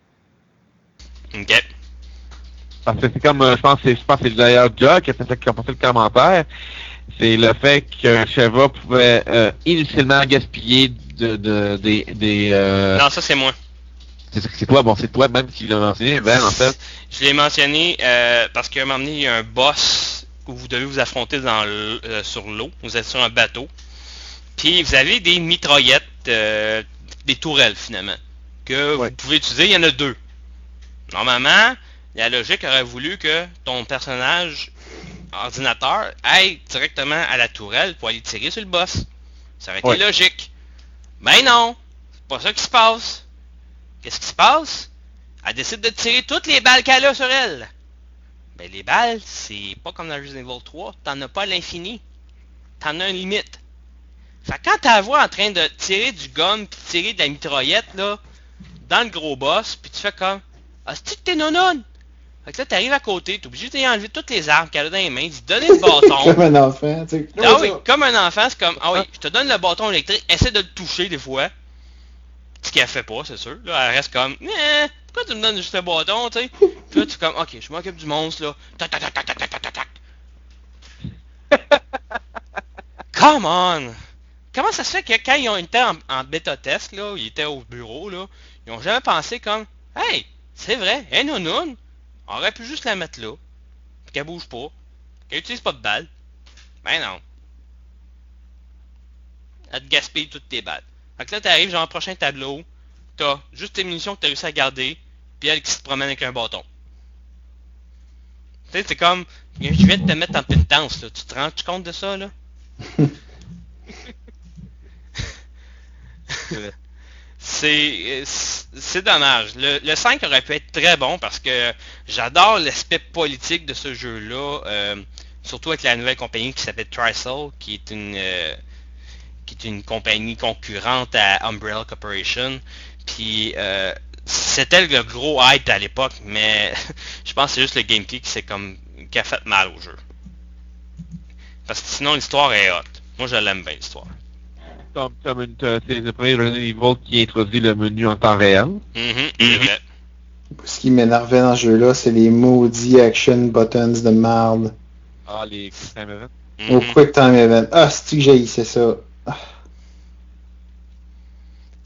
A: Ok.
B: Parce que c'est comme je pense que c'est d'ailleurs Jock qui a passé le commentaire. C'est le fait que Sheva pouvait inutilement gaspiller des
A: Non, ça c'est moi.
B: C'est toi même qui l'as mentionné, Ben, en fait.
A: Je l'ai mentionné parce qu'à un moment donné, il y a un boss où vous devez vous affronter sur l'eau. Vous êtes sur un bateau. Puis vous avez des mitraillettes, des tourelles finalement, que vous pouvez utiliser. Il y en a 2. Normalement, la logique aurait voulu que ton personnage ordinateur aille directement à la tourelle pour aller tirer sur le boss. Ça aurait été logique. Ben non, c'est pas ça qui se passe. Qu'est-ce qui se passe? Elle décide de tirer toutes les balles qu'elle a sur elle. Ben les balles, c'est pas comme dans Resident Evil 3, t'en as pas à l'infini. T'en as une limite. Fait que quand t'as voix en train de tirer du gun pis tirer de la mitraillette là, dans le gros boss, pis tu fais comme ah c'est-tu que t'es nonone? Fait que là t'arrives à côté, t'es obligé d'y enlever toutes les armes qu'elle a dans les mains, d'y donner le bâton.
C: Comme un enfant, tu sais.
A: Ah oui, comme un enfant, c'est comme ah oui, je te donne le bâton électrique, essaie de le toucher des fois. Ce qu'elle fait pas, c'est sûr. Là, elle reste comme pourquoi tu me donnes juste le bâton, tu sais? Puis là, tu es comme ok, je m'occupe du monstre là. Tac tac tac tac tac tac tac tac. Come on! Comment ça se fait que quand ils ont été en bêta test, là, ils étaient au bureau, là, ils ont jamais pensé comme hey, c'est vrai, nounoun, on aurait pu juste la mettre là, pis qu'elle bouge pas, qu'elle utilise pas de balles. Ben non. Elle te gaspille toutes tes balles. Fait que là, t'arrives genre au prochain tableau, t'as juste tes munitions que t'as réussi à garder, puis elle qui se promène avec un bâton. Tu sais, c'est comme, je viens de te mettre en pénitence, là. Tu te rends compte de ça, là? C'est dommage. Le 5 aurait pu être très bon parce que j'adore l'aspect politique de ce jeu-là, surtout avec la nouvelle compagnie qui s'appelle Trisol, qui est une compagnie concurrente à Umbrella Corporation. Puis c'était le gros hype à l'époque, mais je pense que c'est juste le gameplay qui a fait mal au jeu. Parce que sinon l'histoire est hot. Moi je l'aime bien l'histoire.
B: C'est le premier Resident Evil qui introduit le menu en temps réel.
A: C'est vrai.
C: Ce qui m'énervait dans ce jeu-là, c'est les maudits action buttons de merde.
B: Ah, les Quick Time Event.
C: Au Quick Time Event. Ah, c'est-tu que j'haïssais ça? Ah.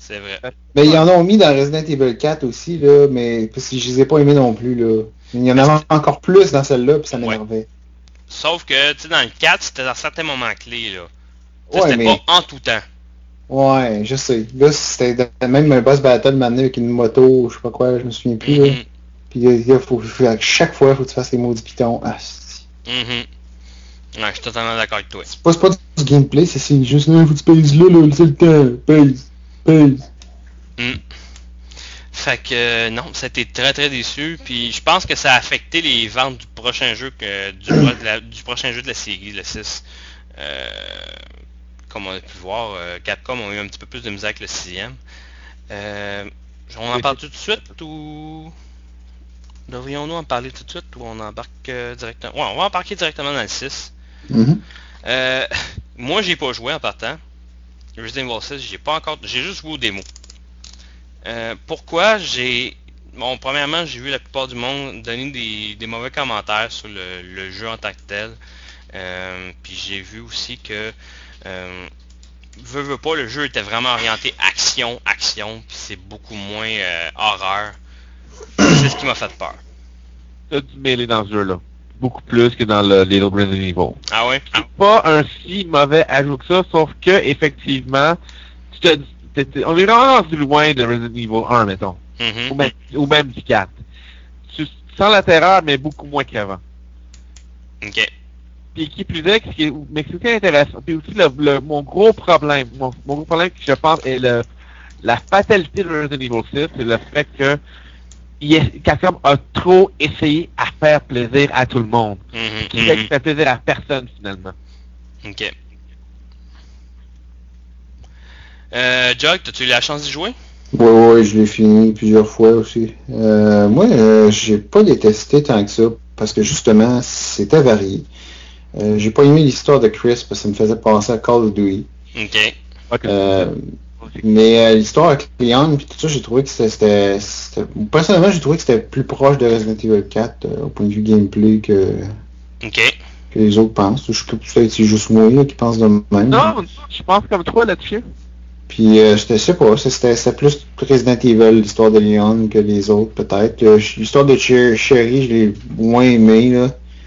A: C'est vrai.
C: Mais ils en ont mis dans Resident Evil 4 aussi, là, mais parce que je les ai pas aimés non plus, là. Il y en avait encore plus dans celle-là, puis ça m'énervait.
A: Sauf que, tu sais, dans le 4, c'était dans certains moments clés, là.
C: Ouais,
A: c'était
C: mais...
A: pas en tout temps.
C: Ouais, je sais. Là, c'était même un boss battle m'amener avec une moto, je sais pas quoi, je me souviens plus, là. Puis là, à chaque fois, il faut que tu fasses les maudits pitons. Ah,
A: Ouais, je suis totalement d'accord avec toi.
C: c'est pas du gameplay, c'est juste là, faut que tu pèses là, c'est le temps. Pèse.
A: Fait que non, ça a été très très déçu. Puis je pense que ça a affecté les ventes du prochain jeu du prochain jeu de la série, le 6. Comme on a pu voir, Capcom a eu un petit peu plus de misère avec le 6e. On en parle tout de suite ou devrions-nous en parler tout de suite ou on embarque directement? Ouais, on va embarquer directement dans le 6. Moi, j'ai pas joué en partant. Resident Evil 6, j'ai juste joué aux démos. Pourquoi Bon, premièrement, j'ai vu la plupart du monde donner des mauvais commentaires sur le jeu en tant que tel. Puis j'ai vu aussi que veux pas, le jeu était vraiment orienté action, puis c'est beaucoup moins horreur. C'est ce qui m'a fait peur.
B: T'as dû mêler dans ce jeu-là. Beaucoup plus que dans les autres Resident Evil.
A: Ah ouais?
B: C'est pas un si mauvais ajout que ça, sauf que, effectivement, on est vraiment rendu loin de Resident Evil 1, mettons. Ou même du 4. Tu sens la terreur, mais beaucoup moins qu'avant.
A: Ok.
B: Puis qui plus est, mais c'est aussi intéressant. Puis aussi, mon gros problème, mon gros problème que je pense est la fatalité de Resident Evil 6, c'est le fait que Capcom a trop essayé à faire plaisir à tout le monde. Qui fait qu'il fait plaisir à personne, finalement.
A: Ok. Jug, as-tu eu la chance d'y jouer?
C: Ouais, je l'ai fini plusieurs fois aussi. Moi, j'ai pas détesté tant que ça, parce que justement, c'était varié. J'ai pas aimé l'histoire de Chris, parce que ça me faisait penser à Call of Duty.
A: Ok.
C: Mais l'histoire avec Leon puis tout ça, j'ai trouvé que c'était... Personnellement, j'ai trouvé que c'était plus proche de Resident Evil 4 au point de vue gameplay que les autres pensent. Je sais que c'est juste moi là, qui pense de même.
B: Non, je pense comme toi là-dessus.
C: Puis je sais pas, c'était plus Resident Evil, l'histoire de Leon que les autres peut-être. L'histoire de Sherry, je l'ai moins aimé là.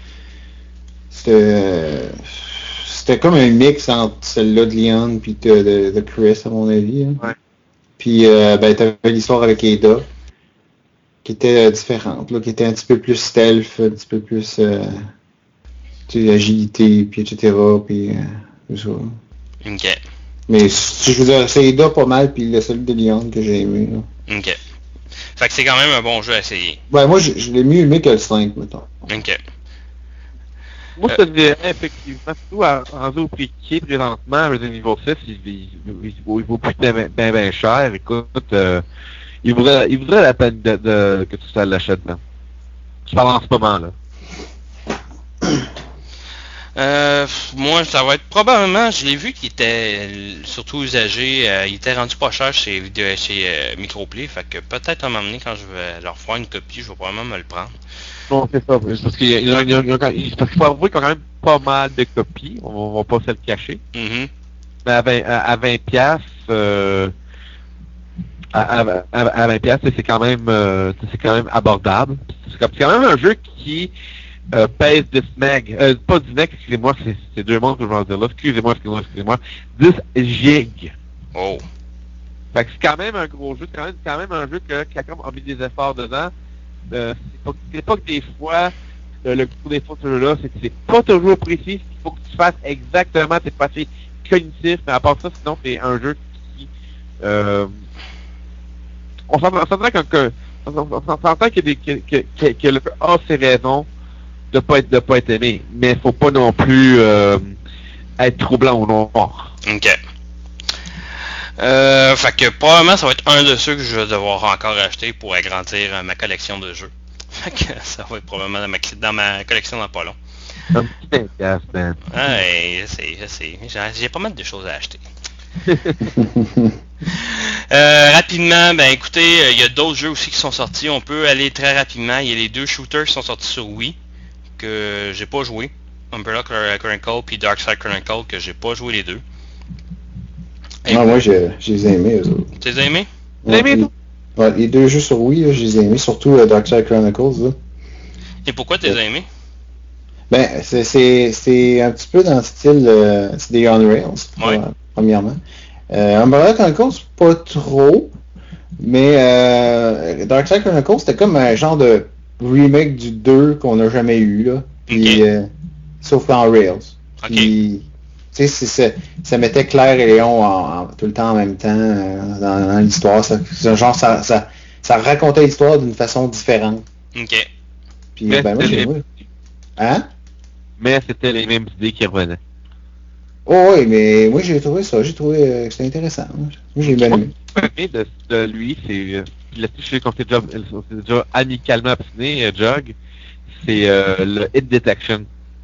C: C'était comme un mix entre celle-là de Leon puis de Chris à mon avis. Hein.
B: Ouais.
C: Puis t'avais l'histoire avec Ada qui était différente, là, qui était un petit peu plus stealth, un petit peu plus agilité, puis etc. Puis tout ça.
A: Ok.
C: Mais si je veux dire, c'est Ada pas mal, puis celui de Leon que j'ai aimé. Là.
A: Ok. Fait que c'est quand même un bon jeu à essayer.
C: Ouais, moi je l'ai mieux aimé que le 5, mettons.
A: Ok.
B: Moi, je te dirais, effectivement, surtout rendu au prix qui est présentement, Resident Evil 6, il vaut plus ben cher. Écoute, il voudrait la peine que tu l'achètes. Je parle en ce moment, là.
A: Moi, ça va être probablement, je l'ai vu qu'il était surtout usagé, il était rendu pas cher chez Microplay, fait que peut-être à un moment donné, quand je vais leur faire une copie, je vais probablement me le prendre.
B: Non, c'est ça, parce qu'il faut avouer qu'il y a quand même pas mal de copies, on va pas se le cacher.
A: Mm-hmm.
B: Mais à 20$, à 20$, c'est quand même abordable. C'est quand même un jeu qui pèse 10 meg, pas 10 meg, excusez-moi, c'est deux mondes que je vais dire là, excusez-moi, 10 gigs.
A: Oh.
B: Fait que c'est quand même un gros jeu, c'est quand même un jeu que Capcom a mis des efforts dedans. C'est pas que des fois, le gros défaut de ce jeu-là, c'est que c'est pas toujours précis, il faut que tu fasses exactement tes passés cognitifs, mais à part ça, sinon c'est un jeu qui... on s'entend que le jeu a ses raisons de pas être aimé, mais faut pas non plus être trop blanc ou noir.
A: Ok. Fait que probablement ça va être un de ceux que je vais devoir encore acheter pour agrandir ma collection de jeux. Fait que ça va être probablement dans ma collection dans pas long.
B: Un petit gaffe, man.
A: Ouais, je sais. J'ai pas mal de choses à acheter. Rapidement, ben écoutez, il y a d'autres jeux aussi qui sont sortis. On peut aller très rapidement. Il y a les deux shooters qui sont sortis sur Wii que j'ai pas joué. Umbrella Chronicle puis Darkside Chronicle que j'ai pas joué les deux.
C: Non, moi, je les ai aimés, eux autres.
A: Tu les as aimés?
B: Ouais,
C: Les deux jeux sur Wii, là, je les ai aimés, surtout Darkside Chronicles. Là.
A: Et pourquoi tu les as aimés?
C: Ben, c'est un petit peu dans le style c'est des on rails,
A: Ouais.
C: premièrement. Umbrella Chronicles, pas trop, mais Darkside Chronicles, c'était comme un genre de remake du 2 qu'on n'a jamais eu, là. Puis, sauf en Rails.
A: Ok.
C: Puis, tu sais, ça mettait Claire et Léon tout le temps en même temps dans l'histoire. Ça racontait l'histoire d'une façon différente.
A: Ok.
C: Puis,
B: Mais
C: ben moi, j'ai aimé. Hein?
B: Mais c'était les mêmes idées qui revenaient.
C: Oh oui, mais moi j'ai trouvé que c'était intéressant. Moi j'ai bien aimé.
B: Ce que de lui, c'est là-dessus, qu'on s'est déjà amicalement obstiné, Jog, c'est le hit detection.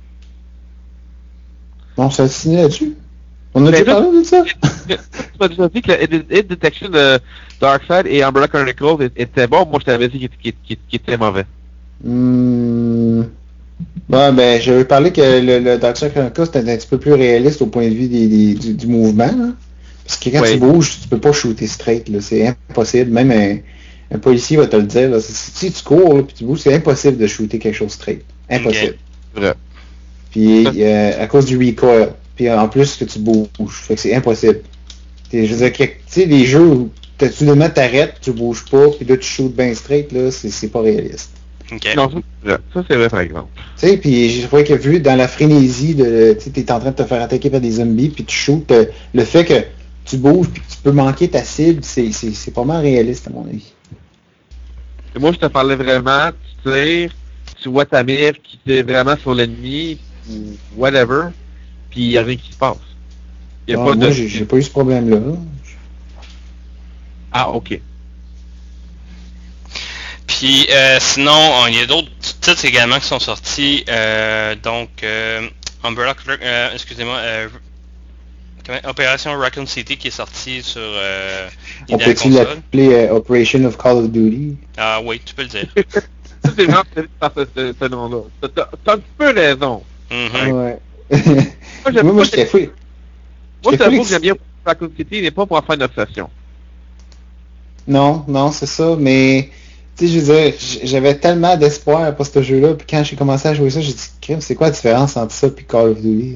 C: On s'est assigné là-dessus? On a
B: Ben
C: déjà
B: là,
C: parlé de ça?
B: Tu m'as déjà dit que le hit detection de Darkside et Umbrella Chronicles était bon, moi je t'avais dit qu'il était mauvais.
C: Ouais, ben j'avais parlé que le Darkside Chronicles était un petit peu plus réaliste au point de vue du mouvement. Là. Parce que quand tu bouges, tu peux pas shooter straight. Là. C'est impossible. Même un policier va te le dire. Là. Si tu cours et tu bouges, c'est impossible de shooter quelque chose straight. Impossible.
B: Okay.
C: Puis à cause du recoil. Puis en plus que tu bouges. Fait que c'est impossible. Je veux dire, tu sais, les jeux où soudainement t'arrêtes, tu bouges pas, puis là tu shootes bien straight, là, c'est pas réaliste.
A: Ok.
B: Non, ça c'est vrai par exemple.
C: Tu sais, puis j'ai trouvé que vu dans la frénésie de, tu sais, t'es en train de te faire attaquer par des zombies, puis tu shootes, le fait que tu bouges, puis que tu peux manquer ta cible, c'est pas mal réaliste à mon avis.
B: Et moi je te parlais vraiment, tu tires, tu vois ta mire qui est vraiment sur l'ennemi, ou whatever, puis il n'y a rien qui se passe. Y a
C: Bon,
B: pas
C: moi,
B: de...
C: j'ai pas eu ce problème-là.
B: Ah, ok.
A: Puis sinon, il y a d'autres titres également qui sont sortis. Donc, Umbrella, excusez-moi, Opération Raccoon City qui est sorti sur
C: On
A: Nintendo
C: peut-tu
A: console.
C: l'appeler Operation of Call of Duty?
A: Ah oui, tu peux le dire.
B: Ça c'est vraiment par ce nom-là. T'as un petit peu raison.
A: Mhm.
C: Ouais.
B: Moi,
C: j'étais fou.
B: Moi, je t'avoue que j'aime bien Raccoon City, il n'est pas pour en faire une obsession.
C: Non, c'est ça, mais tu sais, je veux dire, j'avais tellement d'espoir pour ce jeu-là, puis quand j'ai commencé à jouer ça, j'ai dit, crème, c'est quoi la différence entre ça et Call of Duty?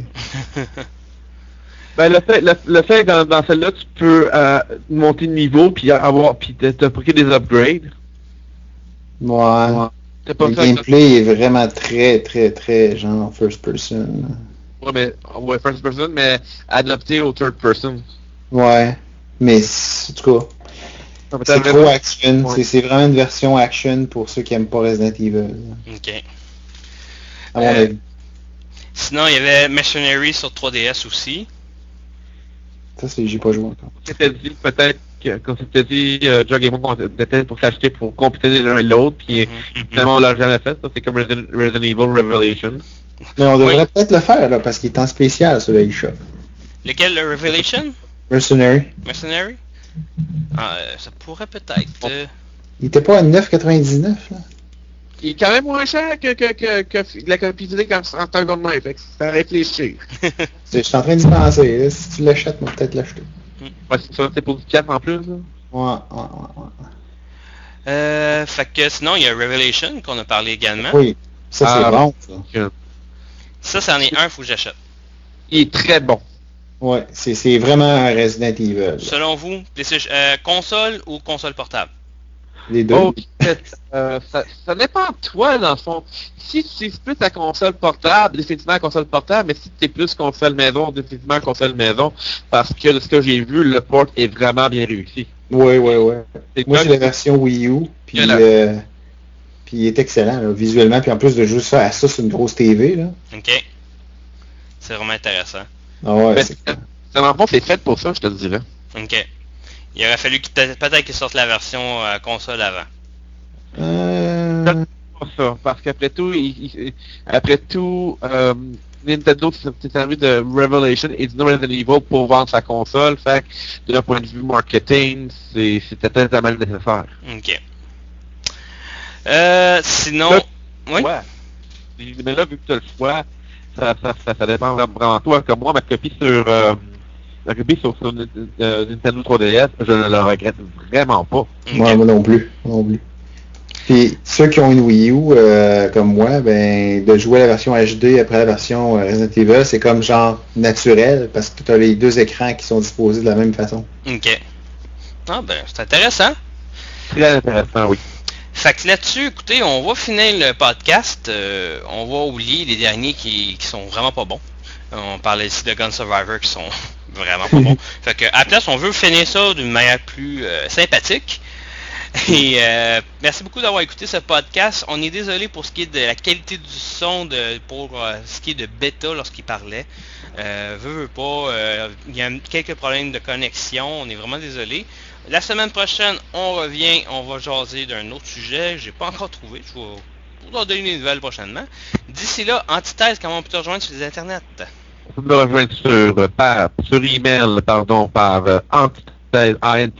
B: Ben, le fait que dans celle-là, tu peux monter de niveau, puis te procurer des upgrades.
C: Ouais.
B: C'est pas
C: Le
B: ça.
C: gameplay est vraiment très, très, très genre first person.
B: Ouais, first person, mais adapté au third person.
C: Ouais. Mais en tout cas, c'est trop action.
B: Ouais.
C: C'est vraiment une version action pour ceux qui aiment pas Resident Evil.
A: Ok.
C: À mon avis.
A: Sinon, il y avait Mercenary sur 3DS aussi.
C: Ça, j'ai pas joué encore.
B: C'était dit peut-être quand c'était dit Jog et moi qu'on était pour s'acheter pour compléter l'un et l'autre, puis finalement on l'a jamais fait. Ça c'est comme Resident Evil Revelation.
C: Mais on devrait peut-être le faire là, parce qu'il est en spécial sur le eShop.
A: Lequel, le Revelation?
C: Mercenary.
A: Mercenary? Ah, ça pourrait peut-être.
C: Il était pas à 9,99 là?
B: Il est quand même moins cher que la copie de en seconde main, fait que c'est à réfléchir.
C: Je suis en train d'y penser. Là. Si tu l'achètes, moi peut-être l'acheter.
B: Ouais, c'est ça, c'est pour du 4 en plus. Là.
C: Ouais.
A: Fait que sinon, il y a Revelation qu'on a parlé également.
C: Oui, ça c'est bon. Ça.
A: Ça, c'en est un, faut que j'achète.
B: Il est très bon.
C: Ouais, c'est vraiment un Resident Evil. Là.
A: Selon vous, console ou console portable?
C: Les deux.
B: Oh, ça dépend de toi, dans le fond. Si tu es plus ta console portable, définitivement console portable, mais si tu es plus console maison, définitivement console maison, parce que de ce que j'ai vu, le port est vraiment bien réussi.
C: Ouais.
B: C'est
C: Moi,
B: quoi,
C: j'ai la version Wii U, puis il est excellent, là, visuellement, puis en plus de jouer ça sur une grosse TV, là.
A: Ok. C'est vraiment intéressant.
C: Ah ouais,
B: Ben, dans le fond, c'est fait pour ça, je te le dirais.
A: Ok. Il aurait fallu peut-être qu'ils sortent la version console avant.
B: Pas ça, parce qu'après tout, Nintendo s'est servi de Revelation et du Resident Evil pour vendre sa console, fait que d'un point de vue marketing, c'était totalement nécessaire.
A: Ok. Sinon...
B: Là,
A: oui?
B: Ouais. Mais là, vu que tu as le choix, ça dépend vraiment de toi. Comme moi, ma copie sur rugby sur Nintendo 3DS, je ne le regrette vraiment pas.
A: Ok.
C: Moi non plus. Puis ceux qui ont une Wii U, comme moi, ben de jouer la version HD après la version Resident Evil, c'est comme genre naturel, parce que tu as les deux écrans qui sont disposés de la même façon.
A: Ok. Ah ben, c'est intéressant.
B: Très intéressant, oui.
A: Fait que là-dessus, écoutez, on va finir le podcast. On va oublier les derniers qui sont vraiment pas bons. On parlait ici de Gun Survivor qui sont vraiment pas bons. Fait que à la place, on veut finir ça d'une manière plus sympathique. Et merci beaucoup d'avoir écouté ce podcast. On est désolé pour ce qui est de la qualité du son, pour ce qui est de bêta lorsqu'il parlait. Veux pas, il y a quelques problèmes de connexion, on est vraiment désolé. La semaine prochaine, on revient, on va jaser d'un autre sujet. J'ai pas encore trouvé, je vais vous en donner des nouvelles prochainement. D'ici là, Antithèse, comment on peut te rejoindre sur les internets?
B: Vous pouvez me rejoindre sur email, par antithèse,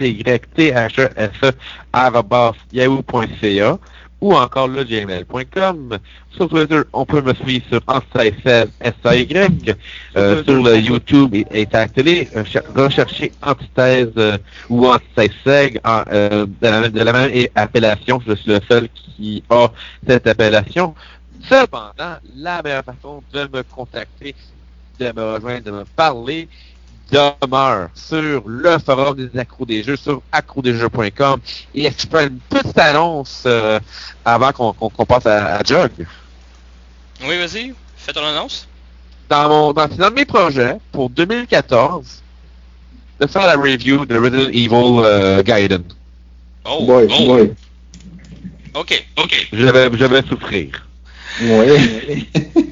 B: @yahoo.ca ou encore le gmail.com. Sur Twitter, on peut me suivre sur Antithèse SAY. Sur le YouTube et à la télé, recherchez Antithèse ou Antithèse SEG de la même appellation. Je suis le seul qui a cette appellation. Cependant, la meilleure façon de me contacter, de me rejoindre, de me parler, demeure sur le forum des accros des jeux, sur accrodesjeux.com. Et je fais une petite annonce avant qu'on passe à Jug.
A: Oui, vas-y, fais ton annonce.
B: Dans mes projets, pour 2014, de faire la review de Resident Evil Gaiden.
A: Oh,
C: Boy.
A: Ok.
B: Je vais souffrir.
C: Oui.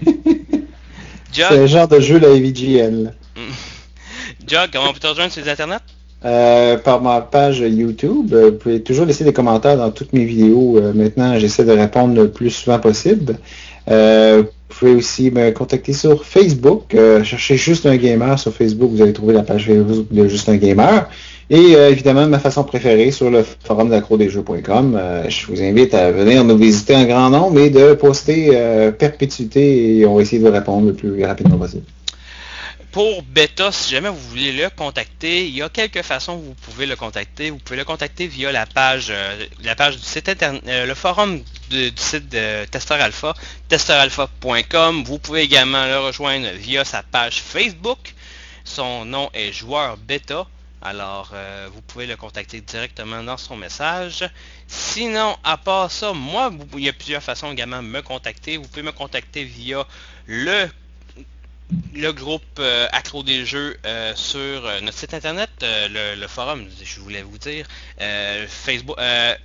C: C'est
A: Jug,
C: le genre de jeu la VGN.
A: Jug, comment on peut te rejoindre sur les internets?
C: Par ma page YouTube, vous pouvez toujours laisser des commentaires dans toutes mes vidéos. Maintenant, j'essaie de répondre le plus souvent possible. Vous pouvez aussi me contacter sur Facebook. Cherchez Juste un Gamer sur Facebook. Vous allez trouver la page Facebook de Juste un Gamer. Et évidemment, ma façon préférée sur le forum d'accrodesjeux.com. Je vous invite à venir nous visiter en grand nombre et de poster perpétuité et on va essayer de répondre le plus rapidement possible.
A: Pour Beta, si jamais vous voulez le contacter, il y a quelques façons que vous pouvez le contacter. Vous pouvez le contacter via la page du site internet, le forum du site de Testeur Alpha, testeralpha.com. Vous pouvez également le rejoindre via sa page Facebook. Son nom est Joueur Beta. Alors, vous pouvez le contacter directement dans son message. Sinon, à part ça, moi, il y a plusieurs façons également de me contacter. Vous pouvez me contacter via le groupe Accro des Jeux sur notre site internet, le forum, je voulais vous dire, Facebook,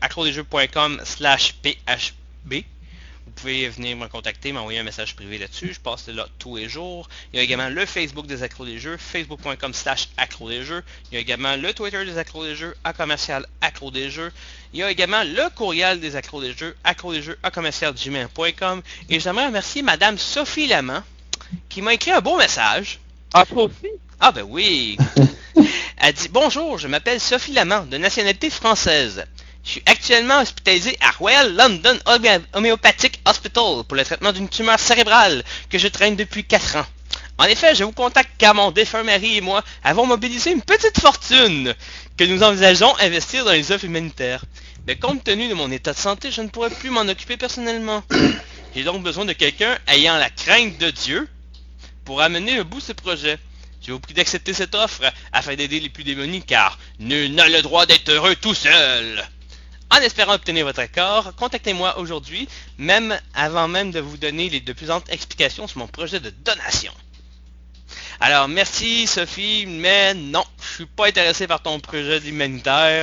A: accrodesjeux.com/phb. Vous pouvez venir me contacter, m'envoyer un message privé là-dessus. Je passe là tous les jours. Il y a également le Facebook des Accros des Jeux, facebook.com/accros des Jeux. Il y a également le Twitter des Accros des Jeux, @accros des Jeux. Il y a également le courriel des Accros des Jeux, accrodesjeux@gmail.com. Et j'aimerais remercier Madame Sophie Lamant, qui m'a écrit un beau message.
B: Ah, toi aussi?
A: Ah ben oui. Elle dit « Bonjour, je m'appelle Sophie Lamant, de nationalité française. Je suis actuellement hospitalisée à Royal London Homeopathic Hospital pour le traitement d'une tumeur cérébrale que je traîne depuis 4 ans. En effet, je vous contacte car mon défunt mari et moi avons mobilisé une petite fortune que nous envisageons investir dans les œuvres humanitaires. Mais compte tenu de mon état de santé, je ne pourrais plus m'en occuper personnellement. J'ai donc besoin de quelqu'un ayant la crainte de Dieu pour amener à bout ce projet. Je vous prie d'accepter cette offre afin d'aider les plus démunis car nul n'a le droit d'être heureux tout seul. En espérant obtenir votre accord, contactez-moi aujourd'hui, avant même de vous donner les de plus amples explications sur mon projet de donation. » Alors, merci Sophie, mais non, je suis pas intéressé par ton projet d'humanitaire.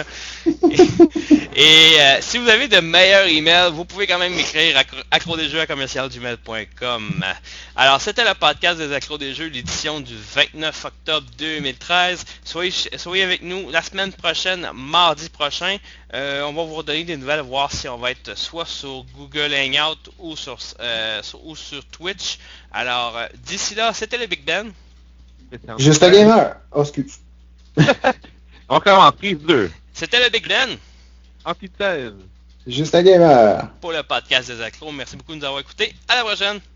A: Et si vous avez de meilleurs emails, vous pouvez quand même m'écrire à accrodesjeux@gmail.com. Alors, c'était le podcast des Accros des Jeux, l'édition du 29 octobre 2013. Soyez avec nous la semaine prochaine, mardi prochain. On va vous redonner des nouvelles, voir si on va être soit sur Google Hangout ou sur Twitch. Alors, d'ici là, c'était le Big Ben.
C: Juste un gamer. Oh, excuse.
B: On commence, prise 2.
A: C'était le Big Ben
B: Antithèse.
C: Juste un gamer.
A: pour le podcast des Accros. Merci beaucoup de nous avoir écoutés. À la prochaine.